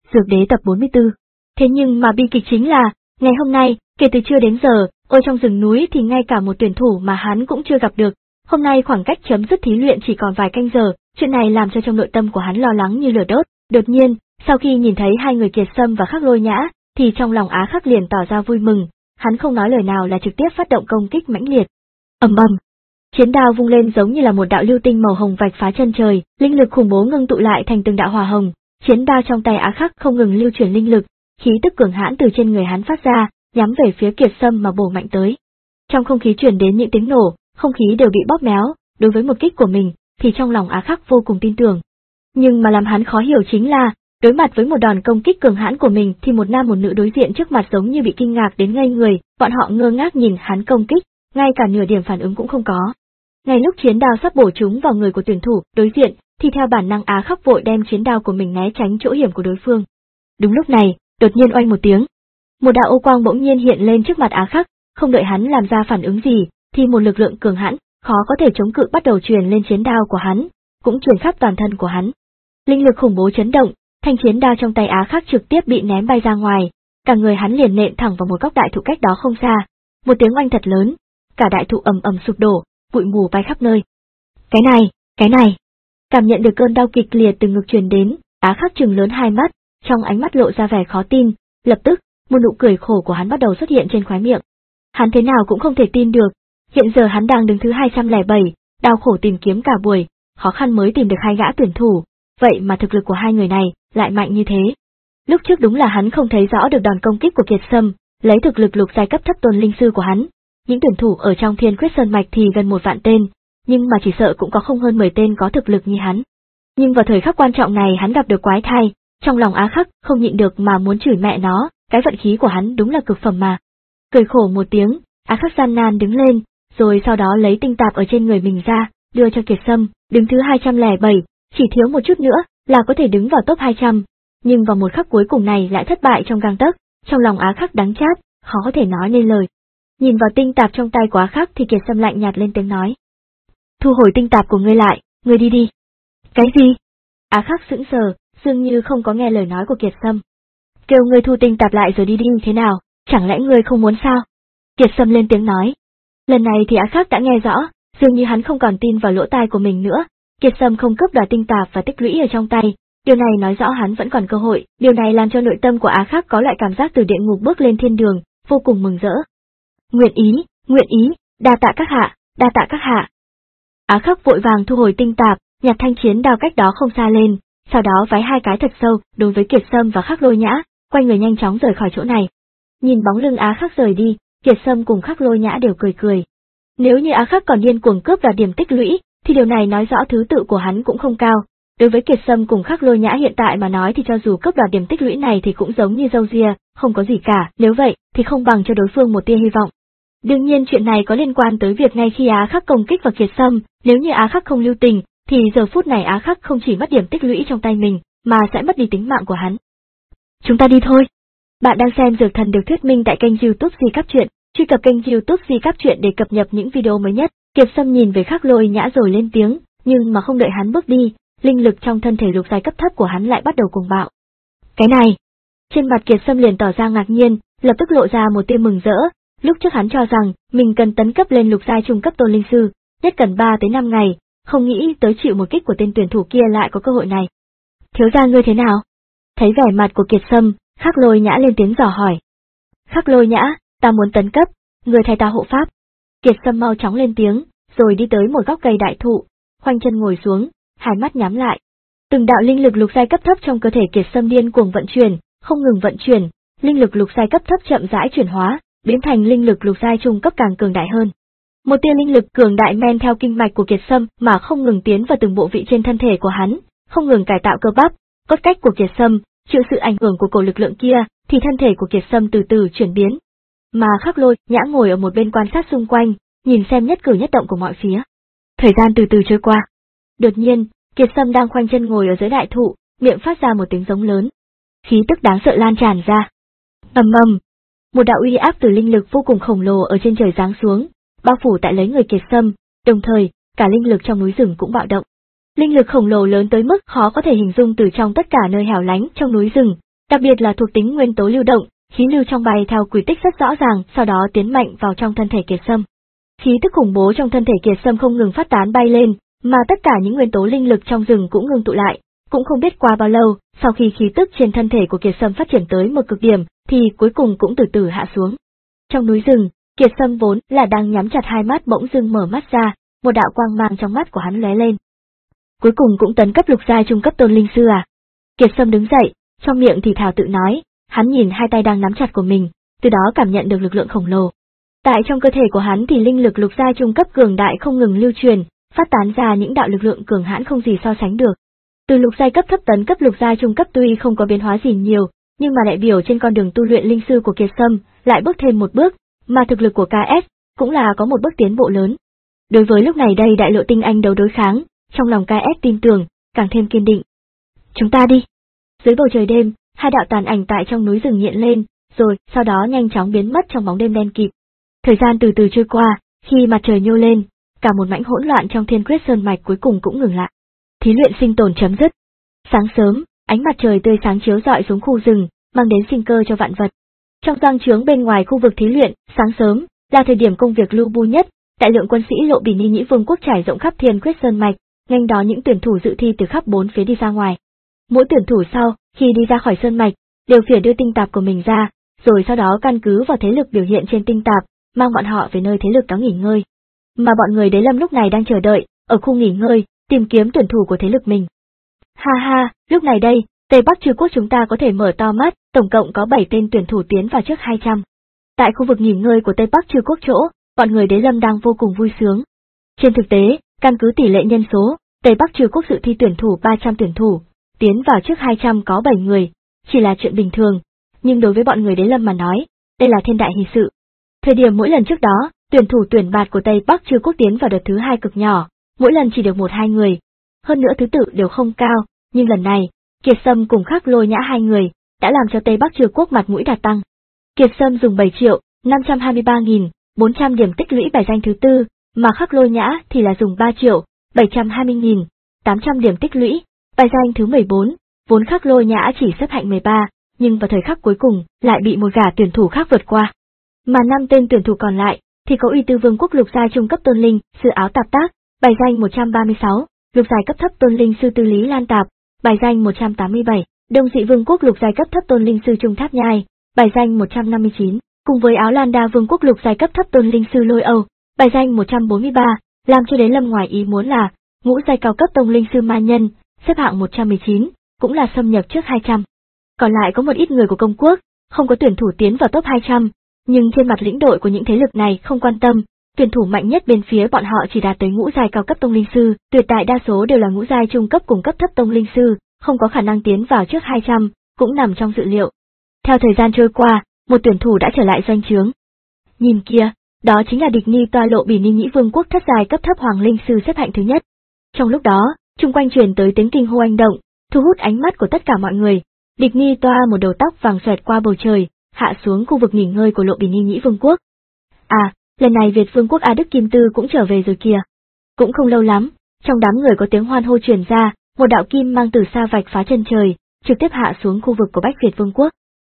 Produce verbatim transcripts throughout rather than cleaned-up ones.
Dược Đế tập bốn mươi tư. Thế nhưng mà bi kịch chính là, ngày hôm nay, kể từ trưa đến giờ, ở trong rừng núi thì ngay cả một tuyển thủ mà hắn cũng chưa gặp được. Hôm nay khoảng cách chấm dứt thí luyện chỉ còn vài canh giờ, chuyện này làm cho trong nội tâm của hắn lo lắng như lửa đốt. Đột nhiên, sau khi nhìn thấy hai người Kiệt Sâm và Khắc Lôi Nhã, thì trong lòng Á Khắc liền tỏ ra vui mừng, hắn không nói lời nào là trực tiếp phát động công kích mãnh liệt. Ầm ầm, chiến đao vung lên giống như là một đạo lưu tinh màu hồng vạch phá chân trời, linh lực khủng bố ngưng tụ lại thành từng đạo hỏa hồng, chiến đao trong tay Á Khắc không ngừng lưu chuyển linh lực, khí tức cường hãn từ trên người hắn phát ra, nhắm về phía Kiệt Sâm mà bổ mạnh tới. Trong không khí truyền đến những tiếng nổ, không khí đều bị bóp méo, đối với một kích của mình, thì trong lòng Á Khắc vô cùng tin tưởng. Nhưng mà làm hắn khó hiểu chính là, đối mặt với một đòn công kích cường hãn của mình thì một nam một nữ đối diện trước mặt giống như bị kinh ngạc đến ngây người, bọn họ ngơ ngác nhìn hắn công kích, ngay cả nửa điểm phản ứng cũng không có. Ngay lúc chiến đao sắp bổ trúng vào người của tuyển thủ đối diện, thì theo bản năng Á Khắc vội đem chiến đao của mình né tránh chỗ hiểm của đối phương. Đúng lúc này, đột nhiên oanh một tiếng, một đạo ô quang bỗng nhiên hiện lên trước mặt Á Khắc, không đợi hắn làm ra phản ứng gì, thì một lực lượng cường hãn, khó có thể chống cự bắt đầu truyền lên chiến đao của hắn, cũng truyền khắp toàn thân của hắn. Linh lực khủng bố chấn động, thanh chiến đao trong tay Á Khắc trực tiếp bị ném bay ra ngoài, cả người hắn liền nện thẳng vào một góc đại thụ cách đó không xa. Một tiếng oanh thật lớn, cả đại thụ ầm ầm sụp đổ, bụi mù bay khắp nơi. Cái này, cái này. Cảm nhận được cơn đau kịch liệt từ ngực truyền đến, Á Khắc trừng lớn hai mắt, trong ánh mắt lộ ra vẻ khó tin, lập tức, một nụ cười khổ của hắn bắt đầu xuất hiện trên khóe miệng. Hắn thế nào cũng không thể tin được, hiện giờ hắn đang đứng thứ hai trăm lẻ bảy, đau khổ tìm kiếm cả buổi, khó khăn mới tìm được hai gã tuyển thủ, vậy mà thực lực của hai người này lại mạnh như thế. Lúc trước đúng là hắn không thấy rõ được đòn công kích của Kiệt Sâm, lấy thực lực lục giai cấp thấp tôn linh sư của hắn, những tuyển thủ ở trong Thiên Quyết Sơn mạch thì gần một vạn tên, nhưng mà chỉ sợ cũng có không hơn mười tên có thực lực như hắn. Nhưng vào thời khắc quan trọng này hắn gặp được quái thai, trong lòng Á Khắc không nhịn được mà muốn chửi mẹ nó, cái vận khí của hắn đúng là cực phẩm mà. Cười khổ một tiếng, Á Khắc gian nan đứng lên, rồi sau đó lấy tinh tạp ở trên người mình ra, đưa cho Kiệt Sâm, đứng thứ hai trăm lẻ bảy, chỉ thiếu một chút nữa là có thể đứng vào top hai trăm, nhưng vào một khắc cuối cùng này lại thất bại trong gang tấc, trong lòng Á Khắc đắng chát, khó có thể nói nên lời. Nhìn vào tinh tạp trong tay của Á Khắc thì Kiệt Sâm lạnh nhạt lên tiếng nói: "Thu hồi tinh tạp của ngươi lại, ngươi đi đi." "Cái gì?" Á Khắc sững sờ, dường như không có nghe lời nói của Kiệt Sâm. "Kêu ngươi thu tinh tạp lại rồi đi đi thế nào, chẳng lẽ ngươi không muốn sao?" Kiệt Sâm lên tiếng nói. Lần này thì Á Khắc đã nghe rõ, dường như hắn không còn tin vào lỗ tai của mình nữa. Kiệt Sâm không cướp đoạt tinh tạp và tích lũy ở trong tay, điều này nói rõ hắn vẫn còn cơ hội, điều này làm cho nội tâm của Á Khắc có loại cảm giác từ địa ngục bước lên thiên đường, vô cùng mừng rỡ. "Nguyện ý, nguyện ý, đa tạ các hạ, đa tạ các hạ." Á Khắc vội vàng thu hồi tinh tạp, nhặt thanh chiến đao cách đó không xa lên, sau đó vái hai cái thật sâu đối với Kiệt Sâm và Khắc Lôi Nhã, quay người nhanh chóng rời khỏi chỗ này. Nhìn bóng lưng Á Khắc rời đi, Kiệt Sâm cùng Khắc Lôi Nhã đều cười cười. Nếu như Á Khắc còn điên cuồng cướp đoạt điểm tích lũy, thì điều này nói rõ thứ tự của hắn cũng không cao. Đối với Kiệt Sâm cùng Khắc Lôi Nhã hiện tại mà nói thì cho dù cướp đoạt điểm tích lũy này thì cũng giống như râu ria, không có gì cả, nếu vậy thì không bằng cho đối phương một tia hy vọng. Đương nhiên chuyện này có liên quan tới việc ngay khi Á Khắc công kích vào Kiệt Sâm, nếu như Á Khắc không lưu tình, thì giờ phút này Á Khắc không chỉ mất điểm tích lũy trong tay mình, mà sẽ mất đi tính mạng của hắn. Chúng ta đi thôi. Bạn đang xem Dược Thần được thuyết minh tại kênh YouTube Di Cáp Truyện, truy cập kênh YouTube Di Cáp Truyện để cập nhật những video mới nhất. Kiệt Sâm nhìn về Khắc Lôi Nhã rồi lên tiếng, nhưng mà không đợi hắn bước đi, linh lực trong thân thể lục giai cấp thấp của hắn lại bắt đầu cuồng bạo. Cái này, trên mặt Kiệt Sâm liền tỏ ra ngạc nhiên, lập tức lộ ra một tia mừng rỡ. Lúc trước hắn cho rằng mình cần tấn cấp lên lục giai trung cấp tôn linh sư, nhất cần ba tới năm ngày, không nghĩ tới chịu một kích của tên tuyển thủ kia lại có cơ hội này. Thiếu gia ngươi thế nào? Thấy vẻ mặt của Kiệt Sâm, Khắc Lôi Nhã lên tiếng dò hỏi. Khắc Lôi Nhã, ta muốn tấn cấp, người thay ta hộ pháp. Kiệt Sâm mau chóng lên tiếng, rồi đi tới một góc cây đại thụ, khoanh chân ngồi xuống, hai mắt nhắm lại. Từng đạo linh lực lục giai cấp thấp trong cơ thể Kiệt Sâm điên cuồng vận chuyển, không ngừng vận chuyển, linh lực lục giai cấp thấp chậm rãi chuyển hóa, biến thành linh lực lục giai trung cấp càng cường đại hơn. Một tia linh lực cường đại men theo kinh mạch của Kiệt Sâm mà không ngừng tiến vào từng bộ vị trên thân thể của hắn, không ngừng cải tạo cơ bắp, cốt cách của Kiệt Sâm, chịu sự ảnh hưởng của cổ lực lượng kia, thì thân thể của Kiệt Sâm từ từ chuyển biến. Mà Khắc Lôi Nhã ngồi ở một bên quan sát xung quanh, nhìn xem nhất cử nhất động của mọi phía. Thời gian từ từ trôi qua. Đột nhiên, Kiệt Sâm đang khoanh chân ngồi ở dưới đại thụ, miệng phát ra một tiếng giống lớn. Khí tức đáng sợ lan tràn ra. Ầm ầm, một đạo uy áp từ linh lực vô cùng khổng lồ ở trên trời giáng xuống, bao phủ tại lấy người Kiệt Sâm, đồng thời, cả linh lực trong núi rừng cũng bạo động. Linh lực khổng lồ lớn tới mức khó có thể hình dung từ trong tất cả nơi hẻo lánh trong núi rừng, Đặc biệt là thuộc tính nguyên tố lưu động, khí lưu trong bay theo quy tích rất rõ ràng, sau đó tiến mạnh vào trong thân thể Kiệt Sâm. Khí tức khủng bố trong thân thể Kiệt Sâm không ngừng phát tán bay lên, mà tất cả những nguyên tố linh lực trong rừng cũng ngưng tụ lại. Cũng không biết qua bao lâu, sau khi khí tức trên thân thể của Kiệt Sâm phát triển tới một cực điểm, thì cuối cùng cũng từ từ hạ xuống. Trong núi rừng, Kiệt Sâm vốn là đang nhắm chặt hai mắt bỗng dưng mở mắt ra, một đạo quang mang trong mắt của hắn lóe lên. Cuối cùng cũng tấn cấp lục giai trung cấp tôn linh sư à? Kiệt Sâm đứng dậy, trong miệng thì thào tự nói, hắn nhìn hai tay đang nắm chặt của mình, từ đó cảm nhận được lực lượng khổng lồ. Tại trong cơ thể của hắn thì linh lực lục giai trung cấp cường đại không ngừng lưu truyền, phát tán ra những đạo lực lượng cường hãn không gì so sánh được. Từ lục giai cấp thấp tấn cấp lục giai trung cấp tuy không có biến hóa gì nhiều, nhưng mà đại biểu trên con đường tu luyện linh sư của Kiệt Sâm lại bước thêm một bước, mà thực lực của ca ét cũng là có một bước tiến bộ lớn. Đối với lúc này đây đại lộ tinh anh đấu đối kháng, trong lòng ca ét tin tưởng, càng thêm kiên định. Chúng ta đi. Dưới bầu trời đêm, hai đạo tàn ảnh tại trong núi rừng hiện lên, rồi sau đó nhanh chóng biến mất trong bóng đêm đen kịt. Thời gian từ từ trôi qua, khi mặt trời nhô lên, cả một mảnh hỗn loạn trong Thiên Quyết Sơn mạch cuối cùng cũng ngừng lại. Thí luyện sinh tồn chấm dứt. Sáng sớm, ánh mặt trời tươi sáng chiếu rọi xuống khu rừng, mang đến sinh cơ cho vạn vật. Trong doanh trướng bên ngoài khu vực thí luyện, sáng sớm là thời điểm công việc lưu bu nhất, đại lượng quân sĩ Lộ Bỉ Ni Nhĩ Vương quốc trải rộng khắp Thiên Quyết Sơn mạch, nhanh đó những tuyển thủ dự thi từ khắp bốn phía đi ra ngoài. Mỗi tuyển thủ sau khi đi ra khỏi sơn mạch, đều phải đưa tinh tạp của mình ra, rồi sau đó căn cứ vào thế lực biểu hiện trên tinh tạp, mang bọn họ về nơi thế lực đó nghỉ ngơi. Mà bọn người Đế Lâm lúc này đang chờ đợi ở khu nghỉ ngơi, tìm kiếm tuyển thủ của thế lực mình. Ha ha, lúc này đây, Tây Bắc Trư quốc chúng ta có thể mở to mắt, tổng cộng có bảy tên tuyển thủ tiến vào trước hai trăm. Tại khu vực nghỉ ngơi của Tây Bắc Trư quốc chỗ, bọn người Đế Lâm đang vô cùng vui sướng. Trên thực tế, căn cứ tỷ lệ nhân số, Tây Bắc Trư quốc dự thi tuyển thủ ba trăm tuyển thủ, tiến vào trước hai trăm có bảy người, chỉ là chuyện bình thường, nhưng đối với bọn người Đế Lâm mà nói, đây là thiên đại hỷ sự. Thời điểm mỗi lần trước đó, tuyển thủ tuyển bạt của Tây Bắc Trư quốc tiến vào đợt thứ hai cực nhỏ, mỗi lần chỉ được một hai người, hơn nữa thứ tự đều không cao, nhưng lần này, Kiệt Sâm cùng Khắc Lôi Nhã hai người, đã làm cho Tây Bắc Trư quốc mặt mũi đạt tăng. Kiệt Sâm dùng bảy triệu năm trăm hai mươi ba nghìn bốn trăm điểm tích lũy bài danh thứ tư, mà Khắc Lôi Nhã thì là dùng ba triệu bảy trăm hai mươi nghìn tám trăm điểm tích lũy, bài danh thứ mười bốn, vốn Khắc Lôi Nhã chỉ xếp hạng mười ba, nhưng vào thời khắc cuối cùng lại bị một gã tuyển thủ khác vượt qua. Mà năm tên tuyển thủ còn lại thì có Uy Tư Vương quốc lục giai trung cấp tôn linh sư Áo Tạp Tác, bài danh một trăm ba mươi sáu, lục giai cấp thấp tôn linh sư Tư Lý Lan Tạp, bài danh một trăm tám mươi bảy, Đông Dị Vương quốc lục giai cấp thấp tôn linh sư Trung Tháp Nhai, bài danh một trăm năm mươi chín, cùng với Áo Lan Đa Vương quốc lục giai cấp thấp tôn linh sư Lôi Âu, bài danh một trăm bốn mươi ba, làm cho Đế Lâm ngoài ý muốn là ngũ giai cao cấp tôn linh sư Ma Nhân, xếp hạng một trăm mười chín, cũng là xâm nhập trước hai trăm. Còn lại có một ít người của công quốc, không có tuyển thủ tiến vào top hai trăm, nhưng trên mặt lĩnh đội của những thế lực này không quan tâm, tuyển thủ mạnh nhất bên phía bọn họ chỉ đạt tới ngũ giai cao cấp tông linh sư, tuyệt đại đa số đều là ngũ giai trung cấp cùng cấp thấp tông linh sư, không có khả năng tiến vào trước hai trăm, cũng nằm trong dự liệu. Theo thời gian trôi qua, một tuyển thủ đã trở lại doanh trướng. Nhìn kia, đó chính là địch Ni Toa Lộ Bỉ Ni Nhĩ Vương quốc thất giai cấp thấp hoàng linh sư xếp hạng thứ nhất. Trong lúc đó, chung quanh truyền tới tiếng kinh hô anh động, thu hút ánh mắt của tất cả mọi người. Địch Ni Toa một đầu tóc vàng xoẹt qua bầu trời, hạ xuống khu vực nghỉ ngơi của Lộ Bỉ Ni Nhĩ Vương quốc. À, lần này Việt Vương quốc A Đức Kim Tư cũng trở về rồi kìa. Cũng không lâu lắm, trong đám người có tiếng hoan hô truyền ra, một đạo kim mang từ xa vạch phá chân trời, trực tiếp hạ xuống khu vực của Bách Việt Vương quốc.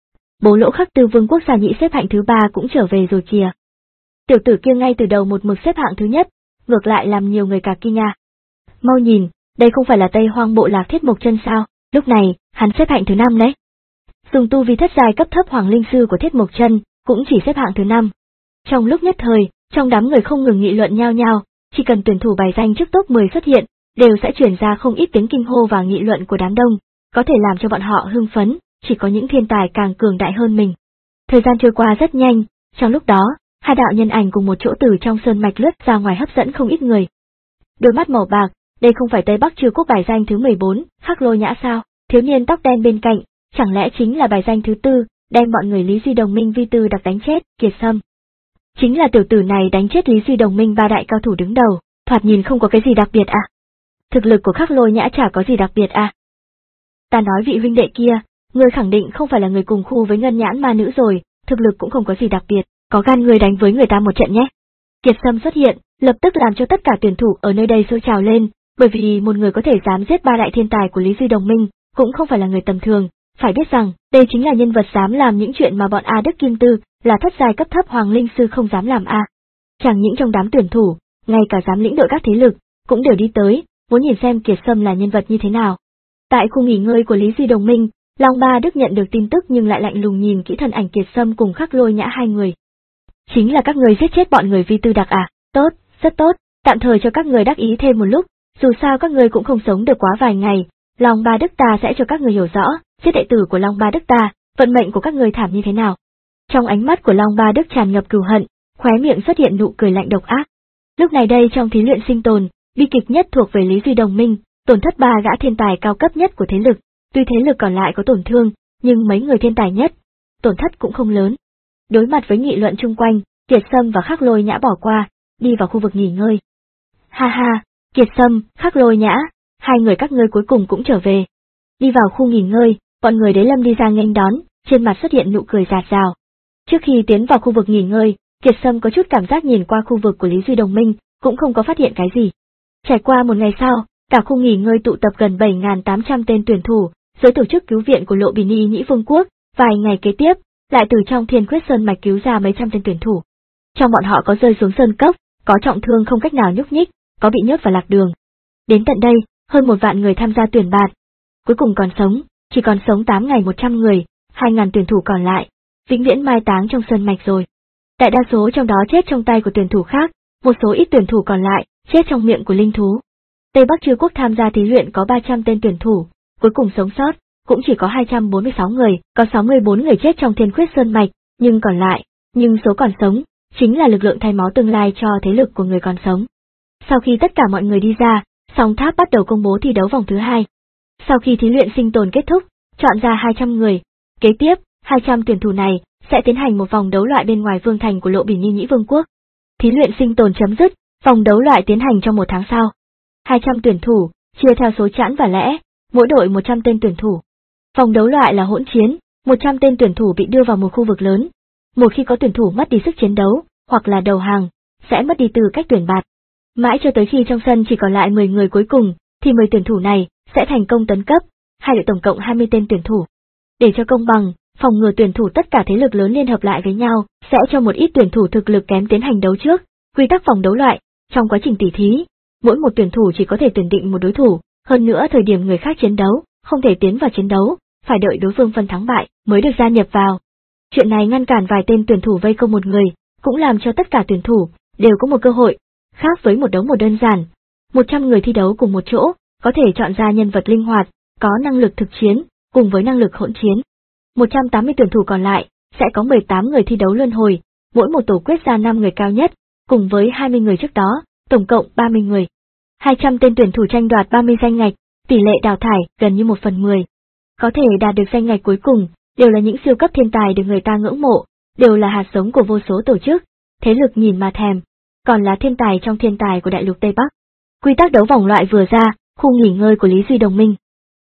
Bố Lỗ Khắc Tư Vương quốc Gia Nhĩ xếp hạng thứ ba cũng trở về rồi kìa. Tiểu tử kia ngay từ đầu một mực xếp hạng thứ nhất, ngược lại làm nhiều người cả kinh nha. Mau nhìn, đây không phải là Tây Hoang bộ lạc Thiết Mộc Chân sao? Lúc này, hắn xếp hạng thứ năm đấy. Dùng tu vi thất giai cấp thấp hoàng linh sư của Thiết Mộc Chân, cũng chỉ xếp hạng thứ năm. Trong lúc nhất thời, trong đám người không ngừng nghị luận nhao nhao, chỉ cần tuyển thủ bài danh trước top mười xuất hiện, đều sẽ truyền ra không ít tiếng kinh hô và nghị luận của đám đông, có thể làm cho bọn họ hưng phấn, chỉ có những thiên tài càng cường đại hơn mình. Thời gian trôi qua rất nhanh, trong lúc đó, hai đạo nhân ảnh cùng một chỗ từ trong sơn mạch lướt ra ngoài hấp dẫn không ít người. Đôi mắt màu bạc, đây không phải Tây Bắc Trư quốc bài danh thứ mười bốn, Khắc Lôi Nhã sao? Thiếu niên tóc đen bên cạnh, chẳng lẽ chính là bài danh thứ tư, đem bọn người Lý Duy Đồng Minh vi tư đặc đánh chết, Kiệt Sâm. Chính là tiểu tử này đánh chết Lý Duy Đồng Minh ba đại cao thủ đứng đầu, thoạt nhìn không có cái gì đặc biệt à? Thực lực của Khắc Lôi Nhã chả có gì đặc biệt à? Ta nói vị huynh đệ kia, người khẳng định không phải là người cùng khu với ngân nhãn ma nữ rồi, thực lực cũng không có gì đặc biệt, có gan người đánh với người ta một trận nhé. Kiệt Sâm xuất hiện, lập tức làm cho tất cả tuyển thủ ở nơi đây sôi trào lên, bởi vì một người có thể dám giết ba đại thiên tài của Lý Duy Đồng Minh, cũng không phải là người tầm thường, Phải biết rằng, đây chính là nhân vật dám làm những chuyện mà bọn A Đức Kim Tư, là thất giai cấp thấp hoàng linh sư không dám làm a. Chẳng những trong đám tuyển thủ, ngay cả giám lĩnh đội các thế lực, cũng đều đi tới, muốn nhìn xem Kiệt Sâm là nhân vật như thế nào. Tại khu nghỉ ngơi của Lý Duy Đồng Minh, Long Ba Đức nhận được tin tức nhưng lại lạnh lùng nhìn kỹ thân ảnh Kiệt Sâm cùng Khắc Lôi Nhã hai người. Chính là các người giết chết bọn người Vi Tư Đặc à? Tốt, rất tốt, tạm thời cho các người đắc ý thêm một lúc, dù sao các người cũng không sống được quá vài ngày, Long Ba Đức ta sẽ cho các người hiểu rõ, giết đệ tử của Long Ba Đức ta, vận mệnh của các người thảm như thế nào. Trong ánh mắt của Long Ba Đức tràn ngập cừu hận, khóe miệng xuất hiện nụ cười lạnh độc ác. Lúc này đây trong thí luyện sinh tồn, bi kịch nhất thuộc về Lý Duy Đồng Minh, tổn thất ba gã thiên tài cao cấp nhất của thế lực, tuy thế lực còn lại có tổn thương, nhưng mấy người thiên tài nhất, tổn thất cũng không lớn. Đối mặt với nghị luận chung quanh, Kiệt Sâm và Khắc Lôi Nhã bỏ qua, đi vào khu vực nghỉ ngơi. Ha ha, Kiệt Sâm, Khắc Lôi Nhã, hai người các ngươi cuối cùng cũng trở về. Đi vào khu nghỉ ngơi, bọn người Đế Lâm đi ra nghênh đón, trên mặt xuất hiện nụ cười rạt rào. Trước khi tiến vào khu vực nghỉ ngơi, Kiệt Sâm có chút cảm giác nhìn qua khu vực của Lý Duy Đồng Minh, cũng không có phát hiện cái gì. Trải qua một ngày sau, cả khu nghỉ ngơi tụ tập gần bảy nghìn tám trăm tên tuyển thủ, dưới tổ chức cứu viện của Lộ Bì Ni Nhĩ Vương quốc, vài ngày kế tiếp, lại từ trong Thiên Quyết Sơn mạch cứu ra mấy trăm tên tuyển thủ. Trong bọn họ có rơi xuống sơn cốc, có trọng thương không cách nào nhúc nhích, có bị nhốt vào lạc đường. Đến tận đây, hơn một vạn người tham gia tuyển bạt. Cuối cùng còn sống, chỉ còn sống tám ngày một trăm người, hai nghìn tuyển thủ còn lại, vĩnh viễn mai táng trong sơn mạch rồi. Đại đa số trong đó chết trong tay của tuyển thủ khác, một số ít tuyển thủ còn lại, chết trong miệng của linh thú. Tây Bắc Trư Quốc tham gia thí luyện có ba trăm tên tuyển thủ, cuối cùng sống sót, cũng chỉ có hai trăm bốn mươi sáu người, có sáu mươi bốn người chết trong Thiên Quyết Sơn mạch, nhưng còn lại, nhưng số còn sống, chính là lực lượng thay máu tương lai cho thế lực của người còn sống. Sau khi tất cả mọi người đi ra, Song Tháp bắt đầu công bố thi đấu vòng thứ hai. Sau khi thí luyện sinh tồn kết thúc, chọn ra hai trăm người, kế tiếp, hai trăm tuyển thủ này sẽ tiến hành một vòng đấu loại bên ngoài vương thành của Lộ Bì Ni Nhĩ Vương quốc. Thí luyện sinh tồn chấm dứt, vòng đấu loại tiến hành trong một tháng sau. hai trăm tuyển thủ, chia theo số chẵn và lẻ, mỗi đội một trăm tên tuyển thủ. Vòng đấu loại là hỗn chiến, một trăm tên tuyển thủ bị đưa vào một khu vực lớn. Một khi có tuyển thủ mất đi sức chiến đấu, hoặc là đầu hàng, sẽ mất đi tư cách tuyển bạt. Mãi cho tới khi trong sân chỉ còn lại mười người cuối cùng, thì mười tuyển thủ này sẽ thành công tấn cấp, hai đội tổng cộng hai mươi tên tuyển thủ. Để cho công bằng, phòng ngừa tuyển thủ tất cả thế lực lớn liên hợp lại với nhau, sẽ cho một ít tuyển thủ thực lực kém tiến hành đấu trước. Quy tắc vòng đấu loại, trong quá trình tỉ thí, mỗi một tuyển thủ chỉ có thể tuyển định một đối thủ, hơn nữa thời điểm người khác chiến đấu, không thể tiến vào chiến đấu, phải đợi đối phương phân thắng bại mới được gia nhập vào. Chuyện này ngăn cản vài tên tuyển thủ vây công một người, cũng làm cho tất cả tuyển thủ đều có một cơ hội, khác với một đấu một đơn giản. một trăm người thi đấu cùng một chỗ, có thể chọn ra nhân vật linh hoạt, có năng lực thực chiến, cùng với năng lực hỗn chiến. một trăm tám mươi tuyển thủ còn lại, sẽ có mười tám người thi đấu luân hồi, mỗi một tổ quyết ra năm người cao nhất, cùng với hai mươi người trước đó, tổng cộng ba mươi người. hai trăm tên tuyển thủ tranh đoạt ba mươi danh ngạch, tỷ lệ đào thải gần như một phần mười. Có thể đạt được danh ngạch cuối cùng, đều là những siêu cấp thiên tài được người ta ngưỡng mộ, đều là hạt giống của vô số tổ chức, thế lực nhìn mà thèm, còn là thiên tài trong thiên tài của đại lục Tây Bắc. Quy tắc đấu vòng loại vừa ra, khu nghỉ ngơi của Lý Duy Đồng Minh.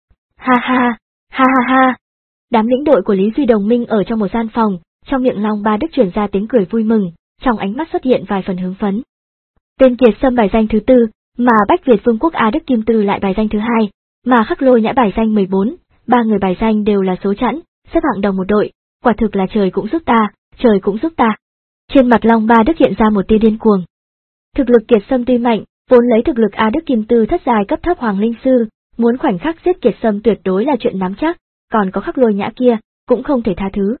Ha ha, ha ha ha. Đám lĩnh đội của Lý Duy Đồng Minh ở trong một gian phòng, trong miệng Long Ba Đức truyền ra tiếng cười vui mừng, trong ánh mắt xuất hiện vài phần hứng phấn. Tên Kiệt Sâm bài danh thứ tư, mà Bách Việt Vương quốc A Đức Kim Tư lại bài danh thứ hai, mà Khắc Lôi Nhã bài danh mười bốn, ba người bài danh đều là số chẵn, xếp hạng đồng một đội, quả thực là trời cũng giúp ta, trời cũng giúp ta. Trên mặt Long Ba Đức hiện ra một tia điên cuồng. Thực lực Kiệt Sâm tuy mạnh, vốn lấy thực lực A Đức Kim Tư thất giai cấp thấp hoàng linh sư, muốn khoảnh khắc giết Kiệt Sâm tuyệt đối là chuyện nắm chắc, còn có Khắc Lôi Nhã kia, cũng không thể tha thứ.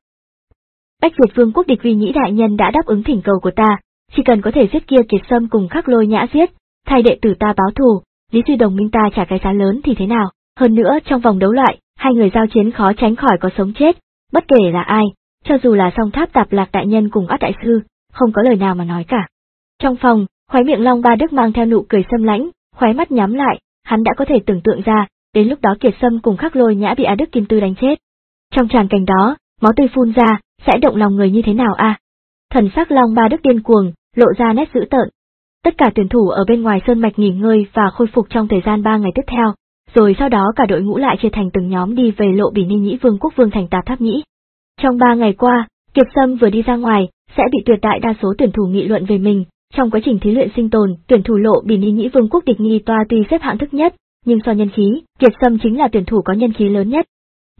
Bách Việt Vương quốc địch Vi Nhĩ đại nhân đã đáp ứng thỉnh cầu của ta, chỉ cần có thể giết kia Kiệt Sâm cùng Khắc Lôi Nhã giết, thay đệ tử ta báo thù, Lý Duy Đồng Minh ta trả cái giá lớn thì thế nào? Hơn nữa trong vòng đấu loại, hai người giao chiến khó tránh khỏi có sống chết, bất kể là ai, cho dù là Song Tháp Tạp Lạc đại nhân cùng Át đại sư, không có lời nào mà nói cả. Trong phòng, khóe miệng Long Ba Đức mang theo nụ cười xâm lãnh, khóe mắt nhắm lại, hắn đã có thể tưởng tượng ra, đến lúc đó Kiệt Sâm cùng Khắc Lôi Nhã bị A Đức Kim Tư đánh chết. Trong tràn cảnh đó, máu tươi phun ra, sẽ động lòng người như thế nào a? À? Thần sắc Long Ba Đức điên cuồng, lộ ra nét dữ tợn. Tất cả tuyển thủ ở bên ngoài sơn mạch nghỉ ngơi và khôi phục trong thời gian ba ngày tiếp theo, rồi sau đó cả đội ngũ lại chia thành từng nhóm đi về Lộ Bì Ni Nhĩ Vương quốc vương thành Tà Tháp Nhĩ. Trong ba ngày qua, Kiệt Sâm vừa đi ra ngoài, sẽ bị tuyệt đại đa số tuyển thủ nghị luận về mình. Trong quá trình thí luyện sinh tồn, tuyển thủ Lộ Bì Ni Nhĩ Vương quốc địch nghi toa tuy xếp hạng thức nhất, nhưng so nhân khí, Kiệt Sâm chính là tuyển thủ có nhân khí lớn nhất.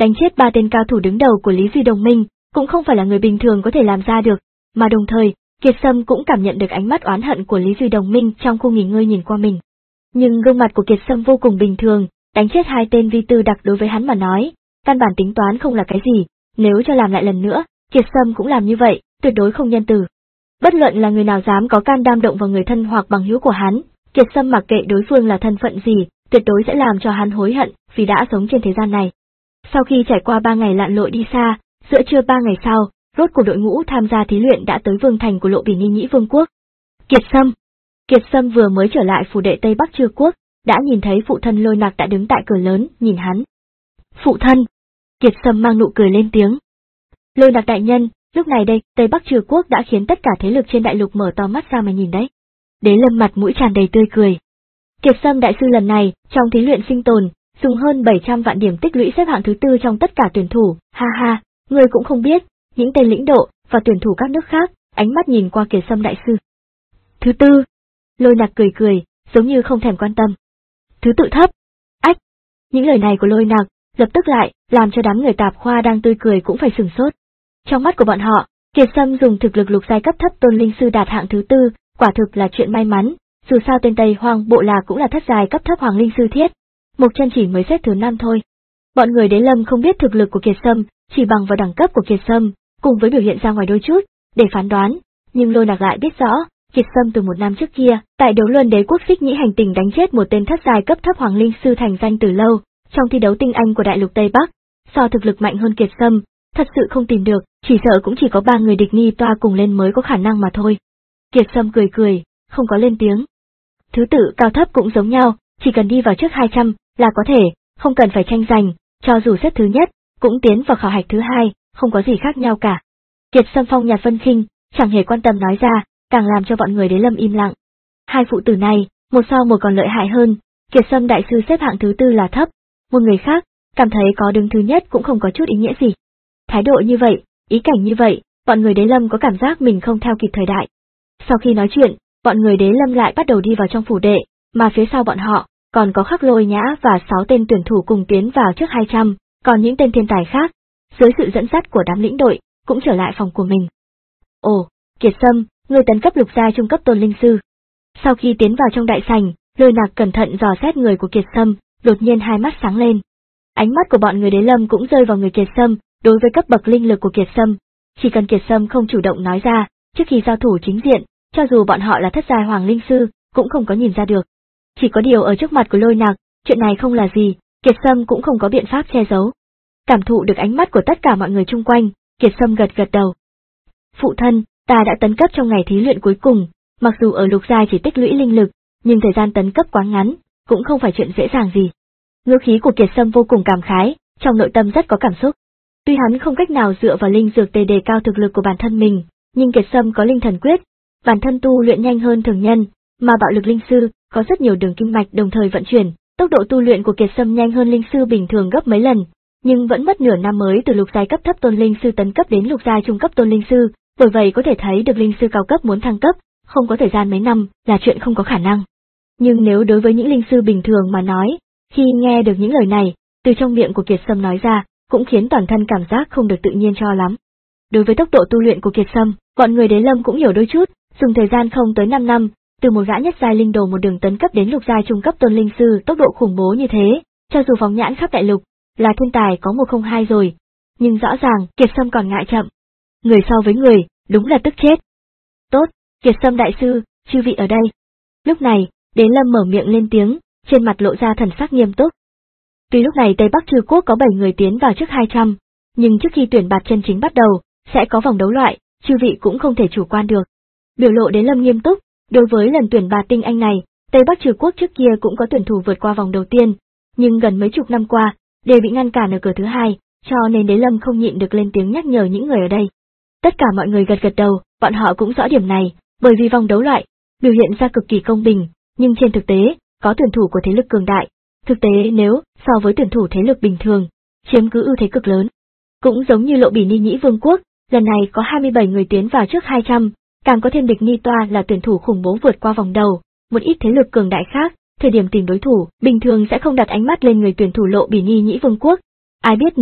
đánh chết ba tên cao thủ đứng đầu của Lý Duy đồng minh, cũng không phải là người bình thường có thể làm ra được, mà đồng thời, Kiệt Sâm cũng cảm nhận được ánh mắt oán hận của Lý Duy đồng minh trong khu nghỉ ngơi nhìn qua mình. Nhưng gương mặt của Kiệt Sâm vô cùng bình thường, đánh chết hai tên vi tư đặc đối với hắn mà nói, căn bản tính toán không là cái gì, nếu cho làm lại lần nữa, Kiệt Sâm cũng làm như vậy, tuyệt đối không nhân từ. Bất luận là người nào dám có can đảm động vào người thân hoặc bằng hữu của hắn, Kiệt Sâm mặc kệ đối phương là thân phận gì, tuyệt đối sẽ làm cho hắn hối hận vì đã sống trên thế gian này. Sau khi trải qua ba ngày lặn lội đi xa, giữa trưa ba ngày sau, rốt cuộc đội ngũ tham gia thí luyện đã tới vương thành của Lộ Bỉ Ni Nhĩ Vương quốc. Kiệt Sâm Kiệt Sâm vừa mới trở lại phủ đệ Tây Bắc Trư quốc, đã nhìn thấy phụ thân Lôi Nặc đã đứng tại cửa lớn, nhìn hắn. Phụ thân! Kiệt Sâm mang nụ cười lên tiếng. Lôi Nặc đại nhân, lúc này đây, Tây Bắc Trư quốc đã khiến tất cả thế lực trên đại lục mở to mắt ra mà nhìn đấy. Đế Lâm mặt mũi tràn đầy tươi cười. Kiệt Sâm đại sư lần này, trong thí luyện sinh tồn, dùng hơn bảy trăm vạn điểm tích lũy xếp hạng thứ tư trong tất cả tuyển thủ, ha ha, người cũng không biết, những tên lĩnh độ, và tuyển thủ các nước khác, ánh mắt nhìn qua Kiệt Sâm đại sư. Thứ tư, Lôi Nặc cười cười, giống như không thèm quan tâm. Thứ tự thấp, ách, những lời này của Lôi Nặc, lập tức lại, làm cho đám người tạp khoa đang tươi cười cũng phải sửng sốt. Trong mắt của bọn họ, Kiệt Sâm dùng thực lực lục giai cấp thấp tôn linh sư đạt hạng thứ tư, quả thực là chuyện may mắn, dù sao tên Tây Hoang bộ lạc cũng là thất giai cấp thấp hoàng linh sư thiết. Một chân chỉ mới xếp thứ năm thôi. Bọn người Đế Lâm không biết thực lực của Kiệt Sâm, chỉ bằng vào đẳng cấp của Kiệt Sâm, cùng với biểu hiện ra ngoài đôi chút, để phán đoán, nhưng Lôi Nặc lại biết rõ, Kiệt Sâm từ một năm trước kia, tại đấu luân đế quốc Xích Nhĩ hành tinh đánh chết một tên thất giai cấp thấp hoàng linh sư thành danh từ lâu, trong thi đấu tinh anh của đại lục Tây Bắc, so thực lực mạnh hơn Kiệt Sâm, thật sự không tìm được, chỉ sợ cũng chỉ có ba người địch Ni toa cùng lên mới có khả năng mà thôi. Kiệt Sâm cười cười, không có lên tiếng. Thứ tự cao thấp cũng giống nhau, chỉ cần đi vào trước hai trăm là có thể, không cần phải tranh giành, cho dù xếp thứ nhất, cũng tiến vào khảo hạch thứ hai, không có gì khác nhau cả. Kiệt Sâm phong nhạt vân khinh, chẳng hề quan tâm nói ra, càng làm cho bọn người Đế Lâm im lặng. Hai phụ tử này, một so một còn lợi hại hơn, Kiệt Sâm đại sư xếp hạng thứ tư là thấp, một người khác, cảm thấy có đứng thứ nhất cũng không có chút ý nghĩa gì. Thái độ như vậy, ý cảnh như vậy, bọn người Đế Lâm có cảm giác mình không theo kịp thời đại. Sau khi nói chuyện, bọn người Đế Lâm lại bắt đầu đi vào trong phủ đệ, mà phía sau bọn họ, còn có Khắc Lôi Nhã và sáu tên tuyển thủ cùng tiến vào trước hai trăm, còn những tên thiên tài khác, dưới sự dẫn dắt của đám lĩnh đội, cũng trở lại phòng của mình. Ồ, Kiệt Sâm, người tấn cấp lục giai trung cấp tôn linh sư. Sau khi tiến vào trong đại sảnh, Lôi Nặc cẩn thận dò xét người của Kiệt Sâm, đột nhiên hai mắt sáng lên. Ánh mắt của bọn người Đế Lâm cũng rơi vào người Kiệt Sâm, đối với cấp bậc linh lực của Kiệt Sâm, chỉ cần Kiệt Sâm không chủ động nói ra, trước khi giao thủ chính diện, cho dù bọn họ là thất giai hoàng linh sư, cũng không có nhìn ra được. Chỉ có điều ở trước mặt của Lôi Nặc, chuyện này không là gì, Kiệt Sâm cũng không có biện pháp che giấu. Cảm thụ được ánh mắt của tất cả mọi người chung quanh, Kiệt Sâm gật gật đầu. Phụ thân, ta đã tấn cấp trong ngày thí luyện cuối cùng, mặc dù ở lục giai chỉ tích lũy linh lực, nhưng thời gian tấn cấp quá ngắn, cũng không phải chuyện dễ dàng gì. Ngữ khí của Kiệt Sâm vô cùng cảm khái, trong nội tâm rất có cảm xúc. Tuy hắn không cách nào dựa vào linh dược tề đề cao thực lực của bản thân mình, nhưng Kiệt Sâm có linh thần quyết, bản thân tu luyện nhanh hơn thường nhân, mà bạo lực linh sư có rất nhiều đường kinh mạch đồng thời vận chuyển, tốc độ tu luyện của Kiệt Sâm nhanh hơn linh sư bình thường gấp mấy lần, nhưng vẫn mất nửa năm mới từ lục giai cấp thấp tôn linh sư tấn cấp đến lục giai trung cấp tôn linh sư, bởi vậy có thể thấy được linh sư cao cấp muốn thăng cấp, không có thời gian mấy năm là chuyện không có khả năng. Nhưng nếu đối với những linh sư bình thường mà nói, khi nghe được những lời này, từ trong miệng của Kiệt Sâm nói ra, cũng khiến toàn thân cảm giác không được tự nhiên cho lắm. Đối với tốc độ tu luyện của Kiệt Sâm, bọn người Đế Lâm cũng hiểu đôi chút, dùng thời gian không tới năm năm, từ một gã nhất giai linh đồ một đường tấn cấp đến lục giai trung cấp tôn linh sư, tốc độ khủng bố như thế, cho dù phóng nhãn khắp đại lục, là thiên tài có một không hai rồi, nhưng rõ ràng Kiệt Sâm còn ngại chậm. Người so với người, đúng là tức chết. Tốt, Kiệt Sâm đại sư, chư vị ở đây. Lúc này, Đế Lâm mở miệng lên tiếng, trên mặt lộ ra thần sắc nghiêm túc. Tuy lúc này Tây Bắc Trư quốc có bảy người tiến vào trước hai trăm, nhưng trước khi tuyển bạt chân chính bắt đầu, sẽ có vòng đấu loại, chư vị cũng không thể chủ quan được. Biểu lộ Đế Lâm nghiêm túc, đối với lần tuyển bạt tinh anh này, Tây Bắc Trư quốc trước kia cũng có tuyển thủ vượt qua vòng đầu tiên, nhưng gần mấy chục năm qua, đều bị ngăn cản ở cửa thứ hai, cho nên Đế Lâm không nhịn được lên tiếng nhắc nhở những người ở đây. Tất cả mọi người gật gật đầu, bọn họ cũng rõ điểm này, bởi vì vòng đấu loại, biểu hiện ra cực kỳ công bình, nhưng trên thực tế, có tuyển thủ của thế lực cường đại. Thực tế nếu, so với tuyển thủ thế lực bình thường, chiếm cứ ưu thế cực lớn. Cũng giống như Lộ Bỉ Ni Nhĩ Vương quốc, lần này có hai mươi bảy người tiến vào trước hai trăm, càng có thêm địch Ni Toa là tuyển thủ khủng bố vượt qua vòng đầu, một ít thế lực cường đại khác, thời điểm tìm đối thủ, bình thường sẽ không đặt ánh mắt lên người tuyển thủ Lộ Bỉ Ni Nhĩ Vương quốc. Ai biết nếu,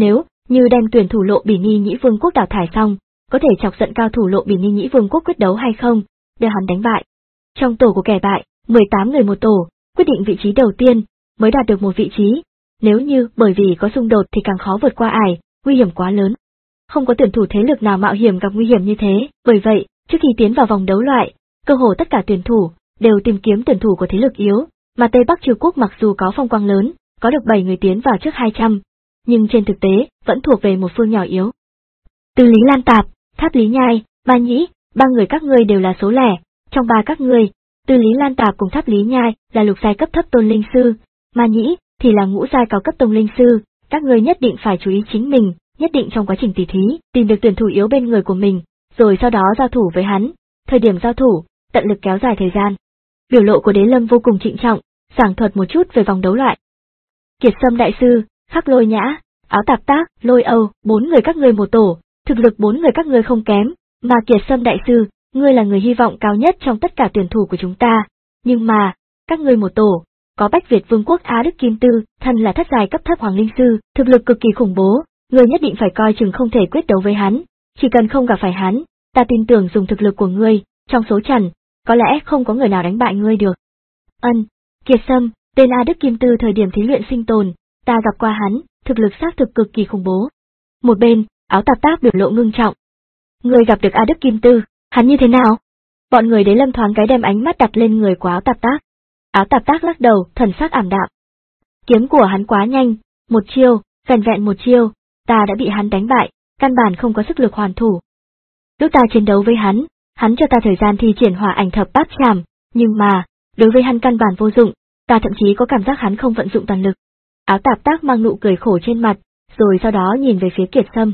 như đem tuyển thủ Lộ Bỉ Ni Nhĩ Vương quốc đào thải xong, có thể chọc giận cao thủ Lộ Bỉ Ni Nhĩ Vương quốc quyết đấu hay không, để hắn đánh bại. Trong tổ của kẻ bại, mười tám người một tổ, quyết định vị trí đầu tiên, mới đạt được một vị trí. Nếu như bởi vì có xung đột thì càng khó vượt qua ải, nguy hiểm quá lớn. Không có tuyển thủ thế lực nào mạo hiểm gặp nguy hiểm như thế, bởi vậy, trước khi tiến vào vòng đấu loại, cơ hồ tất cả tuyển thủ đều tìm kiếm tuyển thủ của thế lực yếu, mà Tây Bắc Triều Quốc mặc dù có phong quang lớn, có được bảy người tiến vào trước hai trăm, nhưng trên thực tế vẫn thuộc về một phương nhỏ yếu. Từ Lý Lan Tạp, Tháp Lý Nhai, Ba Nhĩ, ba người các ngươi đều là số lẻ, trong ba các ngươi, Từ Lý Lan Tạp cùng Tháp Lý Nhai là lục giai cấp thấp tôn linh sư, Ma Nhĩ thì là ngũ giai cao cấp tôn linh sư, các ngươi nhất định phải chú ý chính mình, nhất định trong quá trình tỉ thí, tìm được tuyển thủ yếu bên người của mình, rồi sau đó giao thủ với hắn, thời điểm giao thủ, tận lực kéo dài thời gian. Biểu lộ của Đế Lâm vô cùng trịnh trọng, giảng thuật một chút về vòng đấu loại. Kiệt Sâm đại sư, Khắc Lôi Nhã, Áo Tạp Tác, Lôi Âu, bốn người các ngươi một tổ, thực lực bốn người các ngươi không kém, mà Kiệt Sâm đại sư, ngươi là người hy vọng cao nhất trong tất cả tuyển thủ của chúng ta, nhưng mà, các ngươi một tổ, có Bách Việt Vương quốc Á Đức Kim Tư, thân là thất giai cấp thấp hoàng linh sư, thực lực cực kỳ khủng bố, ngươi nhất định phải coi chừng không thể quyết đấu với hắn, chỉ cần không gặp phải hắn, ta tin tưởng dùng thực lực của ngươi, trong số trần, có lẽ không có người nào đánh bại ngươi được. Ân, Kiệt Sâm, tên A Đức Kim Tư thời điểm thí luyện sinh tồn, ta gặp qua hắn, thực lực xác thực cực kỳ khủng bố. Một bên, Áo Tạp Tác biểu lộ ngưng trọng. Ngươi gặp được A Đức Kim Tư, hắn như thế nào? Bọn người Đế Lâm thoáng cái đem ánh mắt đặt lên người của Áo Tạp Tác. Áo Tạp Tác lắc đầu, thần sắc ảm đạm. Kiếm của hắn quá nhanh, một chiêu, vẻn vẹn một chiêu, ta đã bị hắn đánh bại, căn bản không có sức lực hoàn thủ. Lúc ta chiến đấu với hắn, hắn cho ta thời gian thi triển hỏa ảnh thập bát trảm, nhưng mà, đối với hắn căn bản vô dụng, ta thậm chí có cảm giác hắn không vận dụng toàn lực. Áo Tạp Tác mang nụ cười khổ trên mặt, rồi sau đó nhìn về phía Kiệt Sâm.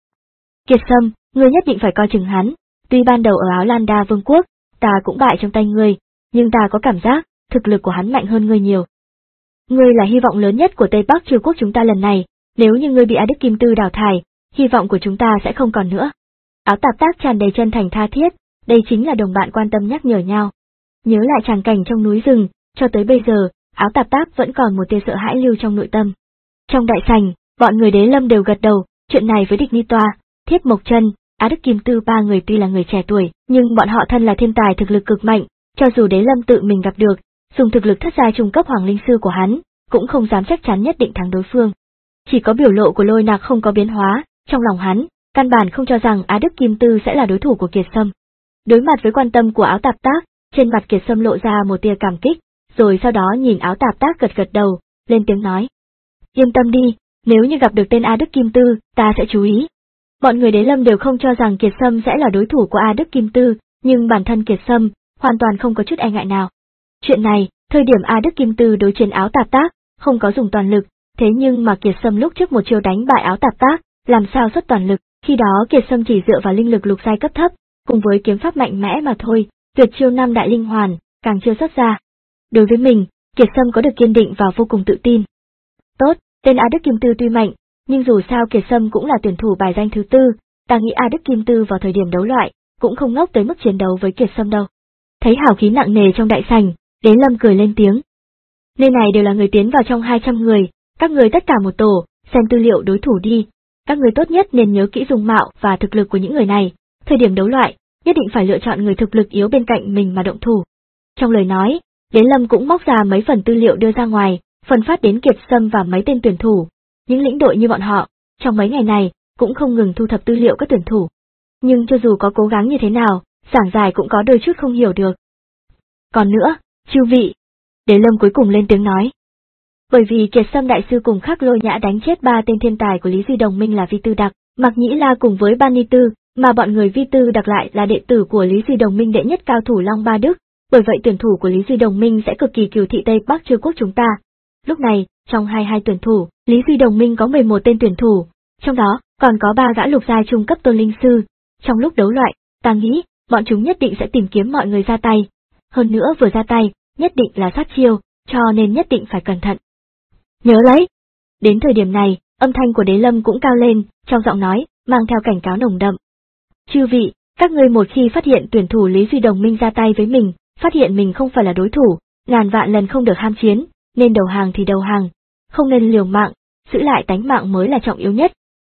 Kiệt Sâm, ngươi nhất định phải coi chừng hắn, tuy ban đầu ở Áo Lan Đa Vương quốc, ta cũng bại trong tay ngươi, nhưng ta có cảm giác, thực lực của hắn mạnh hơn ngươi nhiều. Ngươi là hy vọng lớn nhất của Tây Bắc Triều Quốc chúng ta lần này, nếu như ngươi bị A Đức Kim Tư đào thải, hy vọng của chúng ta sẽ không còn nữa. Áo Tạp Tác tràn đầy chân thành tha thiết, đây chính là đồng bạn quan tâm nhắc nhở nhau. Nhớ lại tràng cảnh trong núi rừng, cho tới bây giờ, Áo Tạp Tác vẫn còn một tia sợ hãi lưu trong nội tâm. Trong đại sảnh, bọn người Đế Lâm đều gật đầu, chuyện này với Địch Ni Toa, Thiết Mộc Chân, Á Đức Kim Tư ba người tuy là người trẻ tuổi, nhưng bọn họ thân là thiên tài thực lực cực mạnh, cho dù Đế Lâm tự mình gặp được, dùng thực lực thất giai trung cấp hoàng linh sư của hắn, cũng không dám chắc chắn nhất định thắng đối phương. Chỉ có biểu lộ của Lôi Nạc không có biến hóa, trong lòng hắn, căn bản không cho rằng Á Đức Kim Tư sẽ là đối thủ của Kiệt Sâm. Đối mặt với quan tâm của Áo Tạp Tác, trên mặt Kiệt Sâm lộ ra một tia cảm kích, rồi sau đó nhìn Áo Tạp Tác gật gật đầu, lên tiếng nói. Yên tâm đi, nếu như gặp được tên A Đức Kim Tư, ta sẽ chú ý. Bọn người Đế Lâm đều không cho rằng Kiệt Sâm sẽ là đối thủ của A Đức Kim Tư, nhưng bản thân Kiệt Sâm, hoàn toàn không có chút e ngại nào. Chuyện này, thời điểm A Đức Kim Tư đối chiến Áo Tạp Tác, không có dùng toàn lực, thế nhưng mà Kiệt Sâm lúc trước một chiêu đánh bại Áo Tạp Tác, làm sao xuất toàn lực, khi đó Kiệt Sâm chỉ dựa vào linh lực lục giai cấp thấp, cùng với kiếm pháp mạnh mẽ mà thôi, tuyệt chiêu năm đại linh hoàn, càng chưa xuất ra. Đối với mình, Kiệt Sâm có được kiên định và vô cùng tự tin. Tốt, tên A Đức Kim Tư tuy mạnh, nhưng dù sao Kiệt Sâm cũng là tuyển thủ bài danh thứ tư, ta nghĩ A Đức Kim Tư vào thời điểm đấu loại, cũng không ngốc tới mức chiến đấu với Kiệt Sâm đâu. Thấy hào khí nặng nề trong đại sảnh, Đế Lâm cười lên tiếng. Nơi này đều là người tiến vào trong hai trăm người, các người tất cả một tổ, xem tư liệu đối thủ đi. Các người tốt nhất nên nhớ kỹ dung mạo và thực lực của những người này, thời điểm đấu loại, nhất định phải lựa chọn người thực lực yếu bên cạnh mình mà động thủ. Trong lời nói, Đế Lâm cũng móc ra mấy phần tư liệu đưa ra ngoài, phân phát đến Kiệt Sâm và mấy tên tuyển thủ. Những lĩnh đội như bọn họ, trong mấy ngày này, cũng không ngừng thu thập tư liệu các tuyển thủ. Nhưng cho dù có cố gắng như thế nào, giảng giải cũng có đôi chút không hiểu được. Còn nữa, chư vị, Đế Lâm cuối cùng lên tiếng nói. Bởi vì Kiệt Sâm đại sư cùng Khắc Lôi Nhã đánh chết ba tên thiên tài của Lý Duy Đồng Minh là Vi Tư Đặc, Mạc Nhĩ La cùng với Ban Ni Tư, mà bọn người Vi Tư Đặc lại là đệ tử của Lý Duy Đồng Minh đệ nhất cao thủ Long Ba Đức, bởi vậy tuyển thủ của Lý Duy Đồng Minh sẽ cực kỳ kiêu thị Tây Bắc Triều Quốc chúng ta. Lúc này, trong hai mươi hai tuyển thủ, Lý Duy Đồng Minh có mười một tên tuyển thủ, trong đó còn có ba gã lục giai trung cấp tôn linh sư. Trong lúc đấu loại, ta nghĩ, bọn chúng nhất định sẽ tìm kiếm mọi người ra tay. Hơn nữa vừa ra tay, nhất định là sát chiêu, cho nên nhất định phải cẩn thận. Nhớ lấy! Đến thời điểm này, âm thanh của Đế Lâm cũng cao lên, trong giọng nói, mang theo cảnh cáo nồng đậm. Chư vị, các ngươi một khi phát hiện tuyển thủ Lý Duy Đồng Minh ra tay với mình, phát hiện mình không phải là đối thủ, ngàn vạn lần không được ham chiến, nên đầu hàng thì đầu hàng, không nên liều mạng, giữ lại tánh mạng mới là trọng yếu nhất.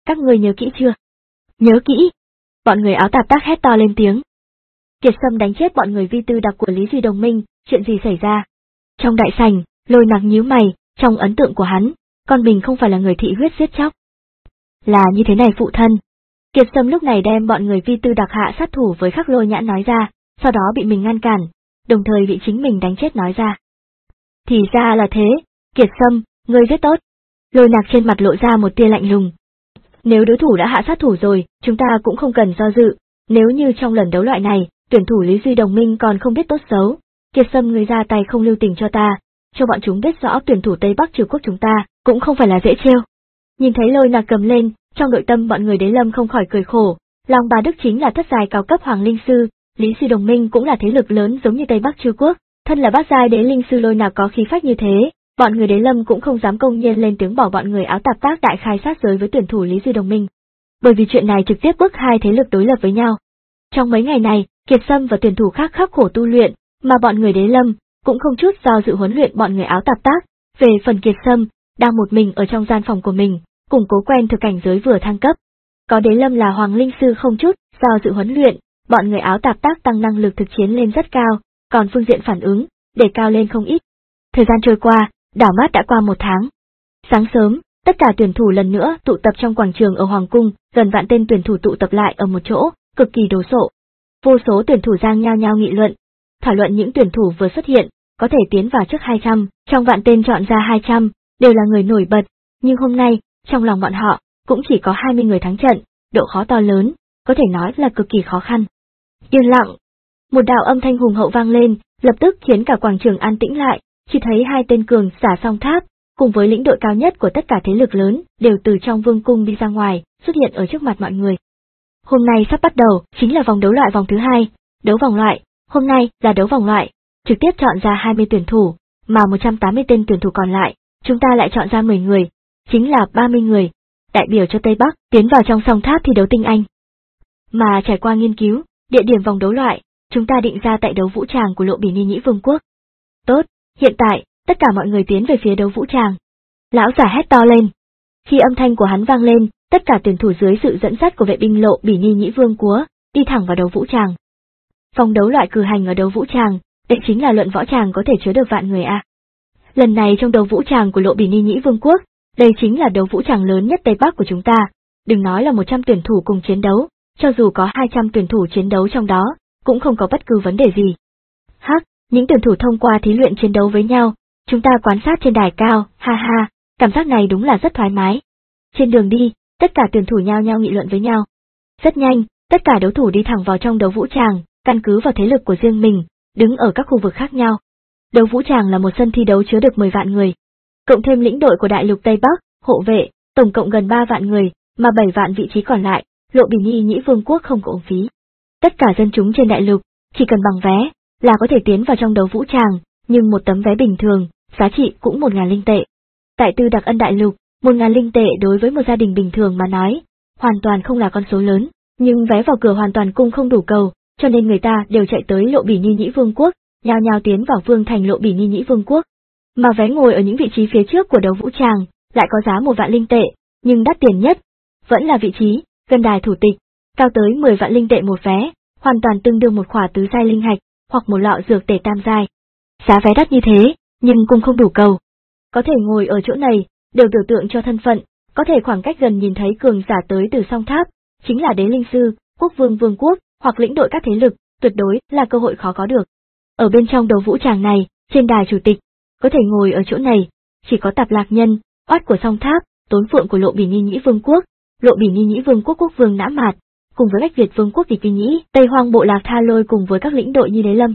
các ngươi nhớ kỹ chưa? Nhớ kỹ. Bọn người áo tạp tác hét to lên tiếng. Kiệt Sâm đánh chết bọn người vi tư đặc của Lý Duy Đồng Minh, chuyện gì xảy ra? Trong đại sảnh, Lôi Nặc nhíu mày, trong ấn tượng của hắn, con mình không phải là người thị huyết giết chóc. Là như thế này phụ thân. Kiệt Sâm lúc này đem bọn người vi tư đặc hạ sát thủ với Khắc Lôi Nhãn nói ra, sau đó bị mình ngăn cản, đồng thời bị chính mình đánh chết nói ra. Thì ra là thế, Kiệt Sâm, ngươi rất tốt. Lôi Nặc trên mặt lộ ra một tia lạnh lùng. Nếu đối thủ đã hạ sát thủ rồi, chúng ta cũng không cần do dự, nếu như trong lần đấu loại này, tuyển thủ Lý Duy Đồng Minh còn không biết tốt xấu, Kiệt Sâm ngươi ra tay không lưu tình cho ta, cho bọn chúng biết rõ tuyển thủ Tây Bắc Trừ Quốc chúng ta, cũng không phải là dễ trêu. Nhìn thấy Lôi Nặc cầm lên, trong nội tâm bọn người Đế Lâm không khỏi cười khổ, Long Bá Đức chính là thất giai cao cấp Hoàng Linh Sư, Lý Duy Đồng Minh cũng là thế lực lớn giống như Tây Bắc Trừ Quốc, thân là bát giai Đế Linh Sư Lôi Nặc có khí phách như thế, bọn người Đế Lâm cũng không dám công nhiên lên tiếng bỏ bọn người áo tạp tác đại khai sát giới với tuyển thủ Lý Duy Đồng Minh. Bởi vì chuyện này trực tiếp bức hai thế lực đối lập với nhau. Trong mấy ngày này, Kiệt Sâm và tuyển thủ khác khắc khổ tu luyện, mà bọn người Đế Lâm cũng không chút do dự huấn luyện bọn người áo tạp tác. Về phần Kiệt Sâm, đang một mình ở trong gian phòng của mình, củng cố quen thực cảnh giới vừa thăng cấp. Có Đế Lâm là Hoàng Linh Sư không chút do dự huấn luyện, bọn người áo tạp tác tăng năng lực thực chiến lên rất cao, còn phương diện phản ứng để cao lên không ít. Thời gian trôi qua, đảo mắt đã qua một tháng. Sáng sớm, tất cả tuyển thủ lần nữa tụ tập trong quảng trường ở Hoàng Cung, gần vạn tên tuyển thủ tụ tập lại ở một chỗ, cực kỳ đồ sộ. Vô số tuyển thủ giang nhao nhao nghị luận, thảo luận những tuyển thủ vừa xuất hiện, có thể tiến vào trước hai trăm, trong vạn tên chọn ra hai trăm, đều là người nổi bật, nhưng hôm nay, trong lòng bọn họ, cũng chỉ có hai mươi người thắng trận, độ khó to lớn, có thể nói là cực kỳ khó khăn. Yên lặng. Một đạo âm thanh hùng hậu vang lên, lập tức khiến cả quảng trường an tĩnh lại, chỉ thấy hai tên cường giả song tháp, cùng với lĩnh đội cao nhất của tất cả thế lực lớn, đều từ trong vương cung đi ra ngoài, xuất hiện ở trước mặt mọi người. Hôm nay sắp bắt đầu, chính là vòng đấu loại vòng thứ hai, đấu vòng loại, hôm nay là đấu vòng loại, trực tiếp chọn ra hai mươi tuyển thủ, mà một trăm tám mươi tên tuyển thủ còn lại, chúng ta lại chọn ra mười người, chính là ba mươi người, đại biểu cho Tây Bắc, tiến vào trong song tháp thi đấu tinh anh. Mà trải qua nghiên cứu, địa điểm vòng đấu loại, chúng ta định ra tại đấu vũ tràng của Lộ Bỉ Ni Nhĩ Vương quốc. Tốt, hiện tại, tất cả mọi người tiến về phía đấu vũ tràng. Lão giả hét to lên. Khi âm thanh của hắn vang lên, tất cả tuyển thủ dưới sự dẫn dắt của vệ binh Lộ Bỉ Ni Nhĩ Vương quốc, đi thẳng vào đấu vũ tràng. Vòng đấu loại cử hành ở đấu vũ tràng, đây chính là luận võ tràng có thể chứa được vạn người a. Lần này trong đấu vũ tràng của Lộ Bỉ Ni Nhĩ Vương quốc, đây chính là đấu vũ tràng lớn nhất Tây Bắc của chúng ta, đừng nói là một trăm tuyển thủ cùng chiến đấu, cho dù có hai trăm tuyển thủ chiến đấu trong đó, cũng không có bất cứ vấn đề gì. Hắc, những tuyển thủ thông qua thí luyện chiến đấu với nhau, chúng ta quan sát trên đài cao, ha ha, cảm giác này đúng là rất thoải mái. Trên đường đi, tất cả tuyển thủ nhao nhao nghị luận với nhau. Rất nhanh, tất cả đấu thủ đi thẳng vào trong đấu vũ tràng, căn cứ vào thế lực của riêng mình, đứng ở các khu vực khác nhau. Đấu vũ tràng là một sân thi đấu chứa được mười vạn người. Cộng thêm lĩnh đội của đại lục Tây Bắc, hộ vệ, tổng cộng gần ba vạn người, mà bảy vạn vị trí còn lại, Lộ Bỉ Ni Nhĩ Vương quốc không có ổn phí. Tất cả dân chúng trên đại lục, chỉ cần bằng vé, là có thể tiến vào trong đấu vũ tràng, nhưng một tấm vé bình thường, giá trị cũng một ngàn linh tệ. Tại Tư Đặc Ân đại lục, một ngàn linh tệ đối với một gia đình bình thường mà nói, hoàn toàn không là con số lớn, nhưng vé vào cửa hoàn toàn cung không đủ cầu, cho nên người ta đều chạy tới Lộ Bỉ Ni Nhĩ Vương quốc, nhao nhao tiến vào vương thành Lộ Bỉ Ni Nhĩ Vương quốc. Mà vé ngồi ở những vị trí phía trước của đấu vũ tràng, lại có giá một vạn linh tệ, nhưng đắt tiền nhất, vẫn là vị trí, gần đài thủ tịch, cao tới mười vạn linh tệ một vé, hoàn toàn tương đương một khỏa tứ giai linh hạch, hoặc một lọ dược tể tam giai. Giá vé đắt như thế, nhưng cũng không đủ cầu. Có thể ngồi ở chỗ này, đều biểu tượng cho thân phận, có thể khoảng cách gần nhìn thấy cường giả tới từ song tháp, chính là đế linh sư, quốc vương vương quốc, hoặc lĩnh đội các thế lực, tuyệt đối là cơ hội khó có được. Ở bên trong đấu vũ tràng này, trên đài chủ tịch, có thể ngồi ở chỗ này, chỉ có Tạp Lạc Nhân, Oát của song tháp, Tốn Phượng của Lộ Bỉ Ni Nhĩ Vương quốc, Lộ Bỉ Ni Nhĩ Vương quốc quốc vương Nã Mạt, cùng với Bách Việt Vương quốc Địch Kỳ Nhĩ, Tây Hoang bộ lạc Tha Lôi cùng với các lĩnh đội như Đế Lâm.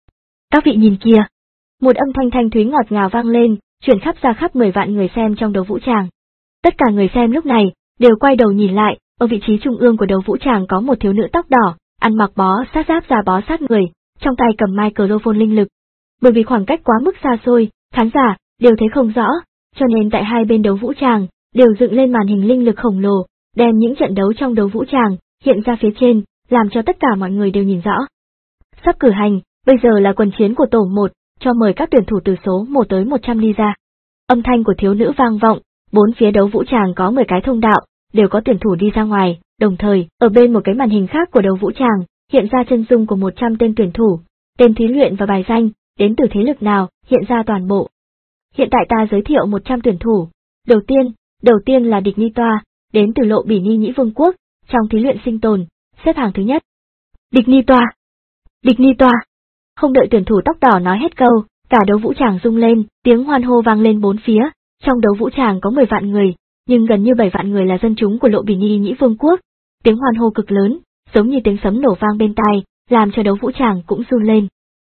Các vị nhìn kìa, một âm thanh thanh thúy ngọt ngào vang lên, truyền khắp ra khắp mười vạn người xem trong đấu vũ tràng. Tất cả người xem lúc này đều quay đầu nhìn lại, ở vị trí trung ương của đấu vũ tràng có một thiếu nữ tóc đỏ, ăn mặc bó sát giáp da bó sát người, trong tay cầm microphone linh lực. Bởi vì khoảng cách quá mức xa xôi, khán giả đều thấy không rõ, cho nên tại hai bên đấu vũ tràng đều dựng lên màn hình linh lực khổng lồ, đem những trận đấu trong đấu vũ tràng hiện ra phía trên, làm cho tất cả mọi người đều nhìn rõ. Sắp cử hành, bây giờ là quần chiến của tổ một, cho mời các tuyển thủ từ số một tới một trăm đi ra. Âm thanh của thiếu nữ vang vọng, bốn phía đấu vũ tràng có mười cái thông đạo, đều có tuyển thủ đi ra ngoài, đồng thời, ở bên một cái màn hình khác của đấu vũ tràng, hiện ra chân dung của một trăm tên tuyển thủ, tên thí luyện và bài danh, đến từ thế lực nào, hiện ra toàn bộ. Hiện tại ta giới thiệu một trăm tuyển thủ. Đầu tiên, đầu tiên là Địch Ni Toa, đến từ Lộ Bỉ Ni Nhĩ Vương quốc, trong thí luyện sinh tồn, xếp hàng thứ nhất. Địch Ni Toa! Địch Ni Toa! Không đợi tuyển thủ tóc đỏ nói hết câu, cả đấu vũ tràng rung lên, tiếng hoan hô vang lên bốn phía. Trong đấu vũ tràng có mười vạn người, nhưng gần như bảy vạn người là dân chúng của Lộ Bỉ Ni Nhĩ Vương quốc. Tiếng hoan hô cực lớn, giống như tiếng sấm nổ vang bên tai, làm cho đấu vũ tràng cũng run lên.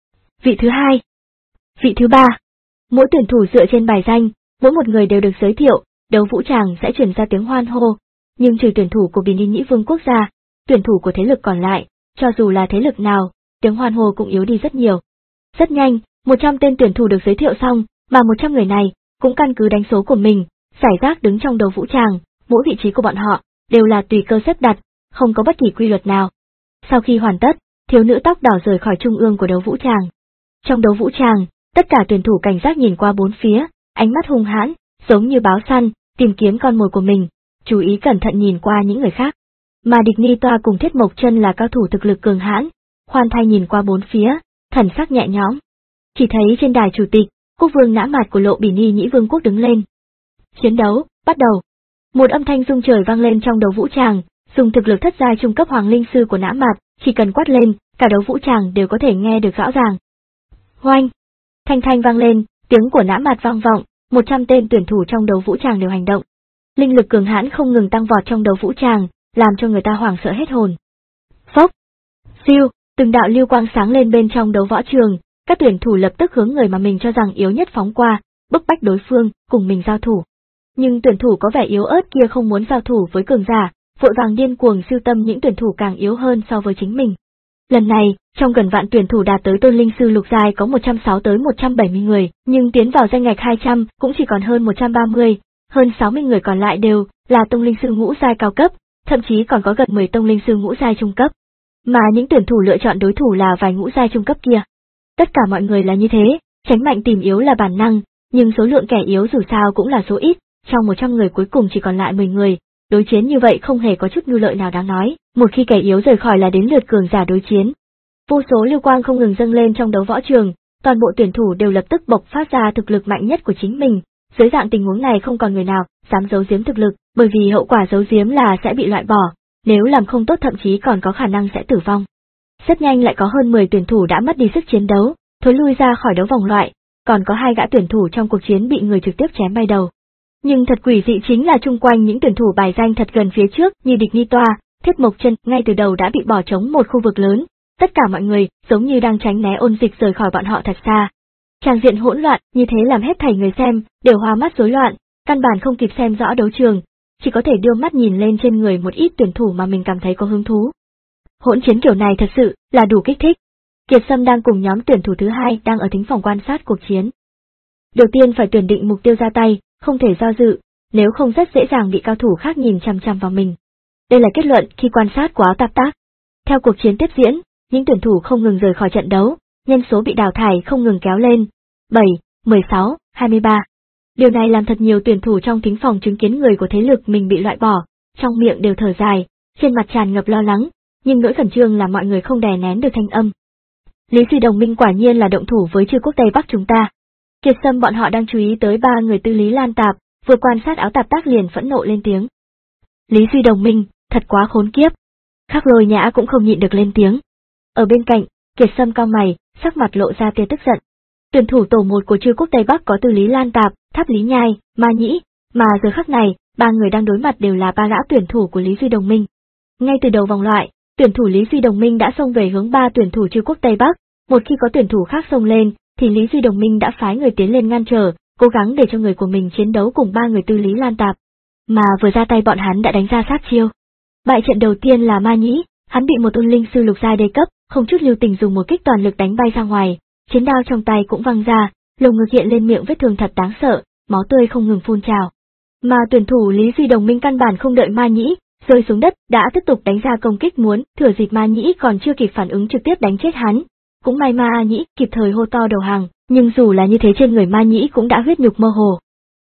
Vị thứ hai. Vị thứ ba. Mỗi tuyển thủ dựa trên bài danh, mỗi một người đều được giới thiệu, đấu vũ tràng sẽ truyền ra tiếng hoan hô. Nhưng trừ tuyển thủ của Bỉ Ni Nhĩ Vương quốc ra, tuyển thủ của thế lực còn lại, cho dù là thế lực nào, tiếng hoan hô cũng yếu đi rất nhiều. Rất nhanh, một trăm tên tuyển thủ được giới thiệu xong, mà một trăm người này cũng căn cứ đánh số của mình, giải rác đứng trong đấu vũ tràng, mỗi vị trí của bọn họ đều là tùy cơ xếp đặt, không có bất kỳ quy luật nào. Sau khi hoàn tất, thiếu nữ tóc đỏ rời khỏi trung ương của đấu vũ tràng. Trong đấu vũ tràng, tất cả tuyển thủ cảnh giác nhìn qua bốn phía, ánh mắt hung hãn, giống như báo săn, tìm kiếm con mồi của mình, chú ý cẩn thận nhìn qua những người khác. Mà Địch Ni Toa cùng Thiết Mộc Chân là cao thủ thực lực cường hãn, khoan thai nhìn qua bốn phía, thần sắc nhẹ nhõm. Chỉ thấy trên đài chủ tịch, quốc vương Nã Mạt của Lộ Bỉ Ni Nhĩ Vương quốc đứng lên. Chiến đấu, bắt đầu. Một âm thanh rung trời vang lên trong đấu vũ tràng, dùng thực lực thất giai trung cấp hoàng linh sư của Nã Mạt, chỉ cần quát lên, cả đấu vũ tràng đều có thể nghe được rõ ràng. Oanh! Thanh thanh vang lên, tiếng của Nã Mạt vang vọng, một trăm tên tuyển thủ trong đấu vũ tràng đều hành động. Linh lực cường hãn không ngừng tăng vọt trong đấu vũ tràng, làm cho người ta hoảng sợ hết hồn. Phốc! Siêu! Từng đạo lưu quang sáng lên bên trong đấu võ trường, các tuyển thủ lập tức hướng người mà mình cho rằng yếu nhất phóng qua, bức bách đối phương, cùng mình giao thủ. Nhưng tuyển thủ có vẻ yếu ớt kia không muốn giao thủ với cường giả, vội vàng điên cuồng sưu tâm những tuyển thủ càng yếu hơn so với chính mình. Lần này, trong gần vạn tuyển thủ đạt tới tôn linh sư lục giai có một trăm sáu tới một trăm bảy mươi người, nhưng tiến vào danh ngạch hai trăm cũng chỉ còn hơn một trăm ba mươi, hơn sáu mươi người còn lại đều là tông linh sư ngũ giai cao cấp, thậm chí còn có gần mười tông linh sư ngũ giai trung cấp. Mà những tuyển thủ lựa chọn đối thủ là vài ngũ giai trung cấp kia. Tất cả mọi người là như thế, tránh mạnh tìm yếu là bản năng, nhưng số lượng kẻ yếu dù sao cũng là số ít, trong một trăm người cuối cùng chỉ còn lại mười người, đối chiến như vậy không hề có chút nhu lợi nào đáng nói, một khi kẻ yếu rời khỏi là đến lượt cường giả đối chiến. Vô số lưu quang không ngừng dâng lên trong đấu võ trường, toàn bộ tuyển thủ đều lập tức bộc phát ra thực lực mạnh nhất của chính mình, dưới dạng tình huống này không còn người nào dám giấu giếm thực lực, bởi vì hậu quả giấu giếm là sẽ bị loại bỏ, nếu làm không tốt thậm chí còn có khả năng sẽ tử vong. Rất nhanh lại có hơn mười tuyển thủ đã mất đi sức chiến đấu, thối lui ra khỏi đấu vòng loại, còn có hai gã tuyển thủ trong cuộc chiến bị người trực tiếp chém bay đầu. Nhưng thật quỷ dị chính là chung quanh những tuyển thủ bài danh thật gần phía trước như Địch Ni Toa, Thiết Mộc Chân ngay từ đầu đã bị bỏ trống một khu vực lớn, tất cả mọi người giống như đang tránh né ôn dịch rời khỏi bọn họ thật xa. Tràng diện hỗn loạn như thế làm hết thảy người xem đều hoa mắt rối loạn, căn bản không kịp xem rõ đấu trường, chỉ có thể đưa mắt nhìn lên trên người một ít tuyển thủ mà mình cảm thấy có hứng thú. Hỗn chiến kiểu này thật sự là đủ kích thích. Kiệt Sâm đang cùng nhóm tuyển thủ thứ hai đang ở thính phòng quan sát cuộc chiến. Đầu tiên phải tuyển định mục tiêu ra tay, không thể do dự, nếu không rất dễ dàng bị cao thủ khác nhìn chằm chằm vào mình. Đây là kết luận khi quan sát của Áo Tạp Tác. Theo cuộc chiến tiếp diễn, những tuyển thủ không ngừng rời khỏi trận đấu, nhân số bị đào thải không ngừng kéo lên. bảy, mười sáu, hai mươi ba. Điều này làm thật nhiều tuyển thủ trong thính phòng chứng kiến người của thế lực mình bị loại bỏ, trong miệng đều thở dài, trên mặt tràn ngập lo lắng, nhưng nỗi khẩn trương làm mọi người không đè nén được thanh âm. Lý Duy Đồng Minh quả nhiên là động thủ với Chư Quốc Tây Bắc chúng ta. Kiệt Sâm bọn họ đang chú ý tới ba người tư Lý Lan Tạp, vừa quan sát Áo Tạp Tác liền phẫn nộ lên tiếng. Lý Duy Đồng Minh, thật quá khốn kiếp. Khắc Lôi Nhã cũng không nhịn được lên tiếng. Ở bên cạnh, Kiệt Sâm cau mày, sắc mặt lộ ra tia tức giận. Tuyển thủ tổ một của Chư Quốc Tây Bắc có tư Lý Lan Tạp, Tháp Lý Nhai, Ma Nhĩ, mà giờ khắc này, ba người đang đối mặt đều là ba gã tuyển thủ của Lý Duy Đồng Minh. Ngay từ đầu vòng loại, tuyển thủ Lý Duy Đồng Minh đã xông về hướng ba tuyển thủ Chư Quốc Tây Bắc, một khi có tuyển thủ khác xông lên, thì Lý Duy Đồng Minh đã phái người tiến lên ngăn trở, cố gắng để cho người của mình chiến đấu cùng ba người tư Lý Lan Tạp. Mà vừa ra tay bọn hắn đã đánh ra sát chiêu. Bại trận đầu tiên là Ma Nhĩ, hắn bị một ôn linh sư lục giai đề cấp, không chút lưu tình dùng một kích toàn lực đánh bay ra ngoài, chiến đao trong tay cũng văng ra, lồng ngực hiện lên miệng vết thương thật đáng sợ, máu tươi không ngừng phun trào. Mà tuyển thủ Lý Duy Đồng Minh căn bản không đợi Ma Nhĩ rơi xuống đất, đã tiếp tục đánh ra công kích muốn thừa dịp Ma Nhĩ còn chưa kịp phản ứng trực tiếp đánh chết hắn. Cũng may Ma Nhĩ kịp thời hô to đầu hàng, nhưng dù là như thế trên người Ma Nhĩ cũng đã huyết nhục mơ hồ.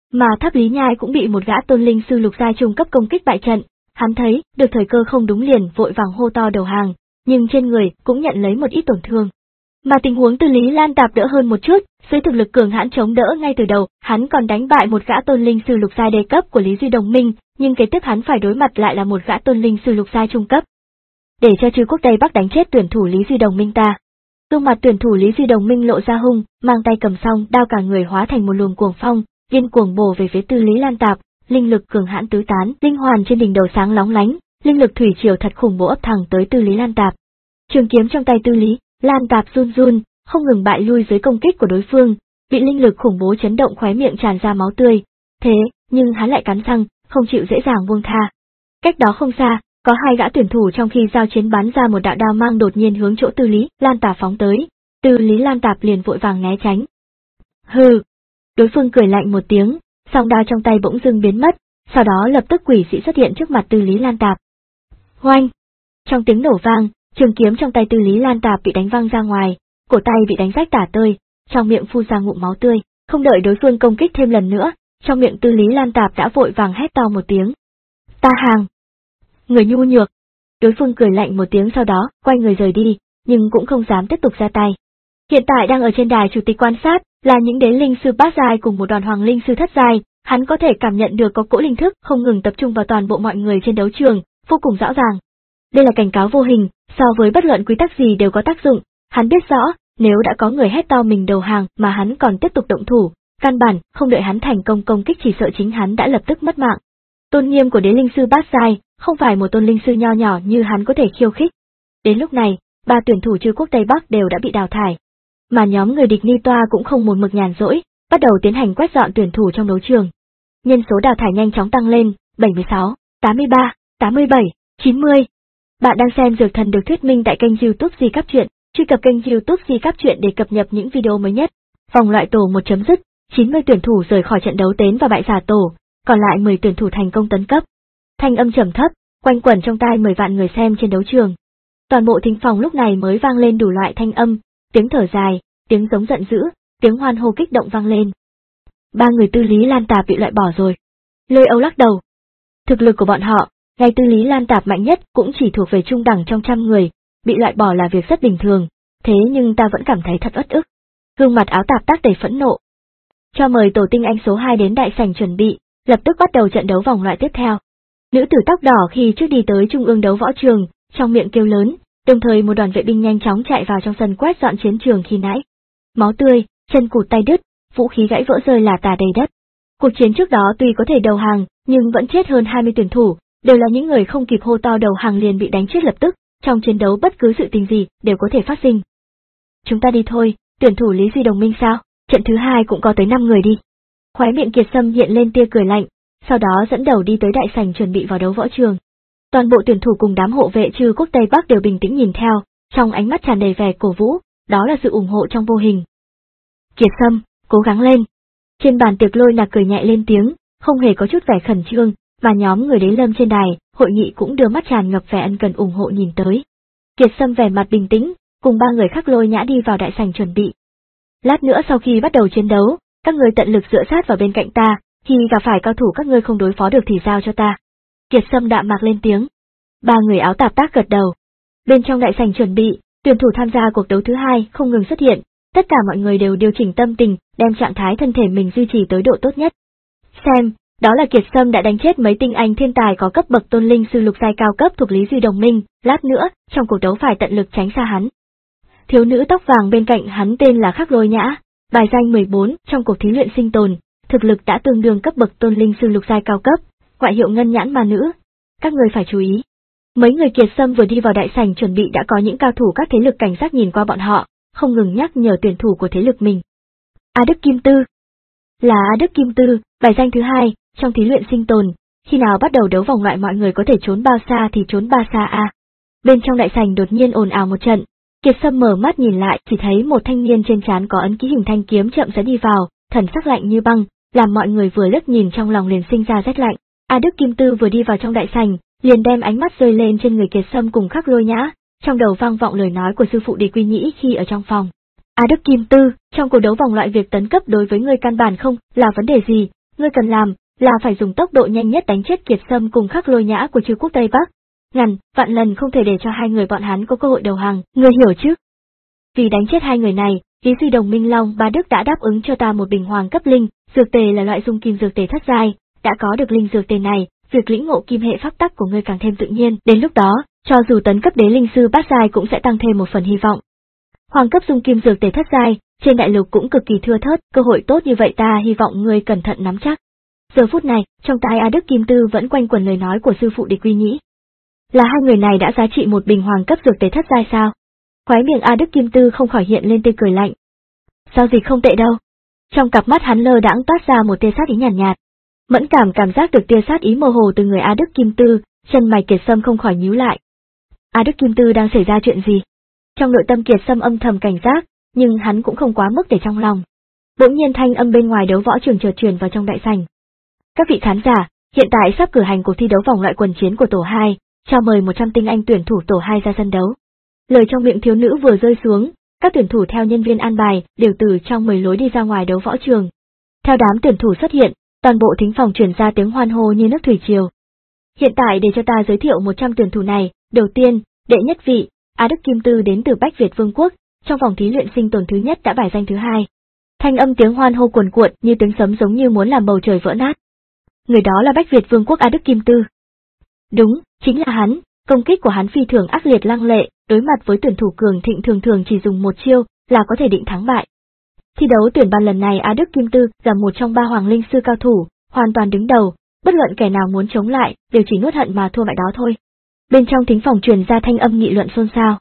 Mà Tháp Lý Nhai cũng bị một gã tôn linh sư lục giai trung cấp công kích bại trận, hắn thấy được thời cơ không đúng liền vội vàng hô to đầu hàng, nhưng trên người cũng nhận lấy một ít tổn thương. Mà tình huống Tư Lý Lan Tạp đỡ hơn một chút, dưới thực lực cường hãn chống đỡ ngay từ đầu, hắn còn đánh bại một gã tôn linh sư lục giai đề cấp của Lý Duy Đồng Minh, nhưng kế tiếp hắn phải đối mặt lại là một gã tôn linh sư lục giai trung cấp. Để cho Trư Quốc Tây Bắc đánh chết tuyển thủ Lý Duy Đồng Minh ta. Gương mặt tuyển thủ Lý Duy Đồng Minh lộ ra hung, mang tay cầm song đao cả người hóa thành một luồng cuồng phong, điên cuồng bổ về phía Tư Lý Lan Tạp, linh lực cường hãn tứ tán, linh hoàn trên đỉnh đầu sáng lóng lánh, linh lực thủy triều thật khủng bố ấp thẳng tới Tư Lý Lan Tạp. Trường kiếm trong tay Tư Lý Lan Tạp run run, không ngừng bại lui dưới công kích của đối phương, bị linh lực khủng bố chấn động khóe miệng tràn ra máu tươi. Thế, nhưng hắn lại cắn răng, không chịu dễ dàng buông tha. Cách đó không xa, có hai gã tuyển thủ trong khi giao chiến bắn ra một đạo đao mang đột nhiên hướng chỗ Tư Lý Lan Tạp phóng tới, Tư Lý Lan Tạp liền vội vàng né tránh. Hừ. Đối phương cười lạnh một tiếng, song đao trong tay bỗng dưng biến mất, sau đó lập tức quỷ dị xuất hiện trước mặt Tư Lý Lan Tạp. Oanh! Trong tiếng nổ vang, trường kiếm trong tay Tư Lý Lan Tạp bị đánh văng ra ngoài, cổ tay bị đánh rách tả tơi, trong miệng phun ra ngụm máu tươi, không đợi đối phương công kích thêm lần nữa, trong miệng Tư Lý Lan Tạp đã vội vàng hét to một tiếng. Ta hàng! Người nhu nhược! Đối phương cười lạnh một tiếng sau đó, quay người rời đi, nhưng cũng không dám tiếp tục ra tay. Hiện tại đang ở trên đài chủ tịch quan sát, là những đế linh sư bát giai cùng một đoàn hoàng linh sư thất giai, hắn có thể cảm nhận được có cỗ linh thức không ngừng tập trung vào toàn bộ mọi người trên đấu trường, vô cùng rõ ràng. Đây là cảnh cáo vô hình, so với bất luận quy tắc gì đều có tác dụng, hắn biết rõ, nếu đã có người hét to mình đầu hàng mà hắn còn tiếp tục động thủ, căn bản, không đợi hắn thành công công kích chỉ sợ chính hắn đã lập tức mất mạng. Tôn nghiêm của đế linh sư bát giai, không phải một tôn linh sư nho nhỏ như hắn có thể khiêu khích. Đến lúc này, ba tuyển thủ Trư Quốc Tây Bắc đều đã bị đào thải. Mà nhóm người địch Ni Toa cũng không một mực nhàn rỗi, bắt đầu tiến hành quét dọn tuyển thủ trong đấu trường. Nhân số đào thải nhanh chóng tăng lên, bảy mươi sáu, tám mươi ba, tám mươi bảy, chín mươi. Bạn đang xem Dược Thần được thuyết minh tại kênh YouTube Di Cáp Truyện, truy cập kênh YouTube Di Cáp Truyện để cập nhật những video mới nhất. Vòng loại tổ một chấm dứt, chín mươi tuyển thủ rời khỏi trận đấu đến và bại giả tổ, còn lại mười tuyển thủ thành công tấn cấp. Thanh âm trầm thấp, quanh quẩn trong tai mười vạn người xem trên đấu trường. Toàn bộ thính phòng lúc này mới vang lên đủ loại thanh âm, tiếng thở dài, tiếng giống giận dữ, tiếng hoan hô kích động vang lên. Ba người Tư Lý Lan Tạp bị loại bỏ rồi. Lôi Âu lắc đầu. Thực lực của bọn họ, ngay Tư Lý Lan Tạp mạnh nhất cũng chỉ thuộc về trung đẳng trong trăm người, bị loại bỏ là việc rất bình thường, thế nhưng ta vẫn cảm thấy thật uất ức. Gương mặt áo tạp tác đầy phẫn nộ. Cho mời tổ tinh anh số hai đến đại sảnh chuẩn bị, lập tức bắt đầu trận đấu vòng loại tiếp theo. Nữ tử tóc đỏ khi trước đi tới trung ương đấu võ trường, trong miệng kêu lớn, đồng thời một đoàn vệ binh nhanh chóng chạy vào trong sân quét dọn chiến trường khi nãy. Máu tươi, chân cụt tay đứt, vũ khí gãy vỡ rơi là tả đầy đất. Cuộc chiến trước đó tuy có thể đầu hàng, nhưng vẫn chết hơn hai mươi tuyển thủ, đều là những người không kịp hô to đầu hàng liền bị đánh chết lập tức, trong chiến đấu bất cứ sự tình gì đều có thể phát sinh. Chúng ta đi thôi, tuyển thủ Lý Duy Đồng Minh sao, trận thứ hai cũng có tới năm người đi. Khóe miệng Kiệt Sâm hiện lên tia cười lạnh, sau đó dẫn đầu đi tới đại sảnh chuẩn bị vào đấu võ trường. Toàn bộ tuyển thủ cùng đám hộ vệ Trư Quốc Tây Bắc đều bình tĩnh nhìn theo, trong ánh mắt tràn đầy vẻ cổ vũ, đó là sự ủng hộ trong vô hình. Kiệt Sâm, cố gắng lên. Trên bàn tiệc Lôi Nạc cười nhẹ lên tiếng, không hề có chút vẻ khẩn trương, mà nhóm người đế lâm trên đài, hội nghị cũng đưa mắt tràn ngập vẻ ân cần ủng hộ nhìn tới. Kiệt Sâm vẻ mặt bình tĩnh, cùng ba người khác Lôi Nhã đi vào đại sảnh chuẩn bị. Lát nữa sau khi bắt đầu chiến đấu, các ngươi tận lực dựa sát vào bên cạnh ta, khi gặp phải cao thủ các ngươi không đối phó được thì giao cho ta. Kiệt Sâm đạm mạc lên tiếng. Ba người áo tạp tác gật đầu. Bên trong đại sảnh chuẩn bị, tuyển thủ tham gia cuộc đấu thứ hai không ngừng xuất hiện, tất cả mọi người đều điều chỉnh tâm tình, đem trạng thái thân thể mình duy trì tới độ tốt nhất. Xem, đó là Kiệt Sâm đã đánh chết mấy tinh anh thiên tài có cấp bậc tôn linh sư lục giai cao cấp thuộc Lý Duy Đồng Minh, lát nữa, trong cuộc đấu phải tận lực tránh xa hắn. Thiếu nữ tóc vàng bên cạnh hắn tên là Khắc Lôi Nhã, bài danh mười bốn trong cuộc thí luyện sinh tồn, thực lực đã tương đương cấp bậc tôn linh sư lục giai cao cấp, ngoại hiệu ngân nhãn ma nữ. Các người phải chú ý. Mấy người Kiệt Sâm vừa đi vào đại sảnh chuẩn bị đã có những cao thủ các thế lực cảnh giác nhìn qua bọn họ, không ngừng nhắc nhở tuyển thủ của thế lực mình. A Đức Kim Tư. Là A Đức Kim Tư, bài danh thứ hai, trong thí luyện sinh tồn, khi nào bắt đầu đấu vòng loại mọi người có thể trốn bao xa thì trốn bao xa a. Bên trong đại sảnh đột nhiên ồn ào một trận, Kiệt Sâm mở mắt nhìn lại chỉ thấy một thanh niên trên trán có ấn ký hình thanh kiếm chậm rãi đi vào, thần sắc lạnh như băng, làm mọi người vừa liếc nhìn trong lòng liền sinh ra rét lạnh. A Đức Kim Tư vừa đi vào trong đại sảnh, liền đem ánh mắt rơi lên trên người Kiệt Sâm cùng Khắc Lôi Nhã, trong đầu vang vọng lời nói của sư phụ Đế Quy Nhĩ khi ở trong phòng. A Đức Kim Tư, trong cuộc đấu vòng loại việc tấn cấp đối với người căn bản không là vấn đề gì, Ngươi cần làm là phải dùng tốc độ nhanh nhất đánh chết Kiệt Sâm cùng Khắc Lôi Nhã của Trư quốc Tây Bắc. Ngàn, vạn lần không thể để cho hai người bọn hắn có cơ hội đầu hàng, ngươi hiểu chứ? Vì đánh chết hai người này, Lý Duy Đồng Minh Long Ba Đức đã đáp ứng cho ta một bình hoàng cấp linh, dược tề là loại dung kim dược tề thất giai, đã có được linh dược tề này, việc lĩnh ngộ kim hệ pháp tắc của ngươi càng thêm tự nhiên, đến lúc đó, cho dù tấn cấp đế linh sư bát giai cũng sẽ tăng thêm một phần hy vọng. Hoàng cấp dung kim dược tề thất giai, trên đại lục cũng cực kỳ thưa thớt, cơ hội tốt như vậy ta hy vọng ngươi cẩn thận nắm chắc. Giờ phút này, trong tai A Đức Kim Tư vẫn quanh quẩn lời nói của sư phụ Địch Uy Nhĩ. Là hai người này đã giá trị một bình hoàng cấp dược tề thất giai sao? Khóe miệng A Đức Kim Tư không khỏi hiện lên tươi cười lạnh. Sao gì không tệ đâu. Trong cặp mắt hắn lơ đãng toát ra một tia sát ý nhàn nhạt, nhạt. Mẫn cảm cảm giác được tia sát ý mơ hồ từ người A Đức Kim Tư, chân mày Kiệt Sâm không khỏi nhíu lại. A Đức Kim Tư đang xảy ra chuyện gì? Trong nội tâm Kiệt Sâm âm thầm cảnh giác, nhưng hắn cũng không quá mức để trong lòng. Bỗng nhiên thanh âm bên ngoài đấu võ trường chợt truyền vào trong đại sảnh. Các vị khán giả, hiện tại sắp cử hành cuộc thi đấu vòng loại quần chiến của tổ hai, chào mời một trăm tinh anh tuyển thủ tổ hai ra sân đấu. Lời trong miệng thiếu nữ vừa rơi xuống, các tuyển thủ theo nhân viên an bài đều từ trong mười lối đi ra ngoài đấu võ trường. Theo đám tuyển thủ xuất hiện, toàn bộ thính phòng truyền ra tiếng hoan hô như nước thủy triều. Hiện tại để cho ta giới thiệu một trăm tuyển thủ này, đầu tiên, đệ nhất vị, A Đức Kim Tư đến từ Bách Việt Vương quốc, trong vòng thí luyện sinh tồn thứ nhất đã bài danh thứ hai. Thanh âm tiếng hoan hô cuồn cuộn như tiếng sấm giống như muốn làm bầu trời vỡ nát. Người đó là Bách Việt Vương quốc A Đức Kim Tư. Đúng, chính là hắn, công kích của hắn phi thường ác liệt lăng lệ, đối mặt với tuyển thủ cường thịnh thường thường chỉ dùng một chiêu là có thể định thắng bại. Thi đấu tuyển ban lần này A Đức Kim Tư là một trong ba hoàng linh sư cao thủ, hoàn toàn đứng đầu, bất luận kẻ nào muốn chống lại đều chỉ nuốt hận mà thua bại đó thôi. Bên trong thính phòng truyền ra thanh âm nghị luận xôn xao.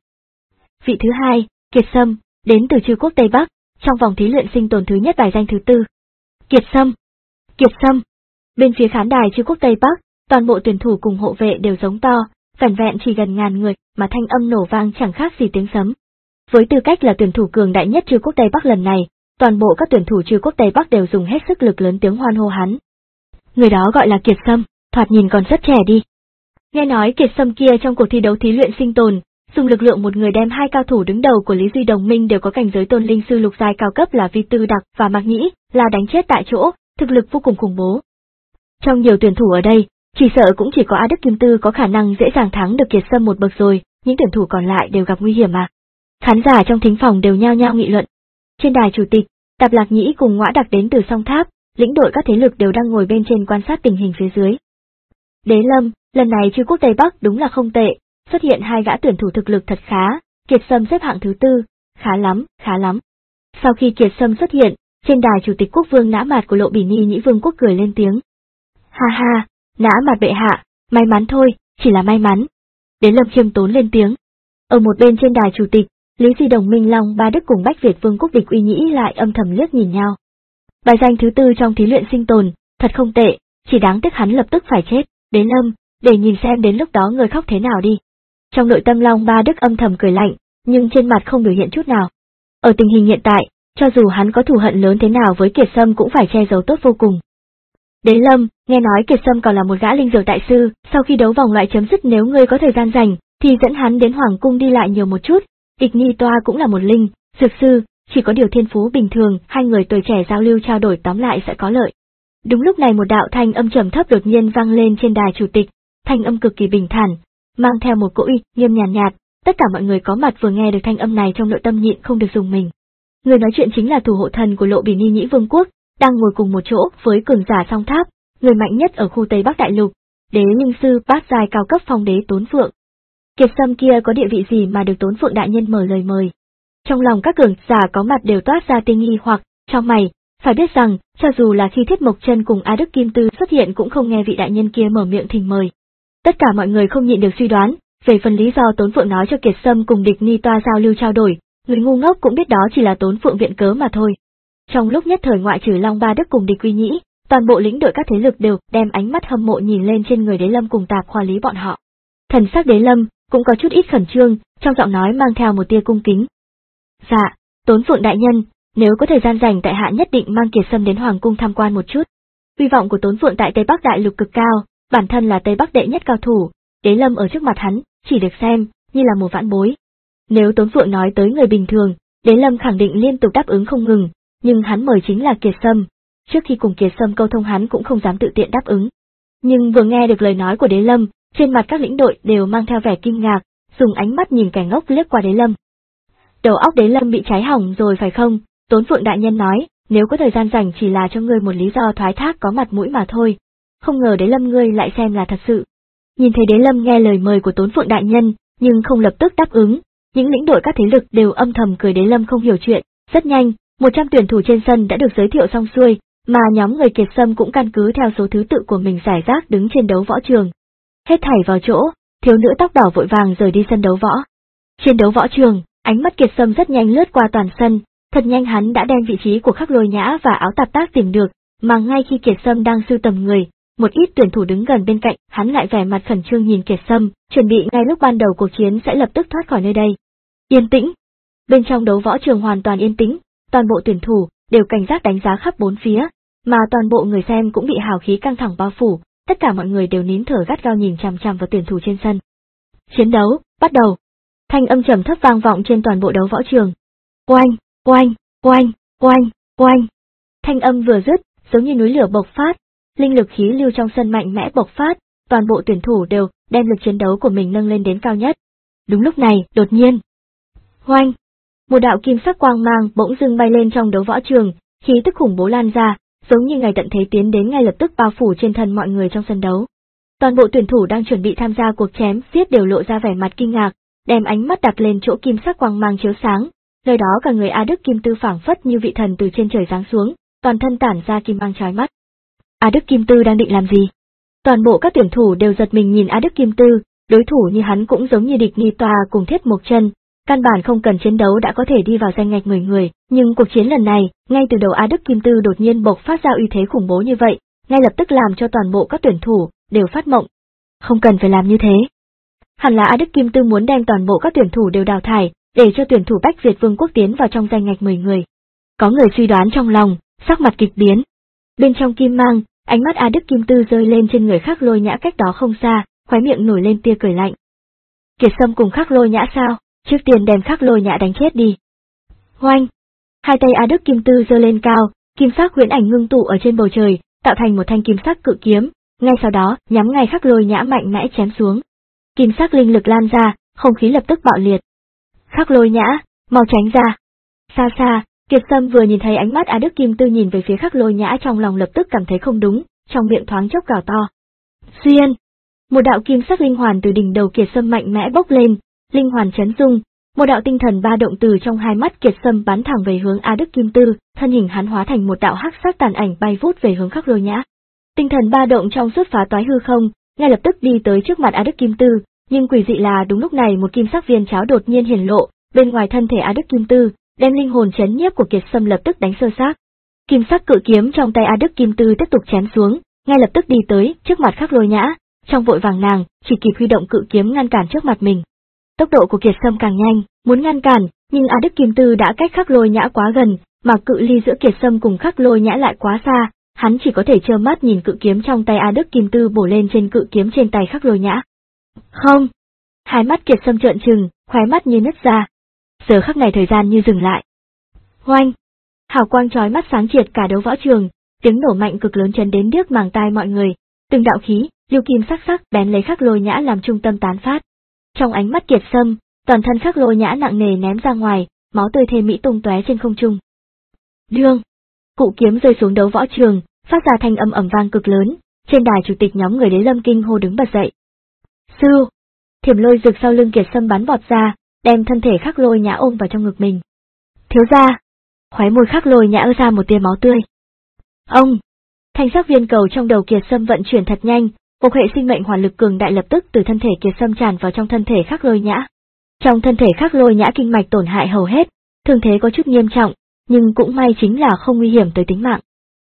Vị thứ hai, Kiệt Sâm, đến từ Trư quốc Tây Bắc, trong vòng thí luyện sinh tồn thứ nhất bài danh thứ tư. Kiệt Sâm, Kiệt Sâm. Bên phía khán đài Trư quốc Tây Bắc, toàn bộ tuyển thủ cùng hộ vệ đều giống to, vẻn vẹn chỉ gần ngàn người mà thanh âm nổ vang chẳng khác gì tiếng sấm. Với tư cách là tuyển thủ cường đại nhất Trư quốc Tây Bắc lần này, toàn bộ các tuyển thủ Trư quốc Tây Bắc đều dùng hết sức lực lớn tiếng hoan hô hắn. Người đó gọi là Kiệt Sâm, thoạt nhìn còn rất trẻ đi. Nghe nói Kiệt Sâm kia trong cuộc thi đấu thí luyện sinh tồn, dùng lực lượng một người đem hai cao thủ đứng đầu của Lý Duy Đồng Minh đều có cảnh giới tôn linh sư lục giai cao cấp là Vi Tư Đặc và Mạc Nhĩ, là đánh chết tại chỗ, thực lực vô cùng khủng bố. Trong nhiều tuyển thủ ở đây, chỉ sợ cũng chỉ có A Đức Kim Tư có khả năng dễ dàng thắng được Kiệt Sâm một bậc rồi, những tuyển thủ còn lại đều gặp nguy hiểm mà. Khán giả trong thính phòng đều nhao nhao nghị luận. Trên đài chủ tịch, Tạp Lạc Nhĩ cùng Ngõa Đặc đến từ Song Tháp, lĩnh đội các thế lực đều đang ngồi bên trên quan sát tình hình phía dưới. Đế Lâm, lần này Trư quốc Tây Bắc đúng là không tệ, xuất hiện hai gã tuyển thủ thực lực thật khá, Kiệt Sâm xếp hạng thứ tư, khá lắm, khá lắm. Sau khi Kiệt Sâm xuất hiện, trên đài chủ tịch quốc vương Nã Mạt của Lộ Bỉ Ni Nhĩ Vương quốc cười lên tiếng. Ha ha, Nã Mạt bệ hạ, may mắn thôi, chỉ là may mắn. Đế Lâm khiêm tốn lên tiếng. Ở một bên trên đài chủ tịch, Lý Duy Đồng Minh Long Ba Đức cùng Bách Việt Vương quốc Địch Uy Nhĩ lại âm thầm liếc nhìn nhau. Bài danh thứ tư trong thí luyện sinh tồn, thật không tệ, chỉ đáng tiếc hắn lập tức phải chết. Đế Lâm, để nhìn xem đến lúc đó người khóc thế nào đi. Trong nội tâm Long Ba Đức âm thầm cười lạnh, nhưng trên mặt không biểu hiện chút nào. Ở tình hình hiện tại, cho dù hắn có thù hận lớn thế nào với Kiệt Sâm cũng phải che giấu tốt vô cùng. Đế Lâm, nghe nói Kiệt Sâm còn là một gã linh dược đại sư, sau khi đấu vòng loại chấm dứt nếu ngươi có thời gian rảnh, thì dẫn hắn đến Hoàng cung đi lại nhiều một chút. Địch Nhi Toa cũng là một linh dược sư, chỉ có điều thiên phú bình thường, hai người tuổi trẻ giao lưu trao đổi tóm lại sẽ có lợi. Đúng lúc này một đạo thanh âm trầm thấp đột nhiên vang lên trên đài chủ tịch, thanh âm cực kỳ bình thản, mang theo một cỗ uy nghiêm nhàn nhạt, nhạt, tất cả mọi người có mặt vừa nghe được thanh âm này trong nội tâm nhịn không được dùng mình. Người nói chuyện chính là thủ hộ thần của Lộ Bỉ Ni Nhĩ Vương quốc, đang ngồi cùng một chỗ với cường giả Song Tháp, người mạnh nhất ở khu Tây Bắc Đại Lục, đế linh sư bát giai cao cấp Phong Đế Tốn Phượng. Kiệt Sâm kia có địa vị gì mà được Tốn Phượng đại nhân mở lời mời? Trong lòng các cường giả có mặt đều toát ra tia nghi hoặc, trong mày, phải biết rằng, cho dù là khi Thiết Mộc Chân cùng A Đức Kim Tư xuất hiện cũng không nghe vị đại nhân kia mở miệng thỉnh mời. Tất cả mọi người không nhịn được suy đoán, về phần lý do Tốn Phượng nói cho Kiệt Sâm cùng Địch Ni Toa giao lưu trao đổi, người ngu ngốc cũng biết đó chỉ là Tốn Phượng viện cớ mà thôi. Trong lúc nhất thời ngoại trừ Long Ba Đức cùng Địch Uy Nhĩ, toàn bộ lĩnh đội các thế lực đều đem ánh mắt hâm mộ nhìn lên trên người Đế Lâm cùng Tạp Khoa Lý bọn họ. Thần sắc Đế Lâm cũng có chút ít khẩn trương, trong giọng nói mang theo một tia cung kính. Dạ, Tốn Phượng đại nhân, nếu có thời gian rảnh tại hạ nhất định mang Kiệt Sâm đến Hoàng cung tham quan một chút. Uy vọng của Tốn Phượng tại Tây Bắc Đại Lục cực cao, bản thân là Tây Bắc đệ nhất cao thủ, Đế Lâm ở trước mặt hắn, chỉ được xem như là một vãn bối. Nếu Tốn Phượng nói tới người bình thường, Đế Lâm khẳng định liên tục đáp ứng không ngừng, nhưng hắn mời chính là Kiệt Sâm, trước khi cùng Kiệt Sâm câu thông hắn cũng không dám tự tiện đáp ứng. Nhưng vừa nghe được lời nói của Đế Lâm, trên mặt các lĩnh đội đều mang theo vẻ kinh ngạc, dùng ánh mắt nhìn kẻ ngốc liếc qua Đế Lâm. Đầu óc Đế Lâm bị cháy hỏng rồi phải không? Tốn Phượng đại nhân nói, nếu có thời gian rảnh chỉ là cho ngươi một lý do thoái thác có mặt mũi mà thôi. Không ngờ Đế Lâm ngươi lại xem là thật sự. Nhìn thấy Đế Lâm nghe lời mời của Tốn Phượng đại nhân, nhưng không lập tức đáp ứng, những lĩnh đội các thế lực đều âm thầm cười Đế Lâm không hiểu chuyện. Rất nhanh, một trăm tuyển thủ trên sân đã được giới thiệu xong xuôi, mà nhóm người Kiệt Sâm cũng căn cứ theo số thứ tự của mình giải rác đứng trên đấu võ trường. Hết thảy vào chỗ, thiếu nữ tóc đỏ vội vàng rời đi sân đấu võ. Trên đấu võ trường, ánh mắt Kiệt Sâm rất nhanh lướt qua toàn sân, thật nhanh hắn đã đem vị trí của Khắc Lôi Nhã và Áo Tạp Tác tìm được, mà ngay khi Kiệt Sâm đang sưu tầm người, một ít tuyển thủ đứng gần bên cạnh, hắn lại vẻ mặt khẩn trương nhìn Kiệt Sâm, chuẩn bị ngay lúc ban đầu cuộc chiến sẽ lập tức thoát khỏi nơi đây. Yên tĩnh. Bên trong đấu võ trường hoàn toàn yên tĩnh, toàn bộ tuyển thủ đều cảnh giác đánh giá khắp bốn phía, mà toàn bộ người xem cũng bị hào khí căng thẳng bao phủ, tất cả mọi người đều nín thở gắt gao nhìn chằm chằm vào tuyển thủ trên sân. Chiến đấu, bắt đầu. Thanh âm trầm thấp vang vọng trên toàn bộ đấu võ trường. Oanh, oanh, oanh, oanh, oanh. Thanh âm vừa dứt, giống như núi lửa bộc phát, linh lực khí lưu trong sân mạnh mẽ bộc phát, toàn bộ tuyển thủ đều đem lực chiến đấu của mình nâng lên đến cao nhất. Đúng lúc này, đột nhiên, oanh, một đạo kim sắc quang mang bỗng dưng bay lên trong đấu võ trường, khí tức khủng bố lan ra, giống như ngày tận thế tiến đến ngay lập tức bao phủ trên thân mọi người trong sân đấu. Toàn bộ tuyển thủ đang chuẩn bị tham gia cuộc chém giết đều lộ ra vẻ mặt kinh ngạc, đem ánh mắt đặt lên chỗ kim sắc quang mang chiếu sáng, nơi đó cả người A Đức Kim Tư phảng phất như vị thần từ trên trời giáng xuống, toàn thân tản ra kim mang chói mắt. A Đức Kim Tư đang định làm gì? Toàn bộ các tuyển thủ đều giật mình nhìn A Đức Kim Tư, đối thủ như hắn cũng giống như địch Nghi Tòa cùng Thiết Mộc Chân, căn bản không cần chiến đấu đã có thể đi vào danh ngạch mười người, nhưng cuộc chiến lần này, ngay từ đầu A Đức Kim Tư đột nhiên bộc phát ra uy thế khủng bố như vậy, ngay lập tức làm cho toàn bộ các tuyển thủ đều phát mộng. Không cần phải làm như thế. Hẳn là A Đức Kim Tư muốn đem toàn bộ các tuyển thủ đều đào thải, để cho tuyển thủ Bách Việt Vương quốc tiến vào trong danh ngạch mười người. Có người suy đoán trong lòng, sắc mặt kịch biến. Bên trong kim mang, ánh mắt A Đức Kim Tư rơi lên trên người Khắc Lôi Nhã cách đó không xa, khóe miệng nổi lên tia cười lạnh. Kiệt Sâm cùng Khắc Lôi Nhã sao? Trước tiên đem Khắc Lôi Nhã đánh chết đi. Hoanh! Hai tay A Đức Kim Tư giơ lên cao, kim sắc huyễn ảnh ngưng tụ ở trên bầu trời, tạo thành một thanh kim sắc cự kiếm, ngay sau đó, nhắm ngay Khắc Lôi Nhã mạnh mẽ chém xuống. Kim sắc linh lực lan ra, không khí lập tức bạo liệt. Khắc Lôi Nhã, mau tránh ra. Xa xa, Kiệt Sâm vừa nhìn thấy ánh mắt A Đức Kim Tư nhìn về phía Khắc Lôi Nhã trong lòng lập tức cảm thấy không đúng, trong miệng thoáng chốc gào to. Xuyên! Một đạo kim sắc linh hoàn từ đỉnh đầu Kiệt Sâm mạnh mẽ bốc lên, linh hoàn chấn rung, một đạo tinh thần ba động từ trong hai mắt Kiệt Sâm bắn thẳng về hướng A Đức Kim Tư, thân hình hắn hóa thành một đạo hắc sắc tàn ảnh bay vút về hướng Khắc Lôi Nhã. Tinh thần ba động trong suốt phá toái hư không, ngay lập tức đi tới trước mặt A Đức Kim Tư, nhưng quỷ dị là đúng lúc này một kim sắc viên cháo đột nhiên hiển lộ, bên ngoài thân thể A Đức Kim Tư, đem linh hồn chấn nhiếp của Kiệt Sâm lập tức đánh sơ xác. Kim sắc cự kiếm trong tay A Đức Kim Tư tiếp tục chém xuống, ngay lập tức đi tới trước mặt Khắc Lôi Nhã, trong vội vàng nàng chỉ kịp huy động cự kiếm ngăn cản trước mặt mình. Tốc độ của Kiệt Sâm càng nhanh, muốn ngăn cản, nhưng A Đức Kim Tư đã cách Khắc Lôi Nhã quá gần, mà cự ly giữa Kiệt Sâm cùng Khắc Lôi Nhã lại quá xa, hắn chỉ có thể trơ mắt nhìn cự kiếm trong tay A Đức Kim Tư bổ lên trên cự kiếm trên tay Khắc Lôi Nhã. Không! Hai mắt Kiệt Sâm trợn trừng, khóe mắt như nứt ra. Giờ khắc này thời gian như dừng lại. Hoanh! Hào quang chói mắt sáng triệt cả đấu võ trường, tiếng nổ mạnh cực lớn chấn đến điếc màng tai mọi người, từng đạo khí, lưu kim sắc sắc bén lấy Khắc Lôi Nhã làm trung tâm tán phát. Trong ánh mắt Kiệt Sâm, toàn thân Khắc Lôi Nhã nặng nề ném ra ngoài, máu tươi thê mỹ tung tóe trên không trung. Đương! Cụ kiếm rơi xuống đấu võ trường, phát ra thanh âm ầm vang cực lớn, trên đài chủ tịch nhóm người Đế Lâm kinh hô đứng bật dậy. Sư! Thiểm lôi rực sau lưng Kiệt Sâm bắn vọt ra, đem thân thể Khắc Lôi Nhã ôm vào trong ngực mình. Thiếu gia! Khóe môi Khắc Lôi Nhã ứa ra một tia máu tươi. Ông! Thanh sắc viên cầu trong đầu Kiệt Sâm vận chuyển thật nhanh, một hệ sinh mệnh hỏa lực cường đại lập tức từ thân thể Kiệt Sâm tràn vào trong thân thể Khắc Lôi Nhã. Trong thân thể Khắc Lôi Nhã kinh mạch tổn hại hầu hết, thương thế có chút nghiêm trọng, nhưng cũng may chính là không nguy hiểm tới tính mạng.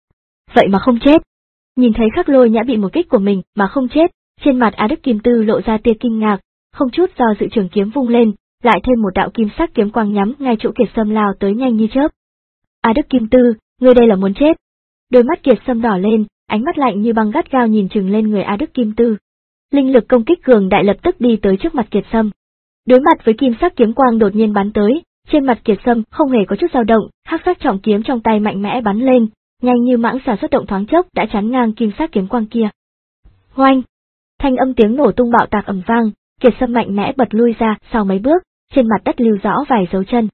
Vậy mà không chết. Nhìn thấy Khắc Lôi Nhã bị một kích của mình mà không chết, trên mặt A Đức Kim Tư lộ ra tia kinh ngạc, không chút do dự trường kiếm vung lên, lại thêm một đạo kim sắc kiếm quang nhắm ngay chỗ Kiệt Sâm lao tới nhanh như chớp. A Đức Kim Tư, ngươi đây là muốn chết. Đôi mắt Kiệt Sâm đỏ lên, ánh mắt lạnh như băng gắt gao nhìn chừng lên người A Đức Kim Tư. Linh lực công kích cường đại lập tức đi tới trước mặt Kiệt Sâm. Đối mặt với kim sắc kiếm quang đột nhiên bắn tới, trên mặt Kiệt Sâm không hề có chút dao động, hắc sắc trọng kiếm trong tay mạnh mẽ bắn lên, nhanh như mãng xà xuất động thoáng chốc đã chắn ngang kim sắc kiếm quang kia. Oanh! Thanh âm tiếng nổ tung bạo tạc ầm vang, Kiệt Sâm mạnh mẽ bật lui ra sau mấy bước, trên mặt đất lưu rõ vài dấu chân.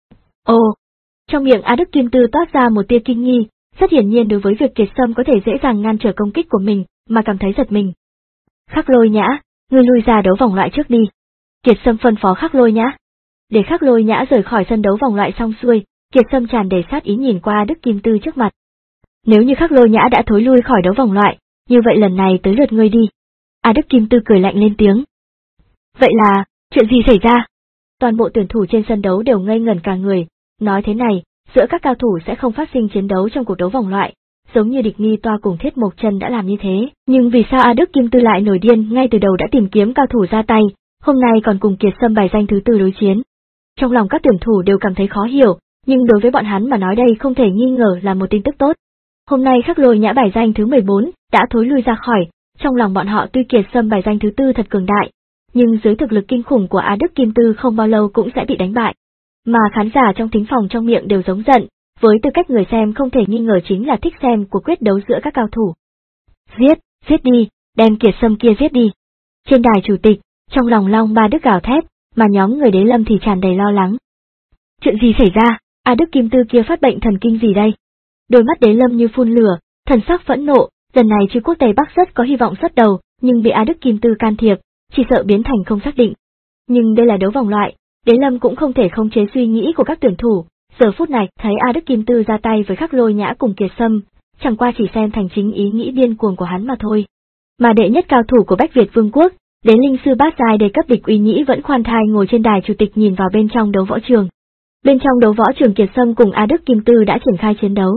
Ồ! Trong miệng A Đức Kim Tư toát ra một tia kinh nghi, rất hiển nhiên đối với việc Kiệt Sâm có thể dễ dàng ngăn trở công kích của mình, mà cảm thấy giật mình. Khắc Lôi Nhã, ngươi lui ra đấu vòng loại trước đi. Kiệt Sâm phân phó Khắc Lôi Nhã. Để Khắc Lôi Nhã rời khỏi sân đấu vòng loại xong xuôi, Kiệt Sâm tràn đầy sát ý nhìn qua A Đức Kim Tư trước mặt. Nếu như Khắc Lôi Nhã đã thối lui khỏi đấu vòng loại, như vậy lần này tới lượt ngươi đi. A Đức Kim Tư cười lạnh lên tiếng. Vậy là, chuyện gì xảy ra? Toàn bộ tuyển thủ trên sân đấu đều ngây ngẩn cả người, nói thế này, giữa các cao thủ sẽ không phát sinh chiến đấu trong cuộc đấu vòng loại, giống như Địch Nghi Toa cùng Thiết Mộc Chân đã làm như thế, nhưng vì sao A Đức Kim Tư lại nổi điên ngay từ đầu đã tìm kiếm cao thủ ra tay, hôm nay còn cùng Kiệt Sâm bài danh thứ tư đối chiến. Trong lòng các tuyển thủ đều cảm thấy khó hiểu, nhưng đối với bọn hắn mà nói đây không thể nghi ngờ là một tin tức tốt. Hôm nay Khắc Lôi Nhã bài danh thứ mười bốn đã thối lui ra khỏi, trong lòng bọn họ tuy Kiệt Sâm bài danh thứ tư thật cường đại, nhưng dưới thực lực kinh khủng của A Đức Kim Tư không bao lâu cũng sẽ bị đánh bại. Mà khán giả trong thính phòng trong miệng đều giống giận, với tư cách người xem không thể nghi ngờ chính là thích xem cuộc quyết đấu giữa các cao thủ. Giết, giết đi, đem Kiệt Sâm kia giết đi. Trên đài chủ tịch, trong lòng Long Ba Đức gào thét, mà nhóm người Đế Lâm thì tràn đầy lo lắng. Chuyện gì xảy ra, A Đức Kim Tư kia phát bệnh thần kinh gì đây? Đôi mắt Đế Lâm như phun lửa, thần sắc phẫn nộ, lần này Trư Quốc Tây Bắc rất có hy vọng xuất đầu, nhưng bị A Đức Kim Tư can thiệp, chỉ sợ biến thành không xác định. Nhưng đây là đấu vòng loại, Đế Lâm cũng không thể khống chế suy nghĩ của các tuyển thủ, giờ phút này thấy A Đức Kim Tư ra tay với Khắc Lôi Nhã cùng Kiệt Sâm, chẳng qua chỉ xem thành chính ý nghĩ điên cuồng của hắn mà thôi. Mà đệ nhất cao thủ của Bách Việt Vương quốc, Đế Linh Sư bát giai đề cấp Địch Uy Nhĩ vẫn khoan thai ngồi trên đài chủ tịch nhìn vào bên trong đấu võ trường. Bên trong đấu võ trường Kiệt Sâm cùng A Đức Kim Tư đã triển khai chiến đấu.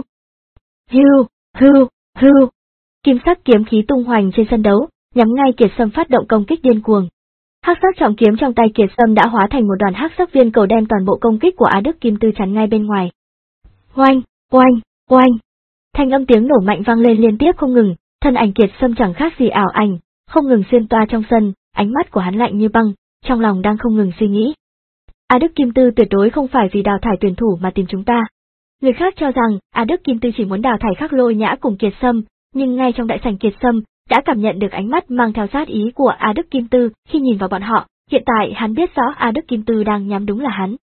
Hưu, hưu, hưu. Kim sắc kiếm khí tung hoành trên sân đấu, nhắm ngay Kiệt Sâm phát động công kích điên cuồng. Hắc sắc trọng kiếm trong tay Kiệt Sâm đã hóa thành một đoàn hắc sắc viên cầu đem toàn bộ công kích của A Đức Kim Tư chắn ngay bên ngoài. Oanh, oanh, oanh. Thanh âm tiếng nổ mạnh vang lên liên tiếp không ngừng, thân ảnh Kiệt Sâm chẳng khác gì ảo ảnh, không ngừng xuyên toa trong sân, ánh mắt của hắn lạnh như băng, trong lòng đang không ngừng suy nghĩ. A Đức Kim Tư tuyệt đối không phải vì đào thải tuyển thủ mà tìm chúng ta. Người khác cho rằng A Đức Kim Tư chỉ muốn đào thải Khắc Lôi Nhã cùng Kiệt Sâm, nhưng ngay trong đại sảnh Kiệt Sâm đã cảm nhận được ánh mắt mang theo sát ý của A Đức Kim Tư khi nhìn vào bọn họ, hiện tại hắn biết rõ A Đức Kim Tư đang nhắm đúng là hắn.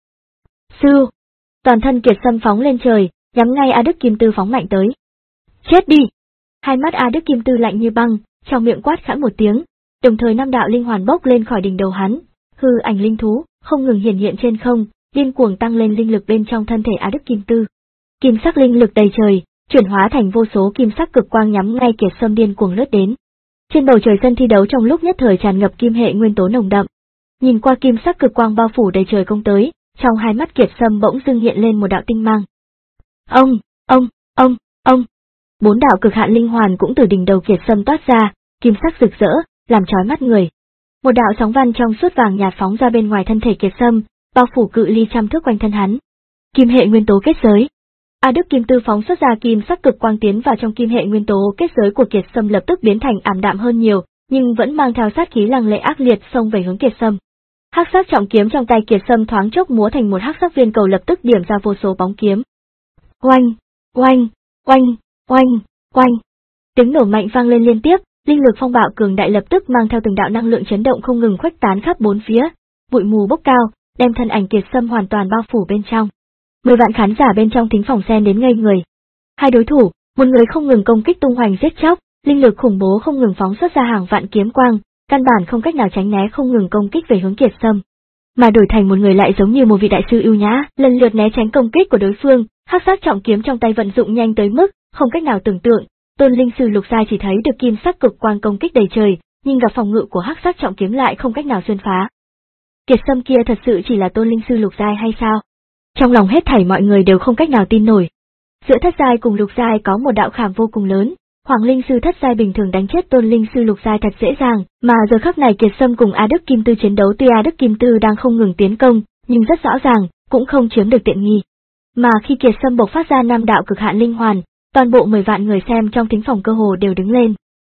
Sư! Toàn thân Kiệt Sâm phóng lên trời, nhắm ngay A Đức Kim Tư phóng mạnh tới. Chết đi! Hai mắt A Đức Kim Tư lạnh như băng, trong miệng quát khẽ một tiếng, đồng thời năm đạo linh hoàn bốc lên khỏi đỉnh đầu hắn, hư ảnh linh thú không ngừng hiển hiện trên không, điên cuồng tăng lên linh lực bên trong thân thể A Đức Kim Tư. Kim sắc linh lực đầy trời, chuyển hóa thành vô số kim sắc cực quang nhắm ngay Kiệt Sâm điên cuồng lướt đến. Trên bầu trời sân thi đấu trong lúc nhất thời tràn ngập kim hệ nguyên tố nồng đậm. Nhìn qua kim sắc cực quang bao phủ đầy trời công tới, trong hai mắt Kiệt Sâm bỗng dưng hiện lên một đạo tinh mang. Ông, ông, ông, ông. Bốn đạo cực hạn linh hoàn cũng từ đỉnh đầu Kiệt Sâm toát ra, kim sắc rực rỡ, làm chói mắt người. Một đạo sóng văn trong suốt vàng nhạt phóng ra bên ngoài thân thể Kiệt Sâm, bao phủ cự ly trăm thước quanh thân hắn. Kim hệ nguyên tố kết giới. A Đức Kim Tư phóng xuất ra kim sắc cực quang tiến vào trong kim hệ nguyên tố kết giới của Kiệt Sâm lập tức biến thành ảm đạm hơn nhiều, nhưng vẫn mang theo sát khí lăng lệ ác liệt xông về hướng Kiệt Sâm. Hắc sắc trọng kiếm trong tay Kiệt Sâm thoáng chốc múa thành một hắc sắc viên cầu lập tức điểm ra vô số bóng kiếm. Oanh, oanh, oanh, oanh, oanh. Tiếng nổ mạnh vang lên liên tiếp, linh lực phong bạo cường đại lập tức mang theo từng đạo năng lượng chấn động không ngừng khuếch tán khắp bốn phía, bụi mù bốc cao, đem thân ảnh Kiệt Sâm hoàn toàn bao phủ bên trong. Mười vạn khán giả bên trong thính phòng xem đến ngây người. Hai đối thủ, một người không ngừng công kích tung hoành giết chóc, linh lực khủng bố không ngừng phóng xuất ra hàng vạn kiếm quang, căn bản không cách nào tránh né không ngừng công kích về hướng Kiệt Sâm. Mà đổi thành một người lại giống như một vị đại sư ưu nhã, lần lượt né tránh công kích của đối phương, hắc sắc trọng kiếm trong tay vận dụng nhanh tới mức không cách nào tưởng tượng. Tôn linh sư lục giai chỉ thấy được kim sắc cực quang công kích đầy trời, nhưng gặp phòng ngự của hắc sắc trọng kiếm lại không cách nào xuyên phá. Kiệt Sâm kia thật sự chỉ là tôn linh sư lục giai hay sao? Trong lòng hết thảy mọi người đều không cách nào tin nổi. Giữa thất giai cùng lục giai có một đạo khảm vô cùng lớn, Hoàng linh sư thất giai bình thường đánh chết tôn linh sư lục giai thật dễ dàng, mà giờ khắc này Kiệt Sâm cùng A Đức Kim Tư chiến đấu tuy A Đức Kim Tư đang không ngừng tiến công, nhưng rất rõ ràng, cũng không chiếm được tiện nghi. Mà khi Kiệt Sâm bộc phát ra năm đạo cực hạn linh hoàn, toàn bộ mười vạn người xem trong thính phòng cơ hồ đều đứng lên.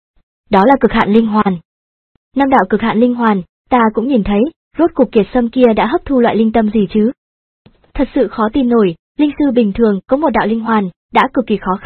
Đó là cực hạn linh hoàn. Năm đạo cực hạn linh hoàn, ta cũng nhìn thấy, rốt cục Kiệt Sâm kia đã hấp thu loại linh tâm gì chứ? Thật sự khó tin nổi, linh sư bình thường có một đạo linh hoàn, đã cực kỳ khó khăn,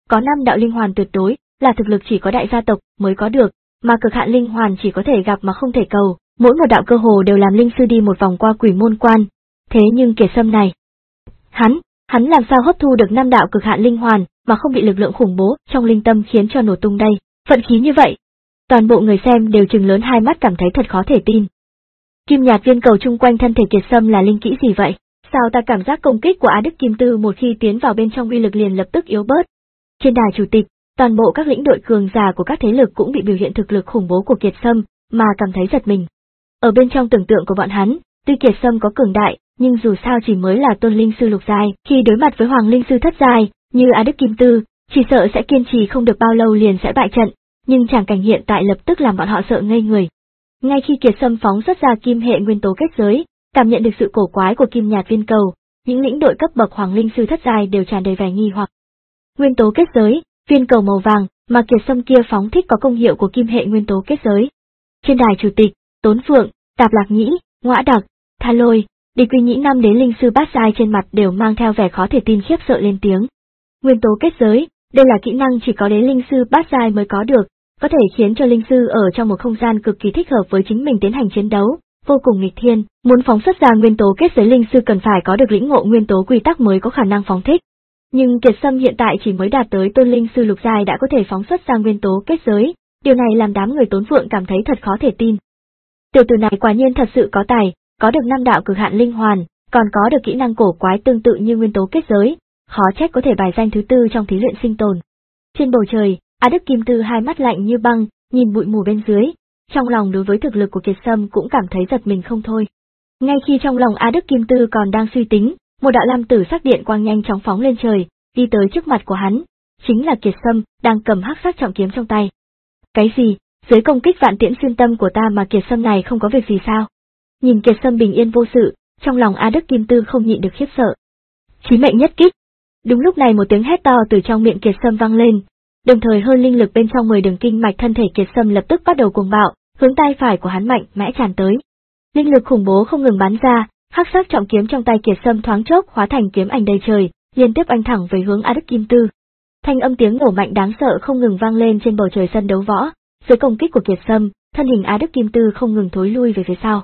có năm đạo linh hoàn tuyệt đối, là thực lực chỉ có đại gia tộc mới có được, mà cực hạn linh hoàn chỉ có thể gặp mà không thể cầu, mỗi một đạo cơ hồ đều làm linh sư đi một vòng qua quỷ môn quan. Thế nhưng Kiệt Sâm này, hắn, hắn làm sao hấp thu được năm đạo cực hạn linh hoàn mà không bị lực lượng khủng bố trong linh tâm khiến cho nổ tung đây, vận khí như vậy. Toàn bộ người xem đều trừng lớn hai mắt cảm thấy thật khó thể tin. Kim nhạt viên cầu chung quanh thân thể Kiệt Sâm là linh kỹ gì vậy? Sao ta cảm giác công kích của Á Đức Kim Tư một khi tiến vào bên trong uy lực liền lập tức yếu bớt. Trên đài chủ tịch, toàn bộ các lĩnh đội cường giả của các thế lực cũng bị biểu hiện thực lực khủng bố của Kiệt Sâm mà cảm thấy giật mình. Ở bên trong tưởng tượng của bọn hắn, tuy Kiệt Sâm có cường đại, nhưng dù sao chỉ mới là tôn linh sư lục giai, khi đối mặt với hoàng linh sư thất giai, như Á Đức Kim Tư, chỉ sợ sẽ kiên trì không được bao lâu liền sẽ bại trận, nhưng tràng cảnh hiện tại lập tức làm bọn họ sợ ngây người. Ngay khi Kiệt Sâm phóng xuất ra kim hệ nguyên tố kết giới, cảm nhận được sự cổ quái của kim nhạt viên cầu, những lĩnh đội cấp bậc hoàng linh sư thất giai đều tràn đầy vẻ nghi hoặc. Nguyên tố kết giới, viên cầu màu vàng mà Kiệt Sâm kia phóng thích có công hiệu của kim hệ nguyên tố kết giới. Trên đài chủ tịch, Tốn Phượng, Tạp Lạc Nhĩ, Ngõa Đặc, Tha Lôi, Địch Quy Nhĩ năm đến linh sư bát giai trên mặt đều mang theo vẻ khó thể tin khiếp sợ lên tiếng. Nguyên tố kết giới, đây là kỹ năng chỉ có đến linh sư bát giai mới có được, có thể khiến cho linh sư ở trong một không gian cực kỳ thích hợp với chính mình tiến hành chiến đấu, vô cùng nghịch thiên, muốn phóng xuất ra nguyên tố kết giới linh sư cần phải có được lĩnh ngộ nguyên tố quy tắc mới có khả năng phóng thích. Nhưng Kiệt Sâm hiện tại chỉ mới đạt tới tôn linh sư lục giai đã có thể phóng xuất ra nguyên tố kết giới, điều này làm đám người Tốn Phượng cảm thấy thật khó thể tin. Tiểu tử này quả nhiên thật sự có tài, có được năm đạo cực hạn linh hoàn, còn có được kỹ năng cổ quái tương tự như nguyên tố kết giới, khó trách có thể bài danh thứ tư trong thí luyện sinh tồn. Trên bầu trời, Á Đức Kim Tư hai mắt lạnh như băng, nhìn bụi mù bên dưới, trong lòng đối với thực lực của Kiệt Sâm cũng cảm thấy giật mình không thôi. Ngay khi trong lòng Á Đức Kim Tư còn đang suy tính, một đạo lam tử sắc điện quang nhanh chóng phóng lên trời, đi tới trước mặt của hắn, chính là Kiệt Sâm đang cầm hắc sắc trọng kiếm trong tay. Cái gì? Dưới công kích vạn tiễn xuyên tâm của ta mà Kiệt Sâm này không có việc gì sao? Nhìn Kiệt Sâm bình yên vô sự, trong lòng Á Đức Kim Tư không nhịn được khiếp sợ. Chí mệnh nhất kích. Đúng lúc này một tiếng hét to từ trong miệng Kiệt Sâm vang lên, đồng thời hơn linh lực bên trong mười đường kinh mạch thân thể Kiệt Sâm lập tức bắt đầu cuồng bạo, hướng tay phải của hắn mạnh mẽ tràn tới. Linh lực khủng bố không ngừng bắn ra, hắc sắc trọng kiếm trong tay Kiệt Sâm thoáng chốc hóa thành kiếm ảnh đầy trời, liên tiếp anh thẳng về hướng Á Đức Kim Tư. Thanh âm tiếng nổ mạnh đáng sợ không ngừng vang lên trên bầu trời sân đấu võ, dưới công kích của Kiệt Sâm, thân hình Á Đức Kim Tư không ngừng thối lui về phía sau.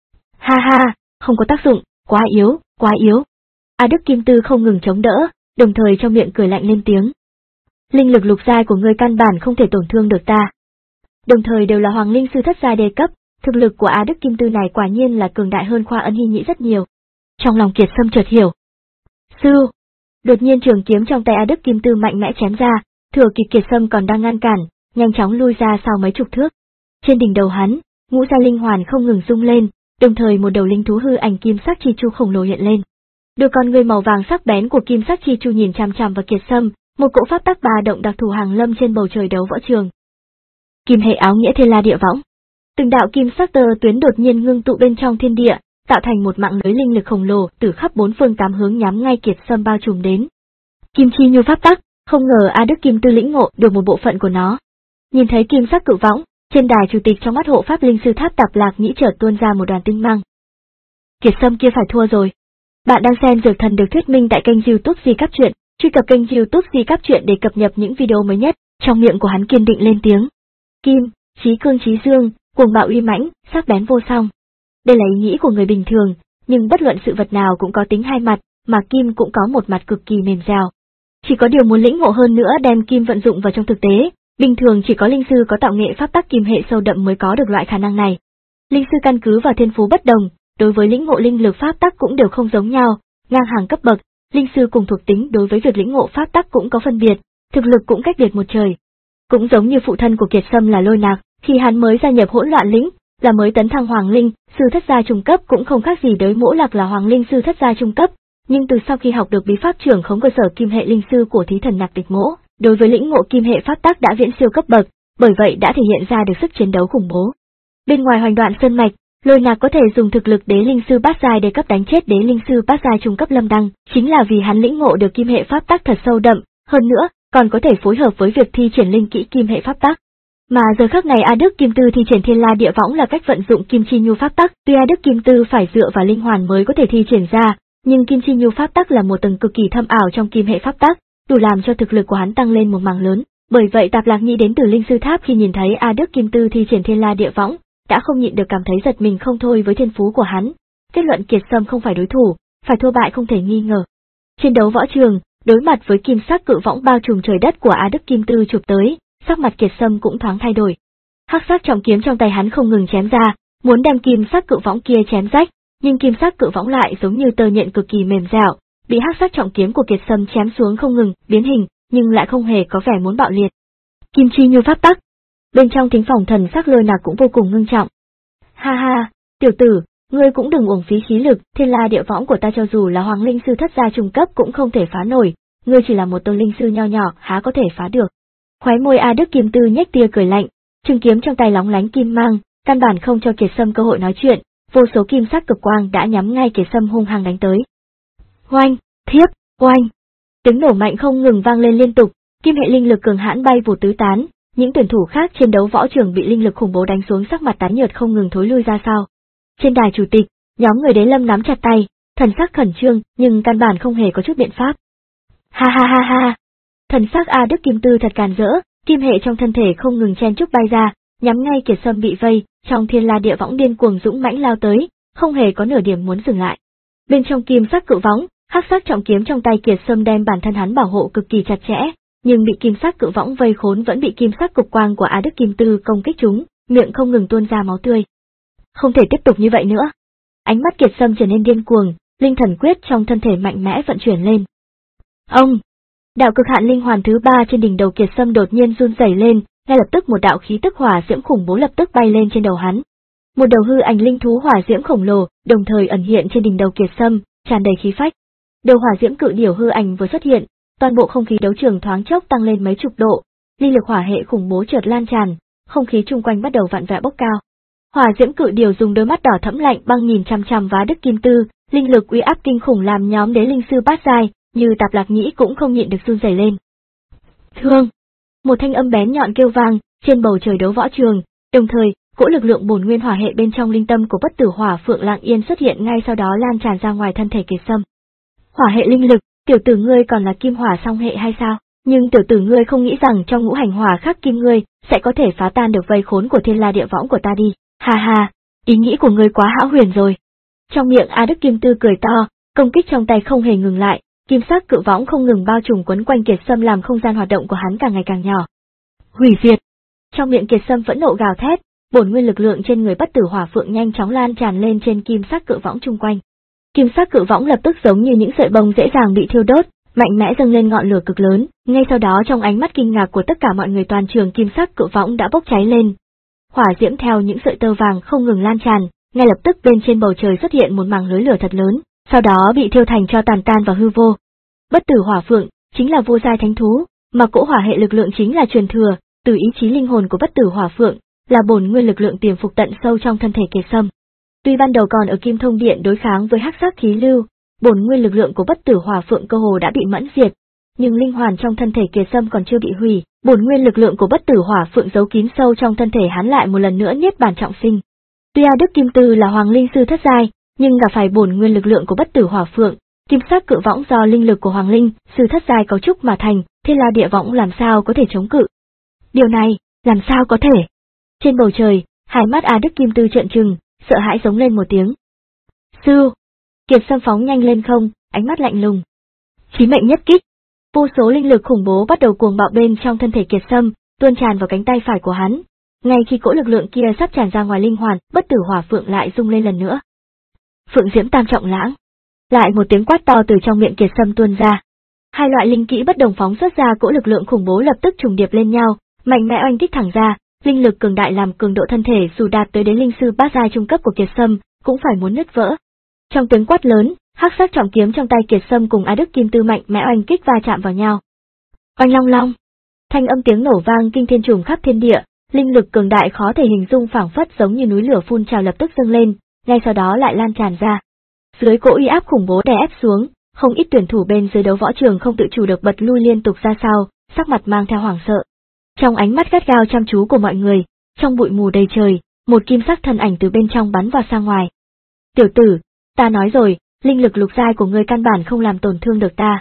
Ha ha, không có tác dụng, quá yếu, quá yếu. Á Đức Kim Tư không ngừng chống đỡ, đồng thời trong miệng cười lạnh lên tiếng. Linh lực lục giai của ngươi căn bản không thể tổn thương được ta. Đồng thời đều là hoàng linh sư thất giai đề cấp, thực lực của Á Đức Kim Tư này quả nhiên là cường đại hơn Khoa Ân Hy Nhĩ rất nhiều. Trong lòng Kiệt Sâm chợt hiểu. Sư! Đột nhiên trường kiếm trong tay Á Đức Kim Tư mạnh mẽ chém ra, thừa kịp Kiệt Sâm còn đang ngăn cản, nhanh chóng lui ra sau mấy chục thước. Trên đỉnh đầu hắn, ngũ gia linh hoàn không ngừng rung lên, đồng thời một đầu linh thú hư ảnh kim sắc chi chu khổng lồ hiện lên. Đôi con người màu vàng sắc bén của kim sắc chi chu nhìn chằm chằm vào Kiệt Sâm, một cỗ pháp tắc ba động đặc thù hàng lâm trên bầu trời đấu võ trường. Kim hệ áo nghĩa thiên la địa võng. Từng đạo kim sắc tơ tuyến đột nhiên ngưng tụ bên trong thiên địa, tạo thành một mạng lưới linh lực khổng lồ từ khắp bốn phương tám hướng nhắm ngay Kiệt Sâm bao trùm đến. Kim chi nhu pháp tắc, không ngờ Á Đức Kim Tư lĩnh ngộ được một bộ phận của nó. Nhìn thấy kim sắc cự võng, trên đài chủ tịch trong mắt hộ pháp linh sư Tháp Tạp Lạc Nhĩ chợt tuôn ra một đoàn tinh mang. Kiệt Sâm kia phải thua rồi. Bạn đang xem Dược Thần được thuyết minh tại kênh YouTube Di Cáp Truyện, truy cập kênh YouTube Di Cáp Truyện để cập nhật những video mới nhất. Trong miệng của hắn kiên định lên tiếng. Kim, chí cương chí dương, cuồng bạo uy mãnh, sắc bén vô song. Đây là ý nghĩ của người bình thường, nhưng bất luận sự vật nào cũng có tính hai mặt, mà kim cũng có một mặt cực kỳ mềm dẻo. Chỉ có điều muốn lĩnh ngộ hơn nữa đem kim vận dụng vào trong thực tế, bình thường chỉ có linh sư có tạo nghệ pháp tắc kim hệ sâu đậm mới có được loại khả năng này. Linh sư căn cứ vào thiên phú bất đồng, đối với lĩnh ngộ linh lực pháp tắc cũng đều không giống nhau, ngang hàng cấp bậc, linh sư cùng thuộc tính đối với việc lĩnh ngộ pháp tắc cũng có phân biệt, thực lực cũng cách biệt một trời. Cũng giống như phụ thân của Kiệt Sâm là Lôi Nạc, khi hắn mới gia nhập hỗn loạn lĩnh, là mới tấn thăng hoàng linh, sư thất gia trung cấp cũng không khác gì đối Mỗ Lạc là hoàng linh sư thất gia trung cấp, nhưng từ sau khi học được bí pháp trưởng khống cơ sở kim hệ linh sư của thí thần Nạc Địch Mỗ, đối với lĩnh ngộ kim hệ pháp tắc đã viễn siêu cấp bậc, bởi vậy đã thể hiện ra được sức chiến đấu khủng bố. Bên ngoài Hoành Đoạn Sơn mạch, Lôi Nạc có thể dùng thực lực đế linh sư bát giai để cấp đánh chết đế linh sư bát giai trung cấp Lâm Đăng, chính là vì hắn lĩnh ngộ được kim hệ pháp tắc thật sâu đậm, hơn nữa, còn có thể phối hợp với việc thi triển linh kỹ kim hệ pháp tắc. Mà giờ khắc này A Đức Kim Tư thi triển Thiên La Địa Võng là cách vận dụng kim chi nhu pháp tắc, tuy A Đức Kim Tư phải dựa vào linh hoàn mới có thể thi triển ra, nhưng kim chi nhu pháp tắc là một tầng cực kỳ thâm ảo trong kim hệ pháp tắc, đủ làm cho thực lực của hắn tăng lên một mảng lớn. Bởi vậy Tạp Lạc Nhĩ đến từ Linh Sư Tháp khi nhìn thấy A Đức Kim Tư thi triển Thiên La Địa Võng, đã không nhịn được cảm thấy giật mình không thôi với thiên phú của hắn. Kết luận Kiệt Sâm không phải đối thủ, phải thua bại không thể nghi ngờ. Trên đấu võ trường, đối mặt với kim sắc cự võng bao trùm trời đất của A Đức Kim Tư chụp tới, sắc mặt Kiệt Sâm cũng thoáng thay đổi. Hắc sắc trọng kiếm trong tay hắn không ngừng chém ra, muốn đem kim sắc cự võng kia chém rách, nhưng kim sắc cự võng lại giống như tơ nhện cực kỳ mềm dẻo, bị hắc sắc trọng kiếm của Kiệt Sâm chém xuống không ngừng biến hình, nhưng lại không hề có vẻ muốn bạo liệt. Kim chi như pháp tắc. Bên trong thính phòng thần sắc Lôi Nạc cũng vô cùng ngưng trọng. Ha ha, tiểu tử, ngươi cũng đừng uổng phí khí lực, Thiên La Địa Võng của ta cho dù là Hoàng Linh Sư thất gia trung cấp cũng không thể phá nổi, ngươi chỉ là một tôn linh sư nho nhỏ, há có thể phá được. Khóe môi A Đức Kim Tư nhếch tia cười lạnh, trường kiếm trong tay lóng lánh kim mang, căn bản không cho Kiệt Sâm cơ hội nói chuyện, vô số kim sắc cực quang đã nhắm ngay Kiệt Sâm hung hăng đánh tới. Oanh, thiếp, oanh. Tiếng nổ mạnh không ngừng vang lên liên tục, kim hệ linh lực cường hãn bay vụt tứ tán, những tuyển thủ khác trên đấu võ trường bị linh lực khủng bố đánh xuống sắc mặt tái nhợt không ngừng thối lui ra sau. Trên đài chủ tịch, nhóm người Đế Lâm nắm chặt tay, thần sắc khẩn trương, nhưng căn bản không hề có chút biện pháp. Ha ha ha ha. Thần sắc A Đức Kim Tư thật càn rỡ, kim hệ trong thân thể không ngừng chen chúc bay ra, nhắm ngay Kiệt Sâm bị vây, trong Thiên La Địa Võng điên cuồng dũng mãnh lao tới, không hề có nửa điểm muốn dừng lại. Bên trong kim sắc cự võng, hắc sắc trọng kiếm trong tay Kiệt Sâm đem bản thân hắn bảo hộ cực kỳ chặt chẽ, nhưng bị kim sắc cự võng vây khốn vẫn bị kim sắc cục quang của A Đức Kim Tư công kích trúng, miệng không ngừng tuôn ra máu tươi. Không thể tiếp tục như vậy nữa. Ánh mắt Kiệt Sâm trở nên điên cuồng, linh thần quyết trong thân thể mạnh mẽ vận chuyển lên. Ông! Đạo cực hạn linh hoàn thứ ba trên đỉnh đầu Kiệt Sâm đột nhiên run rẩy lên, ngay lập tức một đạo khí tức hỏa diễm khủng bố lập tức bay lên trên đầu hắn. Một đầu hư ảnh linh thú hỏa diễm khổng lồ, đồng thời ẩn hiện trên đỉnh đầu Kiệt Sâm, tràn đầy khí phách. Đầu hỏa diễm cự điểu hư ảnh vừa xuất hiện, toàn bộ không khí đấu trường thoáng chốc tăng lên mấy chục độ, linh lực hỏa hệ khủng bố chợt lan tràn, không khí chung quanh bắt đầu vặn vẹo bốc cao. Hỏa diễm cự điểu dùng đôi mắt đỏ thẫm lạnh băng nhìn chằm chằm vào Đức Kim Tư, linh lực uy áp kinh khủng làm nhóm đế linh sư bát giai, như Tạp Lạc Nhĩ cũng không nhịn được run rẩy lên. Thương! Một thanh âm bén nhọn kêu vang trên bầu trời đấu võ trường, đồng thời, cỗ lực lượng bổn nguyên hỏa hệ bên trong linh tâm của Bất Tử Hỏa Phượng Lặng Yên xuất hiện ngay sau đó lan tràn ra ngoài thân thể Kiệt Sâm. Hỏa hệ linh lực, tiểu tử ngươi còn là kim hỏa song hệ hay sao? Nhưng tiểu tử ngươi không nghĩ rằng trong ngũ hành hỏa khắc kim ngươi sẽ có thể phá tan được vây khốn của Thiên La Địa Võng của ta đi. Ha ha, ý nghĩ của ngươi quá hão huyền rồi. Trong miệng A Đức Kim Tư cười to, công kích trong tay không hề ngừng lại, kim sắc cự võng không ngừng bao trùm quấn quanh Kiệt Sâm làm không gian hoạt động của hắn càng ngày càng nhỏ. Hủy diệt. Trong miệng Kiệt Sâm phẫn nộ gào thét, bổn nguyên lực lượng trên người Bất Tử Hỏa Phượng nhanh chóng lan tràn lên trên kim sắc cự võng chung quanh. Kim sắc cự võng lập tức giống như những sợi bông dễ dàng bị thiêu đốt, mạnh mẽ dâng lên ngọn lửa cực lớn, ngay sau đó trong ánh mắt kinh ngạc của tất cả mọi người toàn trường kim sắc cự võng đã bốc cháy lên. Hỏa diễm theo những sợi tơ vàng không ngừng lan tràn, ngay lập tức bên trên bầu trời xuất hiện một mảng lưới lửa thật lớn, sau đó bị thiêu thành tro tàn tan vào hư vô. Bất Tử Hỏa Phượng chính là vô giai thánh thú, mà cỗ hỏa hệ lực lượng chính là truyền thừa từ ý chí linh hồn của Bất Tử Hỏa Phượng, là bổn nguyên lực lượng tiềm phục tận sâu trong thân thể Kiệt Sâm. Tuy ban đầu còn ở Kim Thông Điện đối kháng với hắc sắc khí lưu, bổn nguyên lực lượng của Bất Tử Hỏa Phượng cơ hồ đã bị mẫn diệt, nhưng linh hoàn trong thân thể Kiệt Sâm còn chưa bị hủy, bổn nguyên lực lượng của Bất Tử Hỏa Phượng giấu kín sâu trong thân thể hắn lại một lần nữa niết bàn trọng sinh. Tuy A Đức Kim Tư là Hoàng Linh sư thất giai, nhưng gặp phải bổn nguyên lực lượng của Bất Tử Hỏa Phượng, kim sắc cự võng do linh lực của Hoàng Linh sư thất giai cấu trúc mà thành, Thiên La Địa Võng làm sao có thể chống cự? Điều này, làm sao có thể? Trên bầu trời, hai mắt A Đức Kim Tư trợn trừng, sợ hãi giống lên một tiếng. Sư! Kiệt Sâm phóng nhanh lên không, ánh mắt lạnh lùng. Chí mệnh nhất kích! Vô số linh lực khủng bố bắt đầu cuồng bạo bên trong thân thể Kiệt Sâm, tuôn tràn vào cánh tay phải của hắn. Ngay khi cỗ lực lượng kia sắp tràn ra ngoài linh hoàn, Bất Tử Hỏa Phượng lại rung lên lần nữa. Phượng Diễm Tam Trọng Lãng! Lại một tiếng quát to từ trong miệng Kiệt Sâm tuôn ra. Hai loại linh kỹ bất đồng phóng xuất ra cỗ lực lượng khủng bố lập tức trùng điệp lên nhau, mạnh mẽ oanh kích thẳng ra, linh lực cường đại làm cường độ thân thể dù đạt tới đến linh sư bát giai trung cấp của Kiệt Sâm, cũng phải muốn nứt vỡ. Trong tiếng quát lớn, hắc sắc trọng kiếm trong tay Kiệt Sâm cùng A Đức Kim Tư mạnh mẽ oanh kích va chạm vào nhau. Oanh long long, thanh âm tiếng nổ vang kinh thiên trùng khắp thiên địa, linh lực cường đại khó thể hình dung phảng phất giống như núi lửa phun trào lập tức dâng lên, ngay sau đó lại lan tràn ra. Dưới cỗ uy áp khủng bố đè ép xuống, không ít tuyển thủ bên dưới đấu võ trường không tự chủ được bật lui liên tục ra sau, sắc mặt mang theo hoảng sợ. Trong ánh mắt gắt gao chăm chú của mọi người, trong bụi mù đầy trời, một kim sắc thân ảnh từ bên trong bắn vào sang ngoài. Tiểu tử, ta nói rồi, linh lực lục giai của ngươi căn bản không làm tổn thương được ta.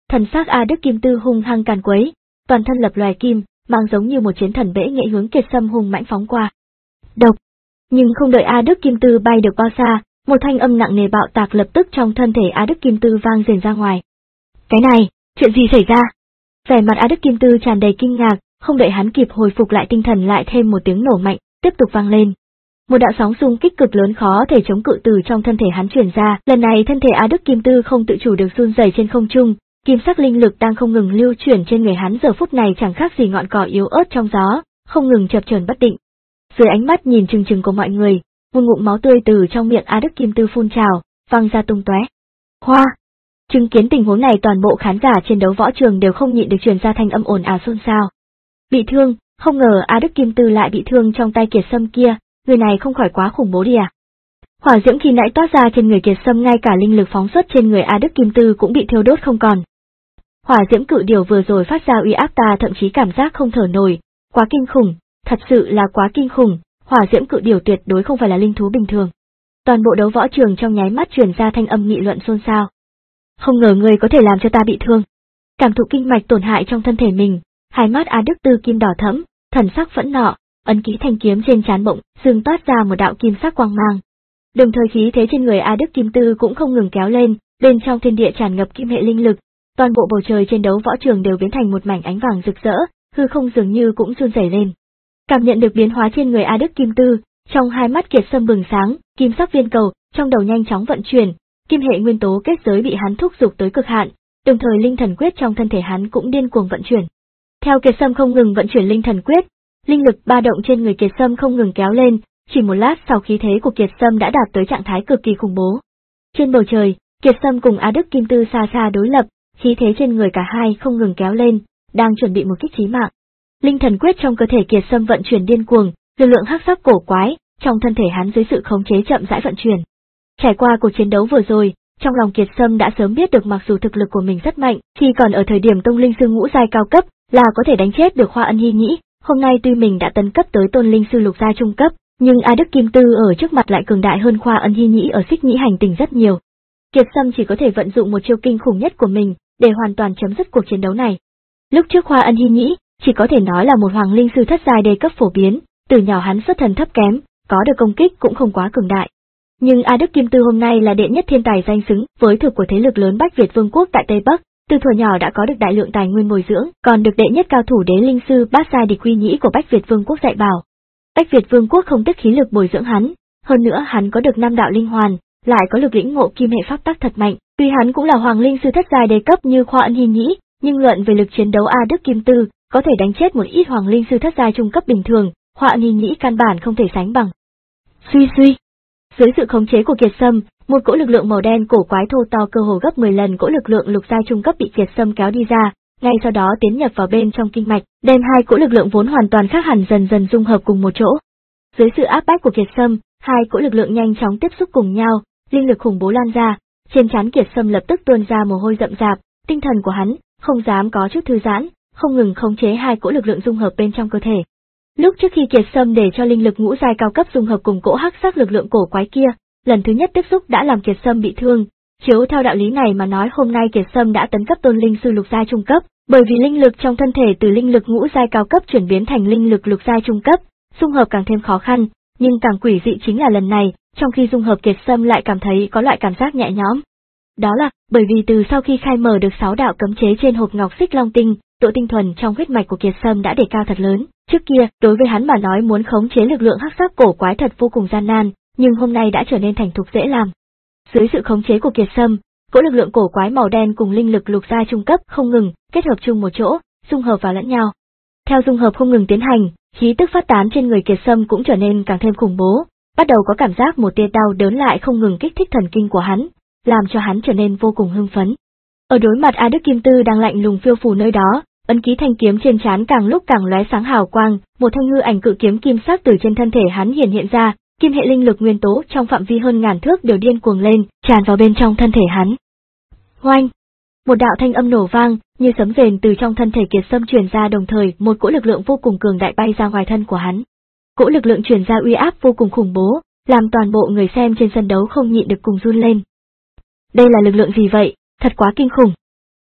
Thần sắc A Đức Kim Tư hung hăng càn quấy, toàn thân lập lòe kim, mang giống như một chiến thần bệ nghệ hướng Kiệt Sâm hung mãnh phóng qua. Độc! Nhưng không đợi A Đức Kim Tư bay được bao xa, một thanh âm nặng nề bạo tạc lập tức trong thân thể A Đức Kim Tư vang rền ra ngoài. Cái này, chuyện gì xảy ra? Vẻ mặt A Đức Kim Tư tràn đầy kinh ngạc, không đợi hắn kịp hồi phục lại tinh thần lại thêm một tiếng nổ mạnh, tiếp tục vang lên. Một đạo sóng xung kích cực lớn khó thể chống cự từ trong thân thể hắn truyền ra, lần này thân thể A Đức Kim Tư không tự chủ được run rẩy trên không trung, kim sắc linh lực đang không ngừng lưu chuyển trên người hắn giờ phút này chẳng khác gì ngọn cỏ yếu ớt trong gió, không ngừng chập chờn bất định. Dưới ánh mắt nhìn chừng chừng của mọi người, một ngụm máu tươi từ trong miệng A Đức Kim Tư phun trào, văng ra tung tóe. Hoa! Chứng kiến tình huống này toàn bộ khán giả trên đấu võ trường đều không nhịn được truyền ra thanh âm ồn ào xôn xao. Bị thương, không ngờ A Đức Kim Tư lại bị thương trong tay Kiệt Sâm kia, người này không khỏi quá khủng bố đi à? Hỏa diễm khi nãy toát ra trên người Kiệt Sâm ngay cả linh lực phóng xuất trên người A Đức Kim Tư cũng bị thiêu đốt không còn. Hỏa diễm cự điểu vừa rồi phát ra uy áp ta thậm chí cảm giác không thở nổi, quá kinh khủng, thật sự là quá kinh khủng, hỏa diễm cự điểu tuyệt đối không phải là linh thú bình thường. Toàn bộ đấu võ trường trong nháy mắt truyền ra thanh âm nghị luận xôn xao. Không ngờ người có thể làm cho ta bị thương. Cảm thụ kinh mạch tổn hại trong thân thể mình, hai mắt A Đức Tư kim đỏ thẫm, thần sắc phẫn nộ, ấn ký thanh kiếm trên trán bỗng dưng toát ra một đạo kim sắc quang mang. Đồng thời khí thế trên người A Đức Kim Tư cũng không ngừng kéo lên, bên trong thiên địa tràn ngập kim hệ linh lực, toàn bộ bầu trời trên đấu võ trường đều biến thành một mảnh ánh vàng rực rỡ, hư không dường như cũng run rẩy lên. Cảm nhận được biến hóa trên người A Đức Kim Tư, trong hai mắt Kiệt Sâm bừng sáng, kim sắc viên cầu trong đầu nhanh chóng vận chuyển, kim hệ nguyên tố kết giới bị hắn thúc giục tới cực hạn, đồng thời linh thần quyết trong thân thể hắn cũng điên cuồng vận chuyển. Theo Kiệt Sâm không ngừng vận chuyển linh thần quyết, linh lực ba động trên người Kiệt Sâm không ngừng kéo lên, chỉ một lát sau khí thế của Kiệt Sâm đã đạt tới trạng thái cực kỳ khủng bố. Trên bầu trời, Kiệt Sâm cùng A Đức Kim Tư xa xa đối lập, khí thế trên người cả hai không ngừng kéo lên, đang chuẩn bị một kích chí mạng. Linh thần quyết trong cơ thể Kiệt Sâm vận chuyển điên cuồng, lực lượng hắc sắc cổ quái trong thân thể hắn dưới sự khống chế chậm rãi vận chuyển. Trải qua cuộc chiến đấu vừa rồi, trong lòng Kiệt Sâm đã sớm biết được mặc dù thực lực của mình rất mạnh, khi còn ở thời điểm tông linh sư ngũ giai cao cấp, là có thể đánh chết được Hoa Ân Hi Nhĩ, hôm nay tuy mình đã tấn cấp tới tôn linh sư lục giai trung cấp, nhưng A Đức Kim Tư ở trước mặt lại cường đại hơn Hoa Ân Hi Nhĩ ở Xích Nhĩ hành tinh rất nhiều. Kiệt Sâm chỉ có thể vận dụng một chiêu kinh khủng nhất của mình để hoàn toàn chấm dứt cuộc chiến đấu này. Lúc trước Hoa Ân Hi Nhĩ chỉ có thể nói là một hoàng linh sư thất giai đề cấp phổ biến, từ nhỏ hắn xuất thần thấp kém, có được công kích cũng không quá cường đại. Nhưng A Đức Kim Tư hôm nay là đệ nhất thiên tài danh xứng với thực của thế lực lớn Bách Việt Vương quốc tại Tây Bắc, từ thuở nhỏ đã có được đại lượng tài nguyên bồi dưỡng, còn được đệ nhất cao thủ đế linh sư bát giai Địch Quy Nhĩ của Bách Việt Vương quốc dạy bảo. Bách Việt Vương quốc không tiếc khí lực bồi dưỡng hắn, hơn nữa hắn có được năm đạo linh hoàn, lại có lực lĩnh ngộ kim hệ pháp tắc thật mạnh. Tuy hắn cũng là hoàng linh sư thất giai đề cấp như Hoa Ân Hi Nhĩ, nhưng luận về lực chiến đấu A Đức Kim Tư có thể đánh chết một ít hoàng linh sư thất giai trung cấp bình thường, Hoa Ân Hi Nhĩ căn bản không thể sánh bằng. Suy suy. Dưới sự khống chế của Kiệt Sâm, một cỗ lực lượng màu đen cổ quái thô to cơ hồ gấp mười lần cỗ lực lượng lục giai trung cấp bị Kiệt Sâm kéo đi ra, ngay sau đó tiến nhập vào bên trong kinh mạch, đem hai cỗ lực lượng vốn hoàn toàn khác hẳn dần dần dung hợp cùng một chỗ. Dưới sự áp bách của Kiệt Sâm, hai cỗ lực lượng nhanh chóng tiếp xúc cùng nhau, linh lực khủng bố lan ra, trên trán Kiệt Sâm lập tức tuôn ra mồ hôi rậm rạp, tinh thần của hắn không dám có chút thư giãn, không ngừng khống chế hai cỗ lực lượng dung hợp bên trong cơ thể. Lúc trước khi Kiệt Sâm để cho linh lực ngũ giai cao cấp dung hợp cùng cỗ hắc sắc lực lượng cổ quái kia, lần thứ nhất tiếp xúc đã làm Kiệt Sâm bị thương. Chiếu theo đạo lý này mà nói hôm nay Kiệt Sâm đã tấn cấp tôn linh sư lục giai trung cấp, bởi vì linh lực trong thân thể từ linh lực ngũ giai cao cấp chuyển biến thành linh lực lục giai trung cấp, dung hợp càng thêm khó khăn, nhưng càng quỷ dị chính là lần này, trong khi dung hợp Kiệt Sâm lại cảm thấy có loại cảm giác nhẹ nhõm. Đó là bởi vì từ sau khi khai mở được sáu đạo cấm chế trên hộp ngọc xích long tinh, độ tinh thuần trong huyết mạch của Kiệt Sâm đã đề cao thật lớn. Trước kia, đối với hắn mà nói muốn khống chế lực lượng hắc sắc cổ quái thật vô cùng gian nan, nhưng hôm nay đã trở nên thành thục dễ làm. Dưới sự khống chế của Kiệt Sâm, cỗ lực lượng cổ quái màu đen cùng linh lực lục giai trung cấp không ngừng kết hợp chung một chỗ, dung hợp vào lẫn nhau. Theo dung hợp không ngừng tiến hành, khí tức phát tán trên người Kiệt Sâm cũng trở nên càng thêm khủng bố, bắt đầu có cảm giác một tia đau đớn lại không ngừng kích thích thần kinh của hắn, làm cho hắn trở nên vô cùng hưng phấn. Ở đối mặt A Đức Kim Tư đang lạnh lùng phiêu phù nơi đó, ấn ký thanh kiếm trên trán càng lúc càng lóe sáng hào quang, một thanh hư ảnh cự kiếm kim sắc từ trên thân thể hắn hiện hiện ra, kim hệ linh lực nguyên tố trong phạm vi hơn ngàn thước đều điên cuồng lên, tràn vào bên trong thân thể hắn. Oanh! Một đạo thanh âm nổ vang, như sấm rền từ trong thân thể Kiệt Sâm truyền ra, đồng thời một cỗ lực lượng vô cùng cường đại bay ra ngoài thân của hắn. Cỗ lực lượng truyền ra uy áp vô cùng khủng bố, làm toàn bộ người xem trên sân đấu không nhịn được cùng run lên. Đây là lực lượng gì vậy, thật quá kinh khủng.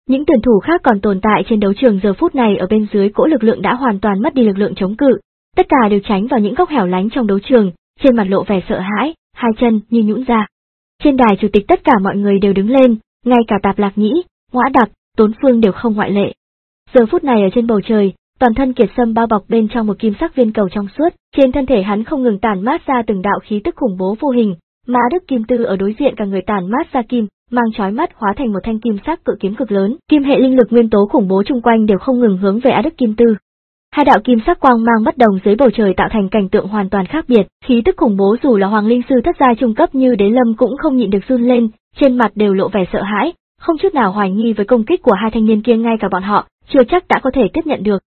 Những tuyển thủ khác còn tồn tại trên đấu trường giờ phút này ở bên dưới cỗ lực lượng đã hoàn toàn mất đi lực lượng chống cự, tất cả đều tránh vào những góc hẻo lánh trong đấu trường, trên mặt lộ vẻ sợ hãi, hai chân như nhũn ra. Trên đài chủ tịch tất cả mọi người đều đứng lên, ngay cả Tạp Lạc Nhĩ, Ngõa Đặc, Tốn Phương đều không ngoại lệ. Giờ phút này ở trên bầu trời, toàn thân Kiệt Sâm bao bọc bên trong một kim sắc viên cầu trong suốt, trên thân thể hắn không ngừng tản mát ra từng đạo khí tức khủng bố vô hình, mà A Đức Kim Tư ở đối diện cả người tản mát ra kim, mang chói mắt hóa thành một thanh kim sắc cự kiếm cực lớn, kim hệ linh lực nguyên tố khủng bố chung quanh đều không ngừng hướng về A Đức Kim Tư. Hai đạo kim sắc quang mang bất đồng dưới bầu trời tạo thành cảnh tượng hoàn toàn khác biệt, khí tức khủng bố dù là hoàng linh sư thất giai trung cấp như Đế Lâm cũng không nhịn được run lên, trên mặt đều lộ vẻ sợ hãi, không chút nào hoài nghi với công kích của hai thanh niên kia, ngay cả bọn họ chưa chắc đã có thể tiếp nhận được.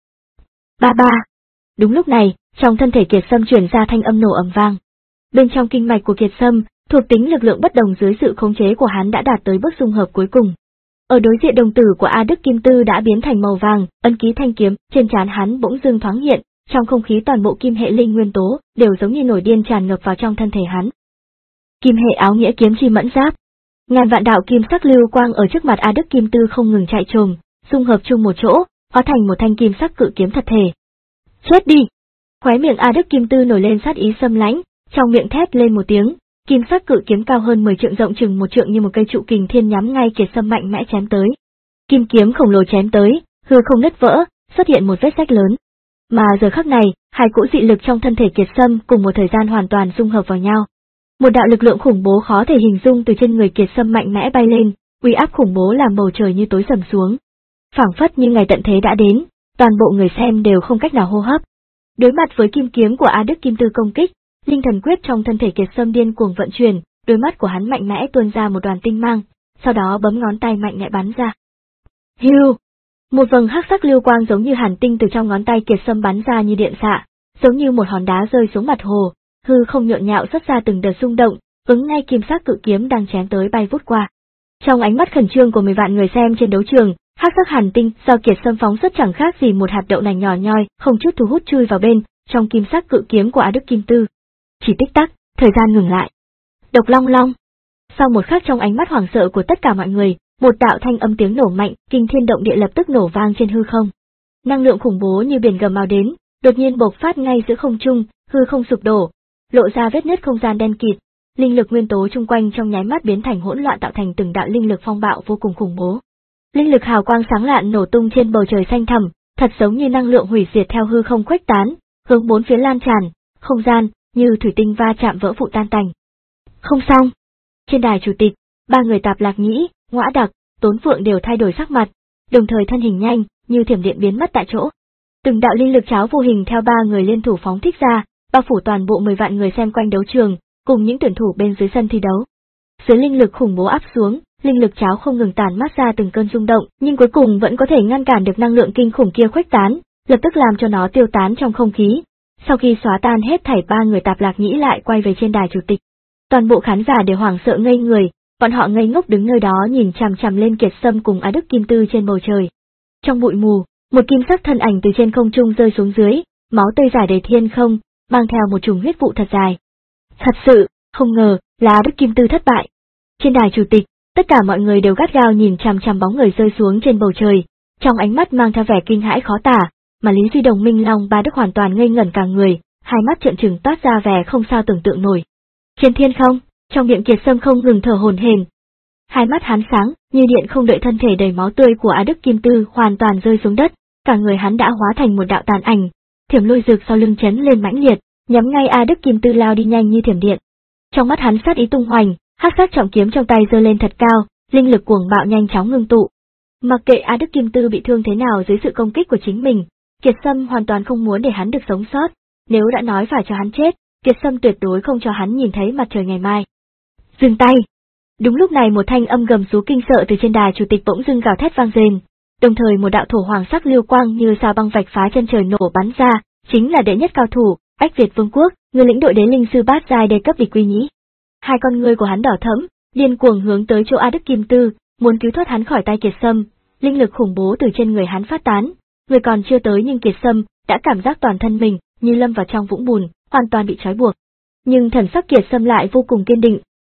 Ba ba. Đúng lúc này, trong thân thể Kiệt Sâm truyền ra thanh âm nổ ầm vang. Bên trong kinh mạch của Kiệt Sâm, thuộc tính lực lượng bất đồng dưới sự khống chế của hắn đã đạt tới bước dung hợp cuối cùng. Ở đối diện đồng tử của A Đức Kim Tư đã biến thành màu vàng, ấn ký thanh kiếm trên trán hắn bỗng dưng thoáng hiện, trong không khí toàn bộ kim hệ linh nguyên tố đều giống như nổi điên tràn ngập vào trong thân thể hắn. Kim hệ áo nghĩa kiếm chi mẫn giáp. Ngàn vạn đạo kim sắc lưu quang ở trước mặt A Đức Kim Tư không ngừng chạy trồm, dung hợp chung một chỗ, hóa thành một thanh kim sắc cự kiếm thật thể. Chết đi! Khóe miệng A Đức Kim Tư nổi lên sát ý xâm lãnh, trong miệng thét lên một tiếng, kim sắc cự kiếm cao hơn mười trượng rộng chừng một trượng như một cây trụ kình thiên nhắm ngay Kiệt Sâm mạnh mẽ chém tới. Kim kiếm khổng lồ chém tới, hư không nứt vỡ, xuất hiện một vết rách lớn. Mà giờ khắc này, hai cỗ dị lực trong thân thể Kiệt Sâm cùng một thời gian hoàn toàn dung hợp vào nhau. Một đạo lực lượng khủng bố khó thể hình dung từ trên người Kiệt Sâm mạnh mẽ bay lên, uy áp khủng bố làm bầu trời như tối sầm xuống. Phảng phất như ngày tận thế đã đến, toàn bộ người xem đều không cách nào hô hấp. Đối mặt với kim kiếm của A Đức Kim Tư công kích, linh thần quyết trong thân thể Kiệt Sâm điên cuồng vận chuyển, đôi mắt của hắn mạnh mẽ tuôn ra một đoàn tinh mang, sau đó bấm ngón tay mạnh mẽ bắn ra. Hưu! Một vầng hắc sắc lưu quang giống như hàn tinh từ trong ngón tay Kiệt Sâm bắn ra như điện xạ, giống như một hòn đá rơi xuống mặt hồ, hư không nhộn nhạo xuất ra từng đợt rung động, ứng ngay kim sắc cự kiếm đang chém tới bay vút qua. Trong ánh mắt khẩn trương của mười vạn người xem trên đấu trường, hắc sắc hàn tinh do Kiệt Sâm phóng xuất chẳng khác gì một hạt đậu nành nhỏ nhoi, không chút thu hút chui vào bên trong kim sắc cự kiếm của A Đức Kim Tư. Chỉ tích tắc, thời gian ngừng lại. Độc long long. Sau một khắc trong ánh mắt hoảng sợ của tất cả mọi người, một đạo thanh âm tiếng nổ mạnh, kinh thiên động địa lập tức nổ vang trên hư không. Năng lượng khủng bố như biển gầm ào đến, đột nhiên bộc phát ngay giữa không trung, hư không sụp đổ, lộ ra vết nứt không gian đen kịt, linh lực nguyên tố chung quanh trong nháy mắt biến thành hỗn loạn tạo thành từng đạo linh lực phong bạo vô cùng khủng bố. Linh lực hào quang sáng lạn nổ tung trên bầu trời xanh thẳm, thật giống như năng lượng hủy diệt theo hư không khuếch tán, hướng bốn phía lan tràn, không gian như thủy tinh va chạm vỡ vụn tan tành. Không xong. Trên đài chủ tịch, ba người Tạp Lạc Nhĩ, Ngõa Đặc, Tốn Phượng đều thay đổi sắc mặt, đồng thời thân hình nhanh, như thiểm điện biến mất tại chỗ. Từng đạo linh lực cháo vô hình theo ba người liên thủ phóng thích ra, bao phủ toàn bộ mười vạn người xem quanh đấu trường, cùng những tuyển thủ bên dưới sân thi đấu. Dưới linh lực khủng bố áp xuống, linh lực cháo không ngừng tản mát ra từng cơn rung động, nhưng cuối cùng vẫn có thể ngăn cản được năng lượng kinh khủng kia khuếch tán, lập tức làm cho nó tiêu tán trong không khí. Sau khi xóa tan hết thảy, ba người Tạp Lạc Nhĩ lại quay về trên đài chủ tịch. Toàn bộ khán giả đều hoảng sợ ngây người, bọn họ ngây ngốc đứng nơi đó nhìn chằm chằm lên Kiệt Sâm cùng A Đức Kim Tư trên bầu trời. Trong bụi mù, một kim sắc thân ảnh từ trên không trung rơi xuống dưới, máu tươi rải đầy thiên không, mang theo một chùm huyết vụ thật dài. Thật sự, không ngờ, là A Đức Kim Tư thất bại. Trên đài chủ tịch, tất cả mọi người đều gắt gao nhìn chằm chằm bóng người rơi xuống trên bầu trời, trong ánh mắt mang theo vẻ kinh hãi khó tả, mà Lý Duy Đồng, Minh Long ba Đức hoàn toàn ngây ngẩn cả người, hai mắt trợn trừng toát ra vẻ không sao tưởng tượng nổi. Trên thiên không, trong miệng Kiệt Sâm không ngừng thở hổn hển. Hai mắt hắn sáng, như điện, không đợi thân thể đầy máu tươi của A Đức Kim Tư hoàn toàn rơi xuống đất, cả người hắn đã hóa thành một đạo tàn ảnh, thiểm lôi rực sau lưng chấn lên mãnh liệt, nhắm ngay A Đức Kim Tư lao đi nhanh như thiểm điện. Trong mắt hắn sát ý tung hoành, hắc sắc trọng kiếm trong tay giơ lên thật cao, linh lực cuồng bạo nhanh chóng ngưng tụ. Mặc kệ A Đức Kim Tư bị thương thế nào dưới sự công kích của chính mình, Kiệt Sâm hoàn toàn không muốn để hắn được sống sót, nếu đã nói phải cho hắn chết, Kiệt Sâm tuyệt đối không cho hắn nhìn thấy mặt trời ngày mai. Dừng tay! Đúng lúc này một thanh âm gầm rú kinh sợ từ trên đài chủ tịch bỗng dưng gào thét vang rền, đồng thời một đạo thổ hoàng sắc lưu quang như sao băng vạch phá chân trời nổ bắn ra, chính là đệ nhất cao thủ, Bách Việt Vương quốc, người lĩnh đội đế linh sư bát giai đề cấp địch Quy Nhĩ. Hai con ngươi của hắn đỏ thẫm, điên cuồng hướng tới chỗ A Đức Kim Tư, muốn cứu thoát hắn khỏi tay Kiệt Sâm, linh lực khủng bố từ trên người hắn phát tán, người còn chưa tới nhưng Kiệt Sâm đã cảm giác toàn thân mình như lâm vào trong vũng bùn, hoàn toàn bị trói buộc. Nhưng thần sắc Kiệt Sâm lại vô cùng kiên định,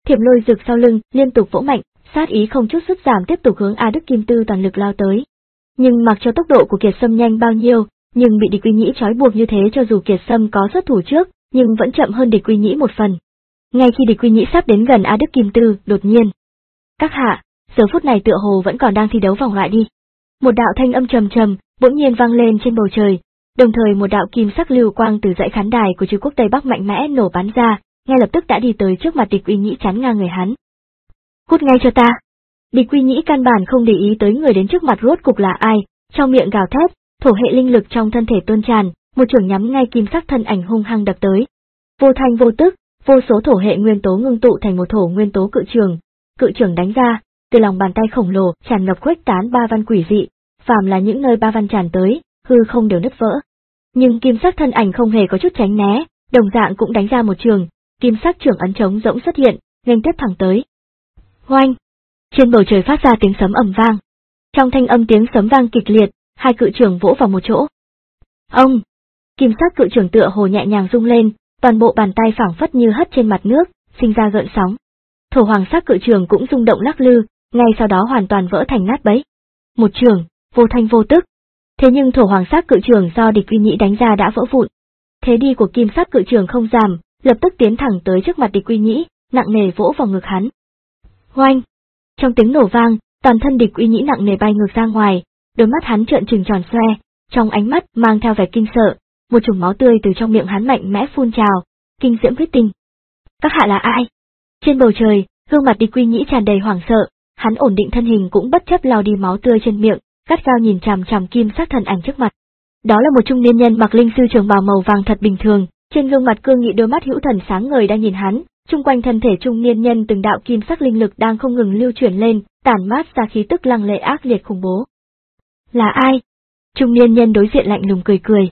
thiểm lôi rực sau lưng liên tục vỗ mạnh, sát ý không chút sút giảm tiếp tục hướng A Đức Kim Tư toàn lực lao tới. Nhưng mặc cho tốc độ của Kiệt Sâm nhanh bao nhiêu, nhưng bị địch Uy Nhĩ trói buộc như thế, cho dù Kiệt Sâm có xuất thủ trước, nhưng vẫn chậm hơn địch Uy Nhĩ một phần. Ngay khi địch Uy Nhĩ sắp đến gần A Đức Kim Tư, đột nhiên, các hạ, giờ phút này tựa hồ vẫn còn đang thi đấu vòng loại đi. Một đạo thanh âm trầm trầm bỗng nhiên vang lên trên bầu trời, đồng thời một đạo kim sắc lưu quang từ dãy khán đài của Trừ Quốc Tây Bắc mạnh mẽ nổ bắn ra, ngay lập tức đã đi tới trước mặt địch Uy Nhĩ chắn ngang người hắn. Cút ngay cho ta! Địch Uy Nhĩ căn bản không để ý tới người đến trước mặt rốt cục là ai, trong miệng gào thét, thổ hệ linh lực trong thân thể tuôn tràn, một chưởng nhắm ngay kim sắc thân ảnh hung hăng đập tới. Vô thanh vô tức, vô số thổ hệ nguyên tố ngưng tụ thành một thổ nguyên tố cự trường, cự trường đánh ra, từ lòng bàn tay khổng lồ tràn ngập khuếch tán ba văn quỷ dị, phàm là những nơi ba văn tràn tới, hư không đều nứt vỡ. Nhưng kim sắc thân ảnh không hề có chút tránh né, đồng dạng cũng đánh ra một trường, kim sắc trường ấn trống rỗng xuất hiện, nghênh tiếp thẳng tới. Oanh! Trên bầu trời phát ra tiếng sấm ầm vang. Trong thanh âm tiếng sấm vang kịch liệt, hai cự trường vỗ vào một chỗ. Ông! Kim sắc cự trường tựa hồ nhẹ nhàng rung lên, toàn bộ bàn tay phảng phất như hất trên mặt nước, sinh ra gợn sóng. Thổ hoàng sắc cự trường cũng rung động lắc lư, ngay sau đó hoàn toàn vỡ thành nát bấy. Một trường, vô thanh vô tức. Thế nhưng thổ hoàng sắc cự trường do địch Uy Nhĩ đánh ra đã vỡ vụn. Thế đi của kim sắc cự trường không giảm, lập tức tiến thẳng tới trước mặt địch Uy Nhĩ, nặng nề vỗ vào ngực hắn. Oanh! Trong tiếng nổ vang, toàn thân địch Uy Nhĩ nặng nề bay ngược ra ngoài, đôi mắt hắn trợn trừng tròn xoe, trong ánh mắt mang theo vẻ kinh sợ, một chùm máu tươi từ trong miệng hắn mạnh mẽ phun trào, kinh diễm huyết tinh. Các hạ là ai? Trên bầu trời, gương mặt địch Uy Nhĩ tràn đầy hoảng sợ, hắn ổn định thân hình cũng bất chấp lau đi máu tươi trên miệng, gắt gao nhìn chằm chằm kim sắc thần ảnh trước mặt. Đó là một trung niên nhân mặc linh sư trường bào màu vàng thật bình thường, trên gương mặt cương nghị đôi mắt hữu thần sáng ngời đang nhìn hắn, chung quanh thân thể trung niên nhân từng đạo kim sắc linh lực đang không ngừng lưu chuyển lên, tản mát ra khí tức lăng lệ ác liệt khủng bố. Là ai? Trung niên nhân đối diện lạnh lùng cười cười.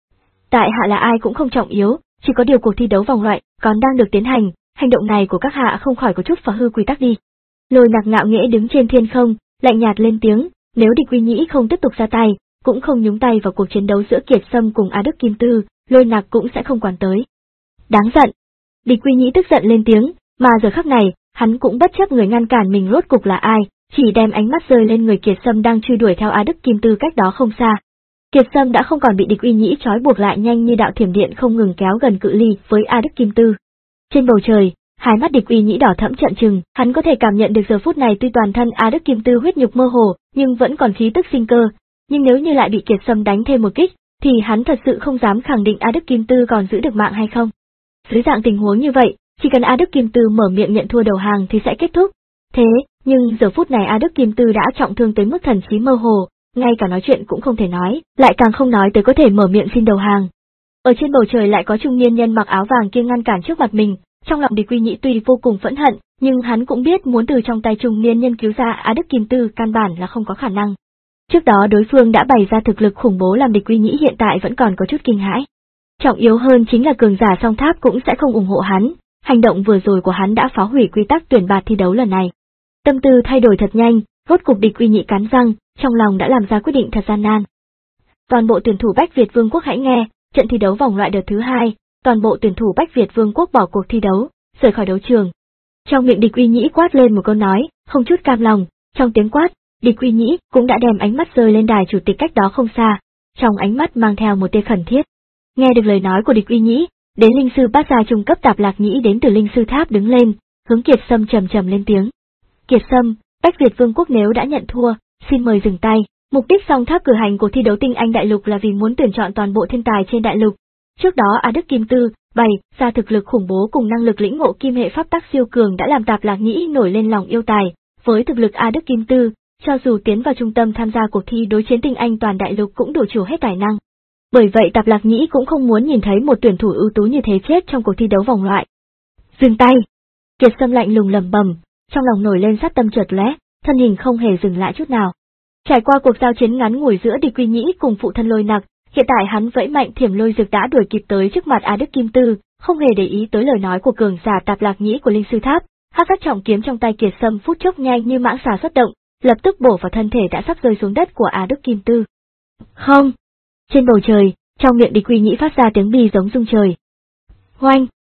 Tại hạ là ai cũng không trọng yếu, chỉ có điều cuộc thi đấu vòng loại còn đang được tiến hành, hành động này của các hạ không khỏi có chút phá hư quy tắc đi. Lôi Nặc ngạo nghễ đứng trên thiên không, lạnh nhạt lên tiếng, nếu địch Uy Nhĩ không tiếp tục ra tay, cũng không nhúng tay vào cuộc chiến đấu giữa Kiệt Sâm cùng A Đức Kim Tư, Lôi Nặc cũng sẽ không quản tới. Đáng giận! Địch Uy Nhĩ tức giận lên tiếng, mà giờ khắc này, hắn cũng bất chấp người ngăn cản mình rốt cục là ai, chỉ đem ánh mắt rơi lên người Kiệt Sâm đang truy đuổi theo A Đức Kim Tư cách đó không xa. Kiệt Sâm đã không còn bị địch Uy Nhĩ trói buộc lại, nhanh như đạo thiểm điện không ngừng kéo gần cự ly với A Đức Kim Tư. Trên bầu trời, hai mắt địch Uy Nhĩ đỏ thẫm trợn trừng, hắn có thể cảm nhận được giờ phút này tuy toàn thân A Đức Kim Tư huyết nhục mơ hồ, nhưng vẫn còn khí tức sinh cơ, nhưng nếu như lại bị Kiệt Sâm đánh thêm một kích, thì hắn thật sự không dám khẳng định A Đức Kim Tư còn giữ được mạng hay không. Dưới dạng tình huống như vậy, chỉ cần A Đức Kim Tư mở miệng nhận thua đầu hàng thì sẽ kết thúc. Thế, nhưng giờ phút này A Đức Kim Tư đã trọng thương tới mức thần trí mơ hồ, ngay cả nói chuyện cũng không thể nói, lại càng không nói tới có thể mở miệng xin đầu hàng. Ở trên bầu trời lại có trung niên nhân mặc áo vàng kia ngăn cản trước mặt mình, trong lòng địch Uy Nhĩ tuy vô cùng phẫn hận, nhưng hắn cũng biết muốn từ trong tay trung niên nhân cứu ra A Đức Kim Tư căn bản là không có khả năng. Trước đó đối phương đã bày ra thực lực khủng bố làm địch Uy Nhĩ hiện tại vẫn còn có chút kinh hãi. Trọng yếu hơn chính là cường giả song tháp cũng sẽ không ủng hộ hắn, hành động vừa rồi của hắn đã phá hủy quy tắc tuyển bạt thi đấu lần này. Tâm tư thay đổi thật nhanh, rốt cục địch Uy Nhĩ cắn răng, trong lòng đã làm ra quyết định thật gian nan. Toàn bộ tuyển thủ Bách Việt Vương quốc hãy nghe, trận thi đấu vòng loại đợt thứ hai, toàn bộ tuyển thủ Bách Việt Vương quốc bỏ cuộc thi đấu, rời khỏi đấu trường. Trong miệng địch Uy Nhĩ quát lên một câu nói, không chút cam lòng, trong tiếng quát, địch Uy Nhĩ cũng đã đem ánh mắt rơi lên đài chủ tịch cách đó không xa, trong ánh mắt mang theo một tia khẩn thiết. Nghe được lời nói của địch Uy Nhĩ, đến linh sư bát gia trung cấp Tạp Lạc Nhĩ đến từ linh sư tháp đứng lên, hướng Kiệt Sâm trầm trầm lên tiếng. Kiệt Sâm, Bách Việt Vương quốc nếu đã nhận thua, xin mời dừng tay. Mục đích song tháp cử hành cuộc thi đấu tinh anh đại lục là vì muốn tuyển chọn toàn bộ thiên tài trên đại lục. Trước đó A Đức Kim Tư bày ra thực lực khủng bố cùng năng lực lĩnh ngộ kim hệ pháp tắc siêu cường đã làm Tạp Lạc Nhĩ nổi lên lòng yêu tài. Với thực lực A Đức Kim Tư, cho dù tiến vào trung tâm tham gia cuộc thi đối chiến tinh anh toàn đại lục cũng đủ chủ hết tài năng. Bởi vậy Tạp Lạc Nhĩ cũng không muốn nhìn thấy một tuyển thủ ưu tú như thế chết trong cuộc thi đấu vòng loại. Dừng tay! Kiệt Sâm lạnh lùng lẩm bẩm, trong lòng nổi lên sát tâm chợt lóe, thân hình không hề dừng lại chút nào. Trải qua cuộc giao chiến ngắn ngủi giữa địch Uy Nhĩ cùng phụ thân Lôi Nặc, hiện tại hắn vẫy mạnh thiểm lôi dực đã đuổi kịp tới trước mặt A Đức Kim Tư, không hề để ý tới lời nói của cường giả Tạp Lạc Nhĩ của linh sư tháp. Hắc sát trọng kiếm trong tay Kiệt Sâm phút chốc nhanh như mãng xà xuất động, lập tức bổ vào thân thể đã sắp rơi xuống đất của A Đức Kim Tư. Không! Trên bầu trời, trong miệng địch Uy Nhĩ phát ra tiếng bì giống rung trời. Oanh!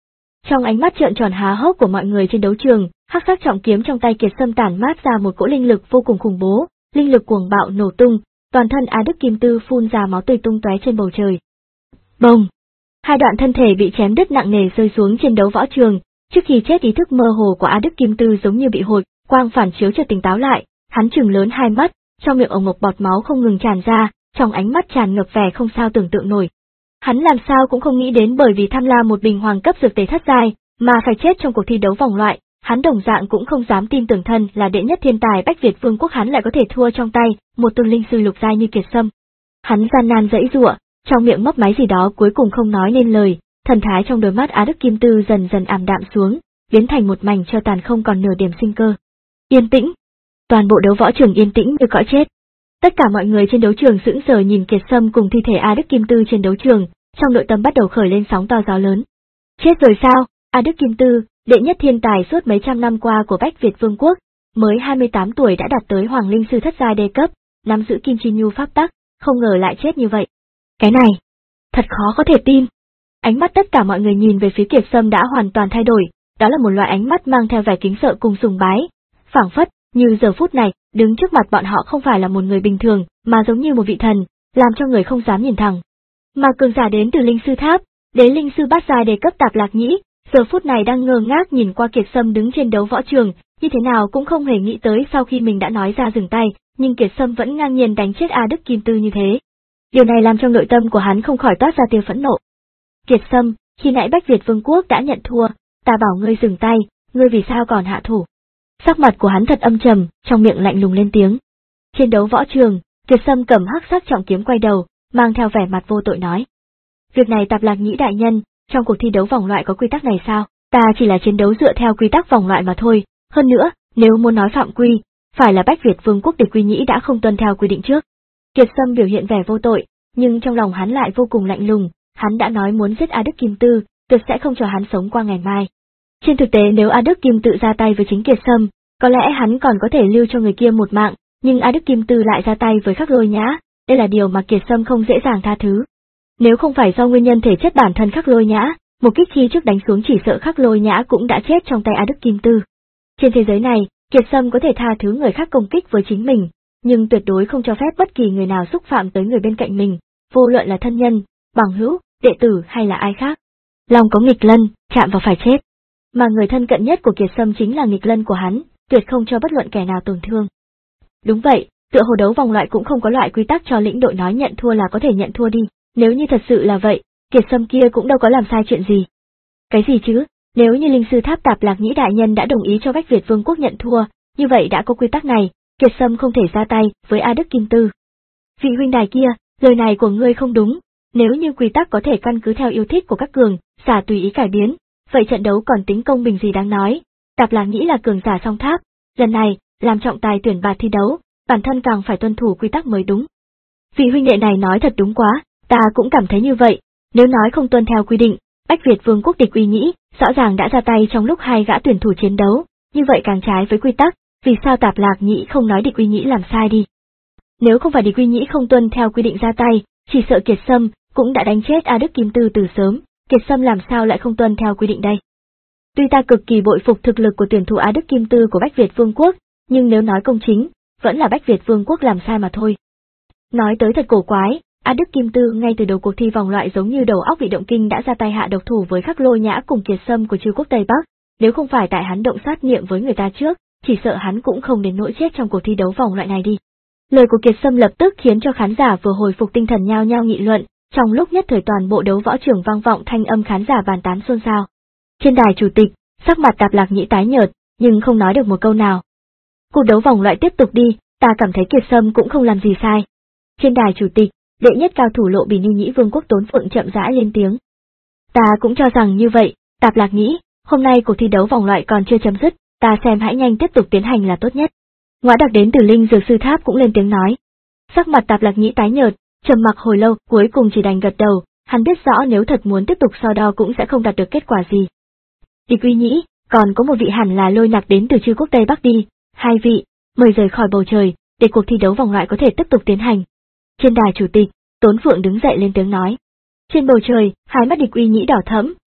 Trong ánh mắt trợn tròn há hốc của mọi người trên đấu trường, hắc sắc trọng kiếm trong tay Kiệt Sâm tản mát ra một cỗ linh lực vô cùng khủng bố, linh lực cuồng bạo nổ tung, toàn thân Á Đức Kim Tư phun ra máu tươi tung tóe trên bầu trời. Bồng! Hai đoạn thân thể bị chém đứt nặng nề rơi xuống trên đấu võ trường, trước khi chết ý thức mơ hồ của Á Đức Kim Tư giống như bị hụt, quang phản chiếu chợt tỉnh táo lại, hắn trừng lớn hai mắt, trong miệng ồng ngục bọt máu không ngừng tràn ra, trong ánh mắt tràn ngập vẻ không sao tưởng tượng nổi. Hắn làm sao cũng không nghĩ đến bởi vì tham lam một bình hoàng cấp dược tề thất giai, mà phải chết trong cuộc thi đấu vòng loại, hắn đồng dạng cũng không dám tin tưởng thân là đệ nhất thiên tài Bách Việt Vương quốc hắn lại có thể thua trong tay một tôn linh sư lục giai như Kiệt Sâm. Hắn gian nan dãy giụa, trong miệng mấp máy gì đó cuối cùng không nói nên lời, thần thái trong đôi mắt Á Đức Kim Tư dần dần ảm đạm xuống, biến thành một mảnh tro tàn không còn nửa điểm sinh cơ. Yên tĩnh. Toàn bộ đấu võ trường yên tĩnh như cõi chết. Tất cả mọi người trên đấu trường sững sờ nhìn Kiệt Sâm cùng thi thể Á Đức Kim Tư trên đấu trường, trong nội tâm bắt đầu khởi lên sóng to gió lớn. Chết rồi sao? Á Đức Kim Tư, đệ nhất thiên tài suốt mấy trăm năm qua của Bách Việt Vương quốc, mới hai mươi tám tuổi đã đạt tới Hoàng Linh Sư thất giai đề cấp, nắm giữ Kim Chi Nhu pháp tắc, không ngờ lại chết như vậy. Cái này, thật khó có thể tin. Ánh mắt tất cả mọi người nhìn về phía Kiệt Sâm đã hoàn toàn thay đổi, đó là một loại ánh mắt mang theo vẻ kính sợ cùng sùng bái, phảng phất như giờ phút này, đứng trước mặt bọn họ không phải là một người bình thường, mà giống như một vị thần, làm cho người không dám nhìn thẳng. Mà cường giả đến từ Linh Sư Tháp, đến Linh Sư bát giai đề cấp Tạp Lạc Nhĩ, giờ phút này đang ngơ ngác nhìn qua Kiệt Sâm đứng trên đấu võ trường, như thế nào cũng không hề nghĩ tới sau khi mình đã nói ra dừng tay, nhưng Kiệt Sâm vẫn ngang nhiên đánh chết Á Đức Kim Tư như thế. Điều này làm trong nội tâm của hắn không khỏi toát ra tia phẫn nộ. Kiệt Sâm, khi nãy Bách Việt Vương quốc đã nhận thua, ta bảo ngươi dừng tay, ngươi vì sao còn hạ thủ? Sắc mặt của hắn thật âm trầm, trong miệng lạnh lùng lên tiếng. Trên đấu võ trường, Kiệt Sâm cầm hắc sắc trọng kiếm quay đầu, mang theo vẻ mặt vô tội nói. Việc này Tạp Lạc Nhĩ đại nhân, trong cuộc thi đấu vòng loại có quy tắc này sao? Ta chỉ là chiến đấu dựa theo quy tắc vòng loại mà thôi, hơn nữa, nếu muốn nói phạm quy, phải là Bách Việt Vương quốc Địch Quy Nhĩ đã không tuân theo quy định trước. Kiệt Sâm biểu hiện vẻ vô tội, nhưng trong lòng hắn lại vô cùng lạnh lùng, hắn đã nói muốn giết Á Đức Kim Tư, tuyệt sẽ không cho hắn sống qua ngày mai. Trên thực tế nếu Á Đức Kim Tự ra tay với chính Kiệt Sâm, có lẽ hắn còn có thể lưu cho người kia một mạng, nhưng Á Đức Kim Tư lại ra tay với Khắc Lôi Nhã, đây là điều mà Kiệt Sâm không dễ dàng tha thứ. Nếu không phải do nguyên nhân thể chất bản thân Khắc Lôi Nhã, một kích chi trước đánh xuống chỉ sợ Khắc Lôi Nhã cũng đã chết trong tay Á Đức Kim Tư. Trên thế giới này, Kiệt Sâm có thể tha thứ người khác công kích với chính mình, nhưng tuyệt đối không cho phép bất kỳ người nào xúc phạm tới người bên cạnh mình, vô luận là thân nhân, bằng hữu, đệ tử hay là ai khác. Lòng có nghịch lân, chạm vào phải chết. Mà người thân cận nhất của Kiệt Sâm chính là nghịch lân của hắn, tuyệt không cho bất luận kẻ nào tổn thương. Đúng vậy, tựa hồ đấu vòng loại cũng không có loại quy tắc cho lĩnh đội nói nhận thua là có thể nhận thua đi, nếu như thật sự là vậy, Kiệt Sâm kia cũng đâu có làm sai chuyện gì. Cái gì chứ, nếu như Linh Sư Tháp Tạp Lạc Nhĩ đại nhân đã đồng ý cho Bách Việt Vương quốc nhận thua, như vậy đã có quy tắc này, Kiệt Sâm không thể ra tay với Á Đức Kim Tư. Vị huynh đài kia, lời này của ngươi không đúng, nếu như quy tắc có thể căn cứ theo yêu thích của các cường giả tùy ý cải biến, vậy trận đấu còn tính công bình gì đáng nói. Tạp Lạc Nhĩ là cường giả song tháp, lần này, làm trọng tài tuyển bạt thi đấu, bản thân càng phải tuân thủ quy tắc mới đúng. Vị huynh đệ này nói thật đúng quá, ta cũng cảm thấy như vậy, nếu nói không tuân theo quy định, Bách Việt Vương quốc Địch Uy Nhĩ, rõ ràng đã ra tay trong lúc hai gã tuyển thủ chiến đấu, như vậy càng trái với quy tắc, vì sao Tạp Lạc Nhĩ không nói Địch Uy Nhĩ làm sai đi. Nếu không phải Địch Uy Nhĩ không tuân theo quy định ra tay, chỉ sợ Kiệt Sâm cũng đã đánh chết Á Đức Kim Tư từ sớm, Kiệt Sâm làm sao lại không tuân theo quy định đây. Tuy ta cực kỳ bội phục thực lực của tuyển thủ Á Đức Kim Tư của Bách Việt Vương quốc, nhưng nếu nói công chính, vẫn là Bách Việt Vương quốc làm sai mà thôi. Nói tới thật cổ quái, Á Đức Kim Tư ngay từ đầu cuộc thi vòng loại giống như đầu óc bị động kinh đã ra tay hạ độc thủ với Khắc Lôi Nhã cùng Kiệt Sâm của Trư quốc Tây Bắc, nếu không phải tại hắn động sát niệm với người ta trước, chỉ sợ hắn cũng không đến nỗi chết trong cuộc thi đấu vòng loại này đi. Lời của Kiệt Sâm lập tức khiến cho khán giả vừa hồi phục tinh thần nhao nhao nghị luận, trong lúc nhất thời toàn bộ đấu võ trường vang vọng thanh âm khán giả bàn tán xôn xao. Trên đài chủ tịch, sắc mặt Tạp Lạc Nhĩ tái nhợt, nhưng không nói được một câu nào. Cuộc đấu vòng loại tiếp tục đi, ta cảm thấy Kiệt Sâm cũng không làm gì sai. Trên đài chủ tịch, đệ nhất cao thủ Lộ Bì Ni Nhĩ Vương quốc Tốn Phượng chậm rãi lên tiếng. Ta cũng cho rằng như vậy, Tạp Lạc Nhĩ, hôm nay cuộc thi đấu vòng loại còn chưa chấm dứt, ta xem hãy nhanh tiếp tục tiến hành là tốt nhất. Ngõa Đặc đến từ Linh Dược Sư Tháp cũng lên tiếng nói. Sắc mặt Tạp Lạc Nhĩ tái nhợt, trầm mặc hồi lâu, cuối cùng chỉ đành gật đầu, hắn biết rõ nếu thật muốn tiếp tục so đo cũng sẽ không đạt được kết quả gì. Địch Uy Nhĩ, còn có một vị hẳn là Lôi Nặc đến từ Trư quốc Tây Bắc đi, hai vị, mời rời khỏi bầu trời, để cuộc thi đấu vòng loại có thể tiếp tục tiến hành. Trên đài chủ tịch, Tốn Phượng đứng dậy lên tiếng nói. Trên bầu trời, hai mắt Địch Uy Nhĩ đỏ thẫm,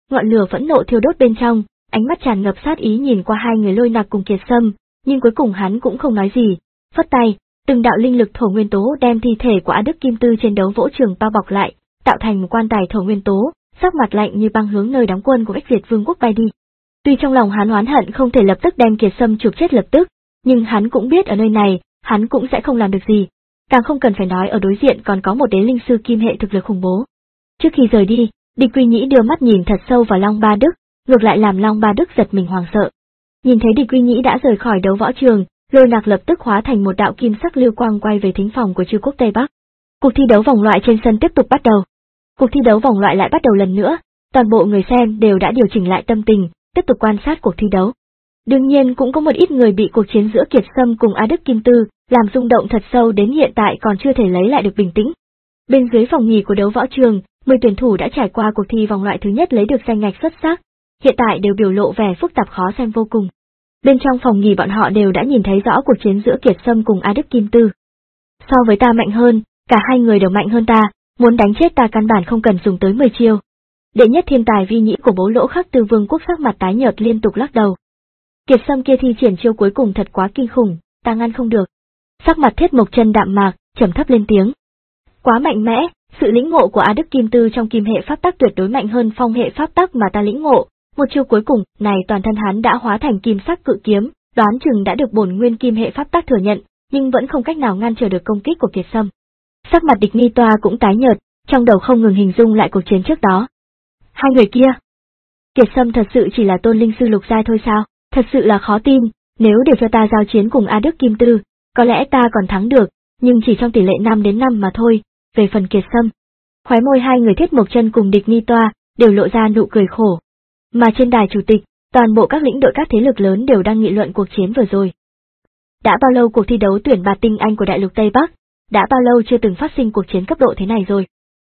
ngọn lửa phẫn nộ thiêu đốt bên trong, ánh mắt tràn ngập sát ý nhìn qua hai người Lôi Nặc cùng Kiệt Sâm, nhưng cuối cùng hắn cũng không nói gì, phất tay, từng đạo linh lực thổ nguyên tố đem thi thể của A Đức Kim Tư trên đấu vỗ trường bao bọc lại, tạo thành một quan tài thổ nguyên tố, sắc mặt lạnh như băng hướng nơi đóng quân của Bách Việt Vương quốc bay đi. Tuy trong lòng hắn oán hận không thể lập tức đem Kiệt Sâm chụp chết lập tức, nhưng hắn cũng biết ở nơi này, hắn cũng sẽ không làm được gì, càng không cần phải nói ở đối diện còn có một đế linh sư kim hệ thực lực khủng bố. Trước khi rời đi, Địch Quy Nhĩ đưa mắt nhìn thật sâu vào Long Ba Đức, ngược lại làm Long Ba Đức giật mình hoảng sợ. Nhìn thấy Địch Quy Nhĩ đã rời khỏi đấu võ trường, Lôi Nặc lập tức hóa thành một đạo kim sắc lưu quang quay về thính phòng của Trư Quốc Tây Bắc. Cuộc thi đấu vòng loại trên sân tiếp tục bắt đầu. Cuộc thi đấu vòng loại lại bắt đầu lần nữa, toàn bộ người xem đều đã điều chỉnh lại tâm tình, tiếp tục quan sát cuộc thi đấu. Đương nhiên cũng có một ít người bị cuộc chiến giữa Kiệt Sâm cùng A Đức Kim Tư làm rung động thật sâu đến hiện tại còn chưa thể lấy lại được bình tĩnh. Bên dưới phòng nghỉ của đấu võ trường, mười tuyển thủ đã trải qua cuộc thi vòng loại thứ nhất lấy được danh ngạch xuất sắc, hiện tại đều biểu lộ vẻ phức tạp khó xem vô cùng. Bên trong phòng nghỉ bọn họ đều đã nhìn thấy rõ cuộc chiến giữa Kiệt Sâm cùng A Đức Kim Tư. So với ta mạnh hơn, cả hai người đều mạnh hơn ta, muốn đánh chết ta căn bản không cần dùng tới mười chiêu. Đệ nhất thiên tài vi nhĩ của Bố Lỗ Khắc Tư Vương quốc sắc mặt tái nhợt liên tục lắc đầu. Kiệt Sâm kia thi triển chiêu cuối cùng thật quá kinh khủng, ta ngăn không được. Sắc mặt Thiết Mộc Chân đạm mạc, trầm thấp lên tiếng. Quá mạnh mẽ, sự lĩnh ngộ của A Đức Kim Tư trong kim hệ pháp tắc tuyệt đối mạnh hơn phong hệ pháp tắc mà ta lĩnh ngộ. Một chiêu cuối cùng này toàn thân hắn đã hóa thành kim sắc cự kiếm, đoán chừng đã được bổn nguyên kim hệ pháp tắc thừa nhận, nhưng vẫn không cách nào ngăn trở được công kích của Kiệt Sâm. Sắc mặt Địch Ni Toa cũng tái nhợt, trong đầu không ngừng hình dung lại cuộc chiến trước đó. Hai người kia, Kiệt Sâm thật sự chỉ là tôn linh sư lục giai thôi sao? Thật sự là khó tin, nếu để cho ta giao chiến cùng A Đức Kim Tư, có lẽ ta còn thắng được, nhưng chỉ trong tỷ lệ năm đến năm mà thôi. Về phần Kiệt Sâm, khóe môi hai người Thiết Mộc Chân cùng Địch Ni Toa đều lộ ra nụ cười khổ. Mà trên đài chủ tịch, toàn bộ các lĩnh đội các thế lực lớn đều đang nghị luận cuộc chiến vừa rồi. Đã bao lâu cuộc thi đấu tuyển bạt tinh anh của đại lục Tây Bắc, đã bao lâu chưa từng phát sinh cuộc chiến cấp độ thế này rồi.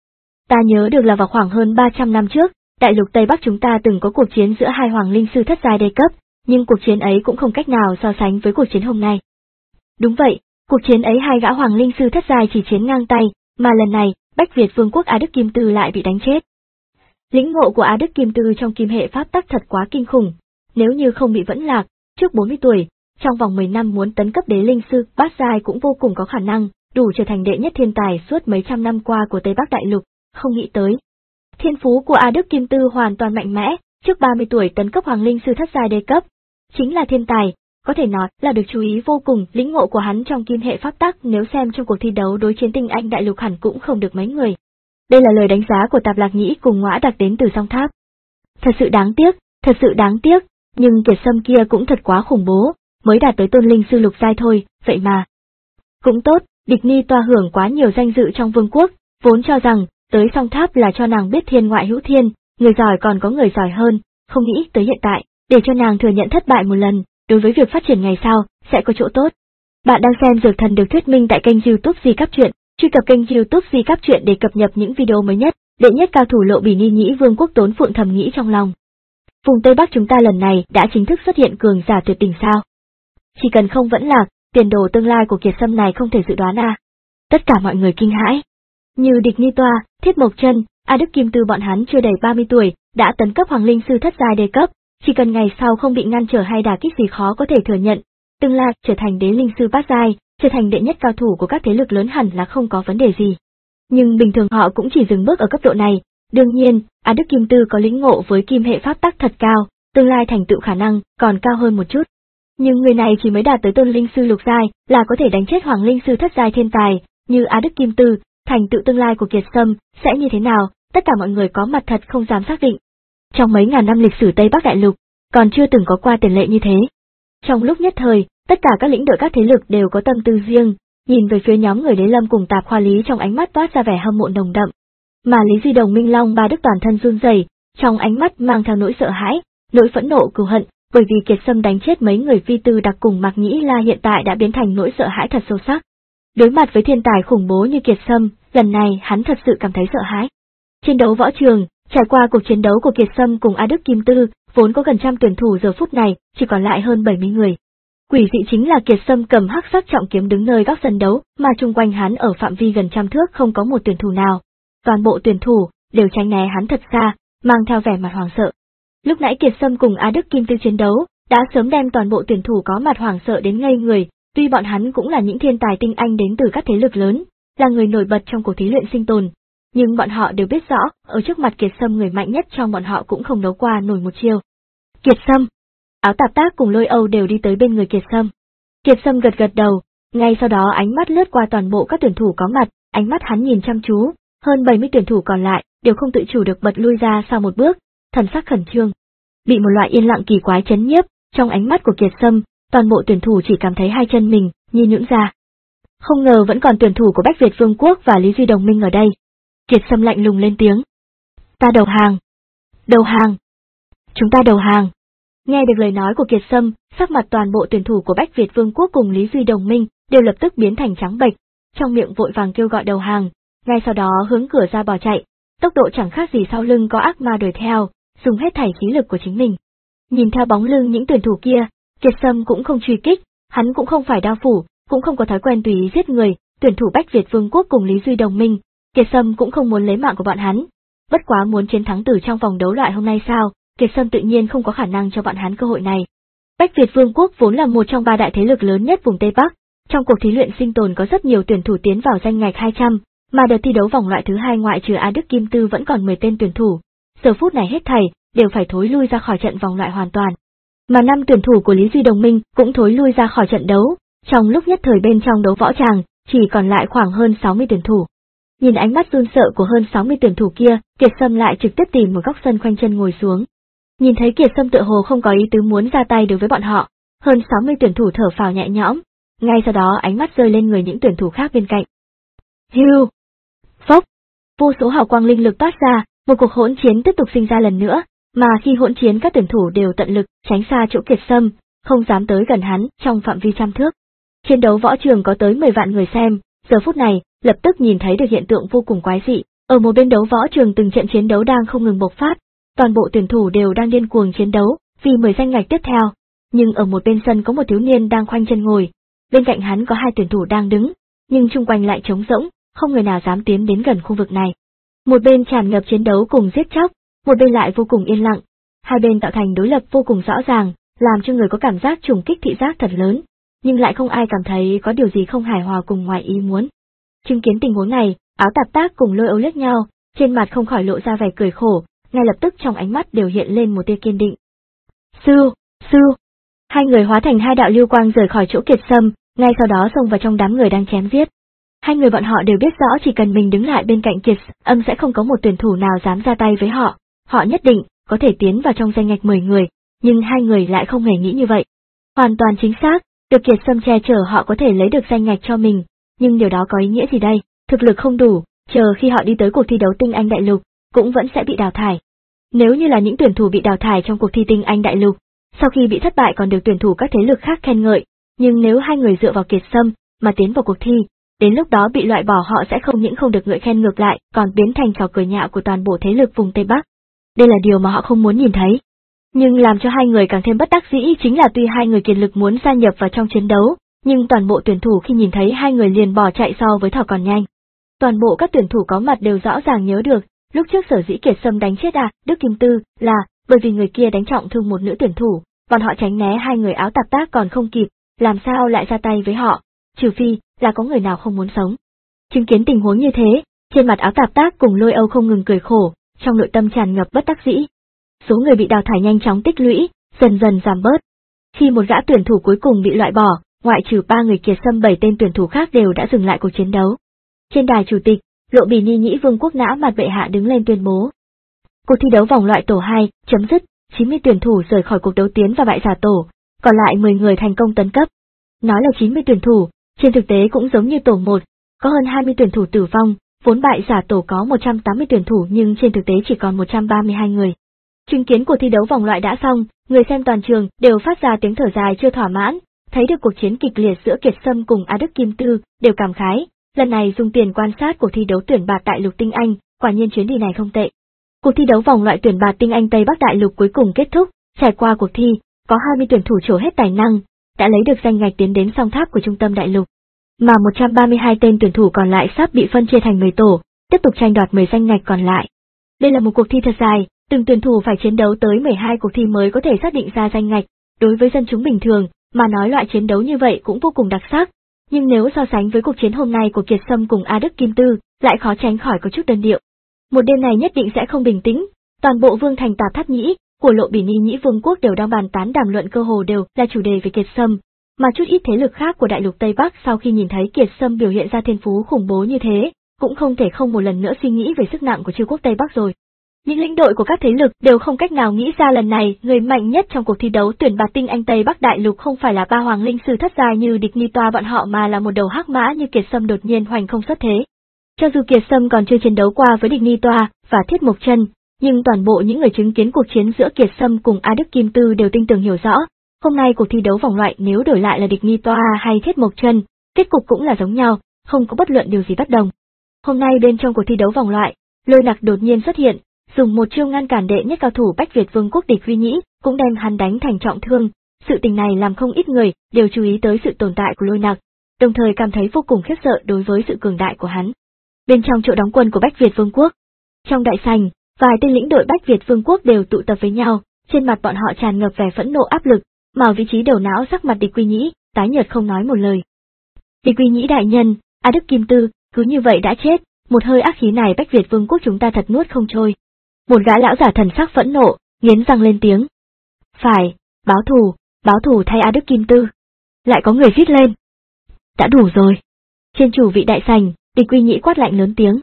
Ta nhớ được là vào khoảng hơn ba trăm năm trước, đại lục Tây Bắc chúng ta từng có cuộc chiến giữa hai hoàng linh sư thất giai đê cấp, nhưng cuộc chiến ấy cũng không cách nào so sánh với cuộc chiến hôm nay. Đúng vậy, cuộc chiến ấy hai gã hoàng linh sư thất giai chỉ chiến ngang tay, mà lần này, Bách Việt Vương quốc A Đức Kim Tư lại bị đánh chết. Lĩnh ngộ của A Đức Kim Tư trong kim hệ pháp tắc thật quá kinh khủng, nếu như không bị vẫn lạc, trước bốn mươi tuổi, trong vòng mười năm muốn tấn cấp đế linh sư bát giai cũng vô cùng có khả năng, đủ trở thành đệ nhất thiên tài suốt mấy trăm năm qua của Tây Bắc đại lục, không nghĩ tới. Thiên phú của A Đức Kim Tư hoàn toàn mạnh mẽ, trước ba mươi tuổi tấn cấp hoàng linh sư thất giai đê cấp, chính là thiên tài, có thể nói là được chú ý vô cùng, lĩnh ngộ của hắn trong kim hệ pháp tắc nếu xem trong cuộc thi đấu đối chiến tinh anh đại lục hẳn cũng không được mấy người. Đây là lời đánh giá của Tạp Lạc Nhĩ cùng Ngõa Đặc đến từ Song Tháp. Thật sự đáng tiếc, thật sự đáng tiếc, nhưng Kiệt Sâm kia cũng thật quá khủng bố, mới đạt tới tôn linh sư lục giai thôi, vậy mà. Cũng tốt, Địch Ni Toa hưởng quá nhiều danh dự trong vương quốc, vốn cho rằng, tới Song Tháp là cho nàng biết thiên ngoại hữu thiên, người giỏi còn có người giỏi hơn, không nghĩ tới hiện tại, để cho nàng thừa nhận thất bại một lần, đối với việc phát triển ngày sau, sẽ có chỗ tốt. Bạn đang xem Dược Thần được thuyết minh tại kênh YouTube Di Cáp Truyện, truy cập kênh YouTube Di Cáp Truyện để cập nhật những video mới nhất, đệ nhất cao thủ Lộ Bỉ Ni Nhĩ Vương quốc Tốn Phượng thầm nghĩ trong lòng. Vùng Tây Bắc chúng ta lần này đã chính thức xuất hiện cường giả tuyệt đỉnh sao? Chỉ cần không vẫn lạc, tiền đồ tương lai của Kiệt Sâm này không thể dự đoán à? Tất cả mọi người kinh hãi. Như Địch Ni Toa, Thiết Mộc Chân, A Đức Kim Tư bọn hắn chưa đầy ba mươi tuổi, đã tấn cấp hoàng linh sư thất giai đề cấp, chỉ cần ngày sau không bị ngăn trở hay đả kích gì khó có thể thừa nhận, tương lai trở thành đế linh sư bát giai, trở thành đệ nhất cao thủ của các thế lực lớn hẳn là không có vấn đề gì. Nhưng bình thường họ cũng chỉ dừng bước ở cấp độ này, đương nhiên, A Đức Kim Tư có lĩnh ngộ với kim hệ pháp tắc thật cao, tương lai thành tựu khả năng còn cao hơn một chút. Nhưng người này chỉ mới đạt tới tôn linh sư lục giai là có thể đánh chết hoàng linh sư thất giai thiên tài, như A Đức Kim Tư, thành tựu tương lai của Kiệt Sâm sẽ như thế nào, tất cả mọi người có mặt thật không dám xác định. Trong mấy ngàn năm lịch sử Tây Bắc đại lục, còn chưa từng có qua tiền lệ như thế. Trong lúc nhất thời, tất cả các lĩnh đội các thế lực đều có tâm tư riêng, nhìn về phía nhóm người Đế Lâm cùng Tạp Khoa Lý trong ánh mắt toát ra vẻ hâm mộ nồng đậm. Mà Lý Duy Đồng Minh Long Ba Đức toàn thân run rẩy, trong ánh mắt mang theo nỗi sợ hãi, nỗi phẫn nộ cừu hận, bởi vì Kiệt Sâm đánh chết mấy người vi tư đặc cùng Mạc Nhĩ La hiện tại đã biến thành nỗi sợ hãi thật sâu sắc. Đối mặt với thiên tài khủng bố như Kiệt Sâm, lần này hắn thật sự cảm thấy sợ hãi. Trên đấu võ trường, trải qua cuộc chiến đấu của Kiệt Sâm cùng A Đức Kim Tư, vốn có gần trăm tuyển thủ giờ phút này, chỉ còn lại hơn bảy mươi người. Quỷ dị chính là Kiệt Sâm cầm hắc sắc trọng kiếm đứng nơi góc sân đấu, mà chung quanh hắn ở phạm vi gần trăm thước không có một tuyển thủ nào. Toàn bộ tuyển thủ đều tránh né hắn thật xa, mang theo vẻ mặt hoảng sợ. Lúc nãy Kiệt Sâm cùng Á Đức Kim Tư chiến đấu, đã sớm đem toàn bộ tuyển thủ có mặt hoảng sợ đến ngây người, tuy bọn hắn cũng là những thiên tài tinh anh đến từ các thế lực lớn, là người nổi bật trong cuộc thí luyện sinh tồn, nhưng bọn họ đều biết rõ, ở trước mặt Kiệt Sâm người mạnh nhất trong bọn họ cũng không đấu qua nổi một chiêu. Kiệt Sâm! Áo Tạp Tác cùng Lôi Âu đều đi tới bên người Kiệt Sâm. Kiệt Sâm gật gật đầu, ngay sau đó ánh mắt lướt qua toàn bộ các tuyển thủ có mặt, ánh mắt hắn nhìn chăm chú, hơn bảy mươi tuyển thủ còn lại đều không tự chủ được bật lui ra sau một bước, thần sắc khẩn trương. Bị một loại yên lặng kỳ quái chấn nhiếp, trong ánh mắt của Kiệt Sâm, toàn bộ tuyển thủ chỉ cảm thấy hai chân mình như nhũn ra. Không ngờ vẫn còn tuyển thủ của Bách Việt Vương quốc và Lý Duy Đồng Minh ở đây. Kiệt Sâm lạnh lùng lên tiếng. Ta đầu hàng. Đầu hàng. Chúng ta đầu hàng. Nghe được lời nói của Kiệt Sâm, sắc mặt toàn bộ tuyển thủ của Bách Việt Vương quốc cùng Lý Duy Đồng Minh đều lập tức biến thành trắng bệch, trong miệng vội vàng kêu gọi đầu hàng, ngay sau đó hướng cửa ra bỏ chạy, tốc độ chẳng khác gì sau lưng có ác ma đuổi theo, dùng hết thảy khí lực của chính mình. Nhìn theo bóng lưng những tuyển thủ kia, Kiệt Sâm cũng không truy kích, hắn cũng không phải đao phủ, cũng không có thói quen tùy ý giết người, tuyển thủ Bách Việt Vương quốc cùng Lý Duy Đồng Minh, Kiệt Sâm cũng không muốn lấy mạng của bọn hắn. Bất quá muốn chiến thắng từ trong vòng đấu loại hôm nay sao, Kiệt Sâm tự nhiên không có khả năng cho bọn hắn cơ hội này. Bách Việt Vương quốc vốn là một trong ba đại thế lực lớn nhất vùng Tây Bắc, trong cuộc thí luyện sinh tồn có rất nhiều tuyển thủ tiến vào danh ngạch hai trăm, mà đợt thi đấu vòng loại thứ hai ngoại trừ Á Đức Kim Tư vẫn còn mười tên tuyển thủ. Giờ phút này hết thảy đều phải thối lui ra khỏi trận vòng loại hoàn toàn. Mà năm tuyển thủ của Lý Duy Đồng Minh cũng thối lui ra khỏi trận đấu, trong lúc nhất thời bên trong đấu võ tràng, chỉ còn lại khoảng hơn sáu mươi tuyển thủ. Nhìn ánh mắt run sợ của hơn sáu mươi tuyển thủ kia, Kiệt Sâm lại trực tiếp tìm một góc sân khoanh chân ngồi xuống. Nhìn thấy Kiệt Sâm tựa hồ không có ý tứ muốn ra tay đối với bọn họ, hơn sáu mươi tuyển thủ thở phào nhẹ nhõm, ngay sau đó ánh mắt rơi lên người những tuyển thủ khác bên cạnh. Hưu! Phốc! Vô số hào quang linh lực toát ra, một cuộc hỗn chiến tiếp tục sinh ra lần nữa, mà khi hỗn chiến các tuyển thủ đều tận lực tránh xa chỗ Kiệt Sâm, không dám tới gần hắn trong phạm vi trăm thước. Chiến đấu võ trường có tới mười vạn người xem, giờ phút này, lập tức nhìn thấy được hiện tượng vô cùng quái dị, ở một bên đấu võ trường từng trận chiến đấu đang không ngừng bộc phát, toàn bộ tuyển thủ đều đang điên cuồng chiến đấu, vì mười danh ngạch tiếp theo, nhưng ở một bên sân có một thiếu niên đang khoanh chân ngồi, bên cạnh hắn có hai tuyển thủ đang đứng, nhưng chung quanh lại trống rỗng, không người nào dám tiến đến gần khu vực này. Một bên tràn ngập chiến đấu cùng giết chóc, một bên lại vô cùng yên lặng, hai bên tạo thành đối lập vô cùng rõ ràng, làm cho người có cảm giác trùng kích thị giác thật lớn, nhưng lại không ai cảm thấy có điều gì không hài hòa cùng ngoài ý muốn. Chứng kiến tình huống này, Áo Tạp Tác cùng Lôi Âu liếc nhau, trên mặt không khỏi lộ ra vẻ cười khổ, ngay lập tức trong ánh mắt đều hiện lên một tia kiên định. Sư, sư! Hai người hóa thành hai đạo lưu quang rời khỏi chỗ Kiệt Sâm, ngay sau đó xông vào trong đám người đang chém giết. Hai người bọn họ đều biết rõ chỉ cần mình đứng lại bên cạnh Kiệt Sâm sẽ không có một tuyển thủ nào dám ra tay với họ, họ nhất định có thể tiến vào trong danh ngạch mười người, nhưng hai người lại không hề nghĩ như vậy. Hoàn toàn chính xác, được Kiệt Sâm che chở họ có thể lấy được danh ngạch cho mình, nhưng điều đó có ý nghĩa gì đây? Thực lực không đủ, chờ khi họ đi tới cuộc thi đấu tinh anh đại lục, cũng vẫn sẽ bị đào thải. Nếu như là những tuyển thủ bị đào thải trong cuộc thi tinh anh đại lục, sau khi bị thất bại còn được tuyển thủ các thế lực khác khen ngợi, nhưng nếu hai người dựa vào Kiệt Sâm mà tiến vào cuộc thi, đến lúc đó bị loại bỏ họ sẽ không những không được ngợi khen ngược lại, còn biến thành trò cười nhạo của toàn bộ thế lực vùng Tây Bắc. Đây là điều mà họ không muốn nhìn thấy. Nhưng làm cho hai người càng thêm bất đắc dĩ chính là tuy hai người kiệt lực muốn gia nhập vào trong chiến đấu, nhưng toàn bộ tuyển thủ khi nhìn thấy hai người liền bỏ chạy so với thỏ còn nhanh. Toàn bộ các tuyển thủ có mặt đều rõ ràng nhớ được, lúc trước sở dĩ Kiệt Sâm đánh chết à, Đức Kim Tư, là bởi vì người kia đánh trọng thương một nữ tuyển thủ, bọn họ tránh né hai người Áo Tạp Tác còn không kịp, làm sao lại ra tay với họ, trừ phi là có người nào không muốn sống. Chứng kiến tình huống như thế, trên mặt Áo Tạp Tác cùng Lôi Âu không ngừng cười khổ, trong nội tâm tràn ngập bất đắc dĩ. Số người bị đào thải nhanh chóng tích lũy, dần dần giảm bớt. Khi một gã tuyển thủ cuối cùng bị loại bỏ, ngoại trừ ba người Kiệt Sâm bảy tên tuyển thủ khác đều đã dừng lại cuộc chiến đấu. Trên đài chủ tịch, Lộ Bì Ni Nhĩ Vương quốc Nã Mặt bệ hạ đứng lên tuyên bố. Cuộc thi đấu vòng loại tổ hai, chấm dứt, chín mươi tuyển thủ rời khỏi cuộc đấu tiến vào bại giả tổ, còn lại mười người thành công tấn cấp. Nói là chín mươi tuyển thủ, trên thực tế cũng giống như tổ một, có hơn hai mươi tuyển thủ tử vong, vốn bại giả tổ có một trăm tám mươi tuyển thủ nhưng trên thực tế chỉ còn một trăm ba mươi hai người. Chứng kiến cuộc thi đấu vòng loại đã xong, người xem toàn trường đều phát ra tiếng thở dài chưa thỏa mãn, thấy được cuộc chiến kịch liệt giữa Kiệt Sâm cùng Á Đức Kim Tư, đều cảm khái, lần này dùng tiền quan sát cuộc thi đấu tuyển bạt đại lục tinh anh, quả nhiên chuyến đi này không tệ. Cuộc thi đấu vòng loại tuyển bạt tinh anh Tây Bắc đại lục cuối cùng kết thúc, trải qua cuộc thi, có hai mươi tuyển thủ trổ hết tài năng, đã lấy được danh ngạch tiến đến song tháp của trung tâm đại lục. Mà một trăm ba mươi hai tên tuyển thủ còn lại sắp bị phân chia thành mười tổ, tiếp tục tranh đoạt mười danh ngạch còn lại. Đây là một cuộc thi thật dài, Từng tuyển thủ phải chiến đấu tới mười hai cuộc thi mới có thể xác định ra danh ngạch, đối với dân chúng bình thường, mà nói loại chiến đấu như vậy cũng vô cùng đặc sắc. Nhưng nếu so sánh với cuộc chiến hôm nay của Kiệt Sâm cùng A Đức Kim Tư, lại khó tránh khỏi có chút đơn điệu. Một đêm này nhất định sẽ không bình tĩnh, toàn bộ Vương thành Tạp Tháp Nhĩ, của Lộ Bỉ Ni Nhĩ Vương quốc đều đang bàn tán đàm luận, cơ hồ đều là chủ đề về Kiệt Sâm, mà chút ít thế lực khác của đại lục Tây Bắc sau khi nhìn thấy Kiệt Sâm biểu hiện ra thiên phú khủng bố như thế, cũng không thể không một lần nữa suy nghĩ về sức nặng của Chư quốc Tây Bắc rồi. Những lĩnh đội của các thế lực đều không cách nào nghĩ ra lần này người mạnh nhất trong cuộc thi đấu tuyển bạt tinh anh Tây Bắc đại lục không phải là ba hoàng linh sư thất giai như địch Ni Toa bọn họ mà là một đầu hắc mã như Kiệt Sâm đột nhiên hoành không xuất thế. Cho dù Kiệt Sâm còn chưa chiến đấu qua với địch Ni Toa và Thiết Mộc Chân, nhưng toàn bộ những người chứng kiến cuộc chiến giữa Kiệt Sâm cùng A Đức Kim Tư đều tinh tường hiểu rõ, hôm nay cuộc thi đấu vòng loại nếu đổi lại là địch Ni Toa hay Thiết Mộc Chân, kết cục cũng là giống nhau, không có bất luận điều gì bất đồng. Hôm nay bên trong cuộc thi đấu vòng loại, Lôi Nặc đột nhiên xuất hiện, dùng một chiêu ngăn cản đệ nhất cao thủ Bách Việt Vương quốc Địch Uy Nhĩ, cũng đem hắn đánh thành trọng thương. Sự tình này làm không ít người đều chú ý tới sự tồn tại của Lôi Nặc, đồng thời cảm thấy vô cùng khiếp sợ đối với sự cường đại của hắn. Bên trong chỗ đóng quân của Bách Việt Vương quốc, trong đại sảnh, vài tên lĩnh đội Bách Việt Vương quốc đều tụ tập với nhau, trên mặt bọn họ tràn ngập vẻ phẫn nộ áp lực, mà ở vị trí đầu não sắc mặt Địch Uy Nhĩ, tái nhợt không nói một lời. Địch Uy Nhĩ đại nhân, A Đức Kim Tư, cứ như vậy đã chết, một hơi ác khí này Bách Việt Vương quốc chúng ta thật nuốt không trôi. Một gã lão giả thần sắc phẫn nộ, nghiến răng lên tiếng. Phải, báo thù, báo thù thay A Đức Kim Tư. Lại có người rít lên. Đã đủ rồi. Trên chủ vị đại sảnh, Địch Uy Nhĩ quát lạnh lớn tiếng.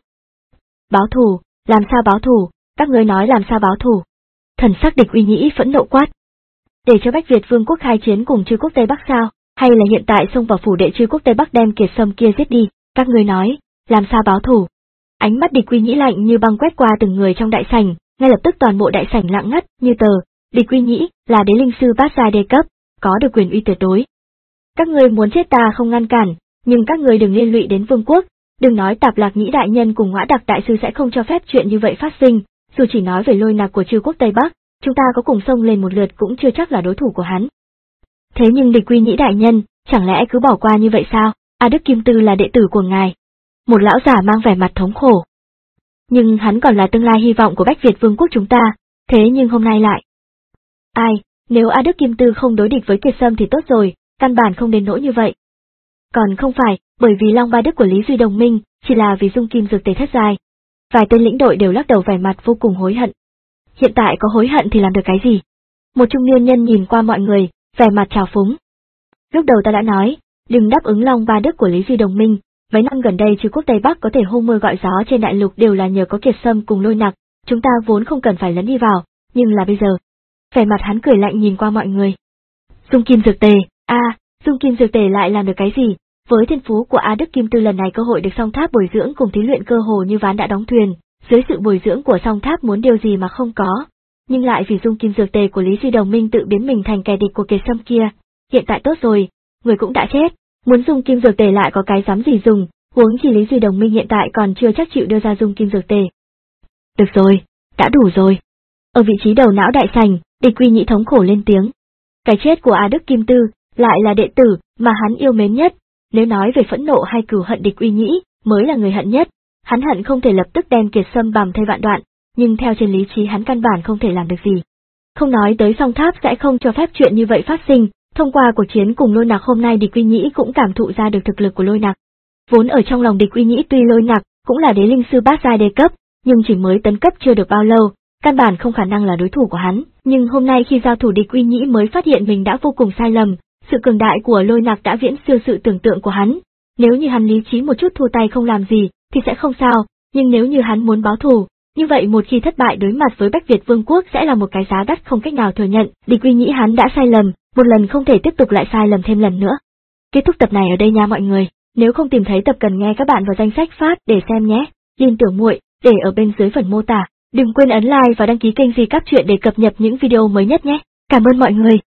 Báo thù, làm sao báo thù, các ngươi nói làm sao báo thù. Thần sắc Địch Uy Nhĩ phẫn nộ quát. Để cho Bách Việt Vương quốc khai chiến cùng Chư quốc Tây Bắc sao, hay là hiện tại xông vào phủ đệ Chư quốc Tây Bắc đem Kiệt Sâm kia giết đi, các ngươi nói, làm sao báo thù. Ánh mắt Địch Uy Nhĩ lạnh như băng quét qua từng người trong đại sảnh, ngay lập tức toàn bộ đại sảnh lặng ngắt như tờ. Địch Uy Nhĩ là đế linh sư bát giai đê cấp, có được quyền uy tuyệt đối. Các ngươi muốn chết ta không ngăn cản, nhưng các ngươi đừng liên lụy đến vương quốc, đừng nói Tạp Lạc Nhĩ đại nhân cùng Ngõa Đặc đại sư sẽ không cho phép chuyện như vậy phát sinh, dù chỉ nói về Lôi Nặc của Chư quốc Tây Bắc, chúng ta có cùng xông lên một lượt cũng chưa chắc là đối thủ của hắn. Thế nhưng Địch Uy Nhĩ đại nhân, chẳng lẽ cứ bỏ qua như vậy sao? A Đức Kim Tư là đệ tử của ngài. Một lão giả mang vẻ mặt thống khổ. Nhưng hắn còn là tương lai hy vọng của Bách Việt Vương quốc chúng ta, thế nhưng hôm nay lại. Ai, nếu A Đức Kim Tư không đối địch với Kiệt Sâm thì tốt rồi, căn bản không đến nỗi như vậy. Còn không phải, bởi vì Long Ba Đức của Lý Duy đồng minh, chỉ là vì dung kim dược tề thất giai. Vài tên lĩnh đội đều lắc đầu vẻ mặt vô cùng hối hận. Hiện tại có hối hận thì làm được cái gì? Một trung niên nhân nhìn qua mọi người, vẻ mặt trào phúng. Lúc đầu ta đã nói, đừng đáp ứng Long Ba Đức của Lý Duy đồng minh. Mấy năm gần đây Chư quốc Tây Bắc có thể hô mưa gọi gió trên đại lục đều là nhờ có Kiệt Sâm cùng Lôi Nặc, chúng ta vốn không cần phải lấn đi vào, nhưng là bây giờ. Vẻ mặt hắn cười lạnh nhìn qua mọi người. Dung kim dược tề, a, à, dung kim dược tề lại làm được cái gì? Với thiên phú của A Đức Kim Tư lần này cơ hội được song tháp bồi dưỡng cùng thí luyện cơ hồ như ván đã đóng thuyền, dưới sự bồi dưỡng của song tháp muốn điều gì mà không có, nhưng lại vì dung kim dược tề của Lý Duy đồng minh tự biến mình thành kẻ địch của Kiệt Sâm kia. Hiện tại tốt rồi, người cũng đã chết. Muốn dung kim dược tề lại có cái dám gì dùng, huống chi Lý Duy đồng minh hiện tại còn chưa chắc chịu đưa ra dung kim dược tề. Được rồi, đã đủ rồi. Ở vị trí đầu não đại sảnh, Địch Uy Nhĩ thống khổ lên tiếng. Cái chết của A Đức Kim Tư, lại là đệ tử mà hắn yêu mến nhất, nếu nói về phẫn nộ hay cừu hận Địch Uy Nhĩ, mới là người hận nhất, hắn hận không thể lập tức đem Kiệt Sâm bằm thay vạn đoạn, nhưng theo trên lý trí hắn căn bản không thể làm được gì. Không nói tới song tháp sẽ không cho phép chuyện như vậy phát sinh. Thông qua cuộc chiến cùng Lôi Nặc hôm nay Địch Uy Nhĩ cũng cảm thụ ra được thực lực của Lôi Nặc. Vốn ở trong lòng Địch Uy Nhĩ tuy Lôi Nặc cũng là đế linh sư bát giai đê cấp, nhưng chỉ mới tấn cấp chưa được bao lâu, căn bản không khả năng là đối thủ của hắn. Nhưng hôm nay khi giao thủ Địch Uy Nhĩ mới phát hiện mình đã vô cùng sai lầm, sự cường đại của Lôi Nặc đã viễn siêu sự tưởng tượng của hắn. Nếu như hắn lý trí một chút thua tay không làm gì, thì sẽ không sao, nhưng nếu như hắn muốn báo thù, như vậy một khi thất bại đối mặt với Bách Việt Vương quốc sẽ là một cái giá đắt không cách nào thừa nhận. Địch Uy Nhĩ hắn đã sai lầm, một lần không thể tiếp tục lại sai lầm thêm lần nữa. Kết thúc tập này ở đây nha mọi người, nếu không tìm thấy tập cần nghe các bạn vào danh sách phát để xem nhé. Link Tiểu Muội để ở bên dưới phần mô tả. Đừng quên ấn like và đăng ký kênh Di Cáp Truyện để cập nhật những video mới nhất nhé. Cảm ơn mọi người.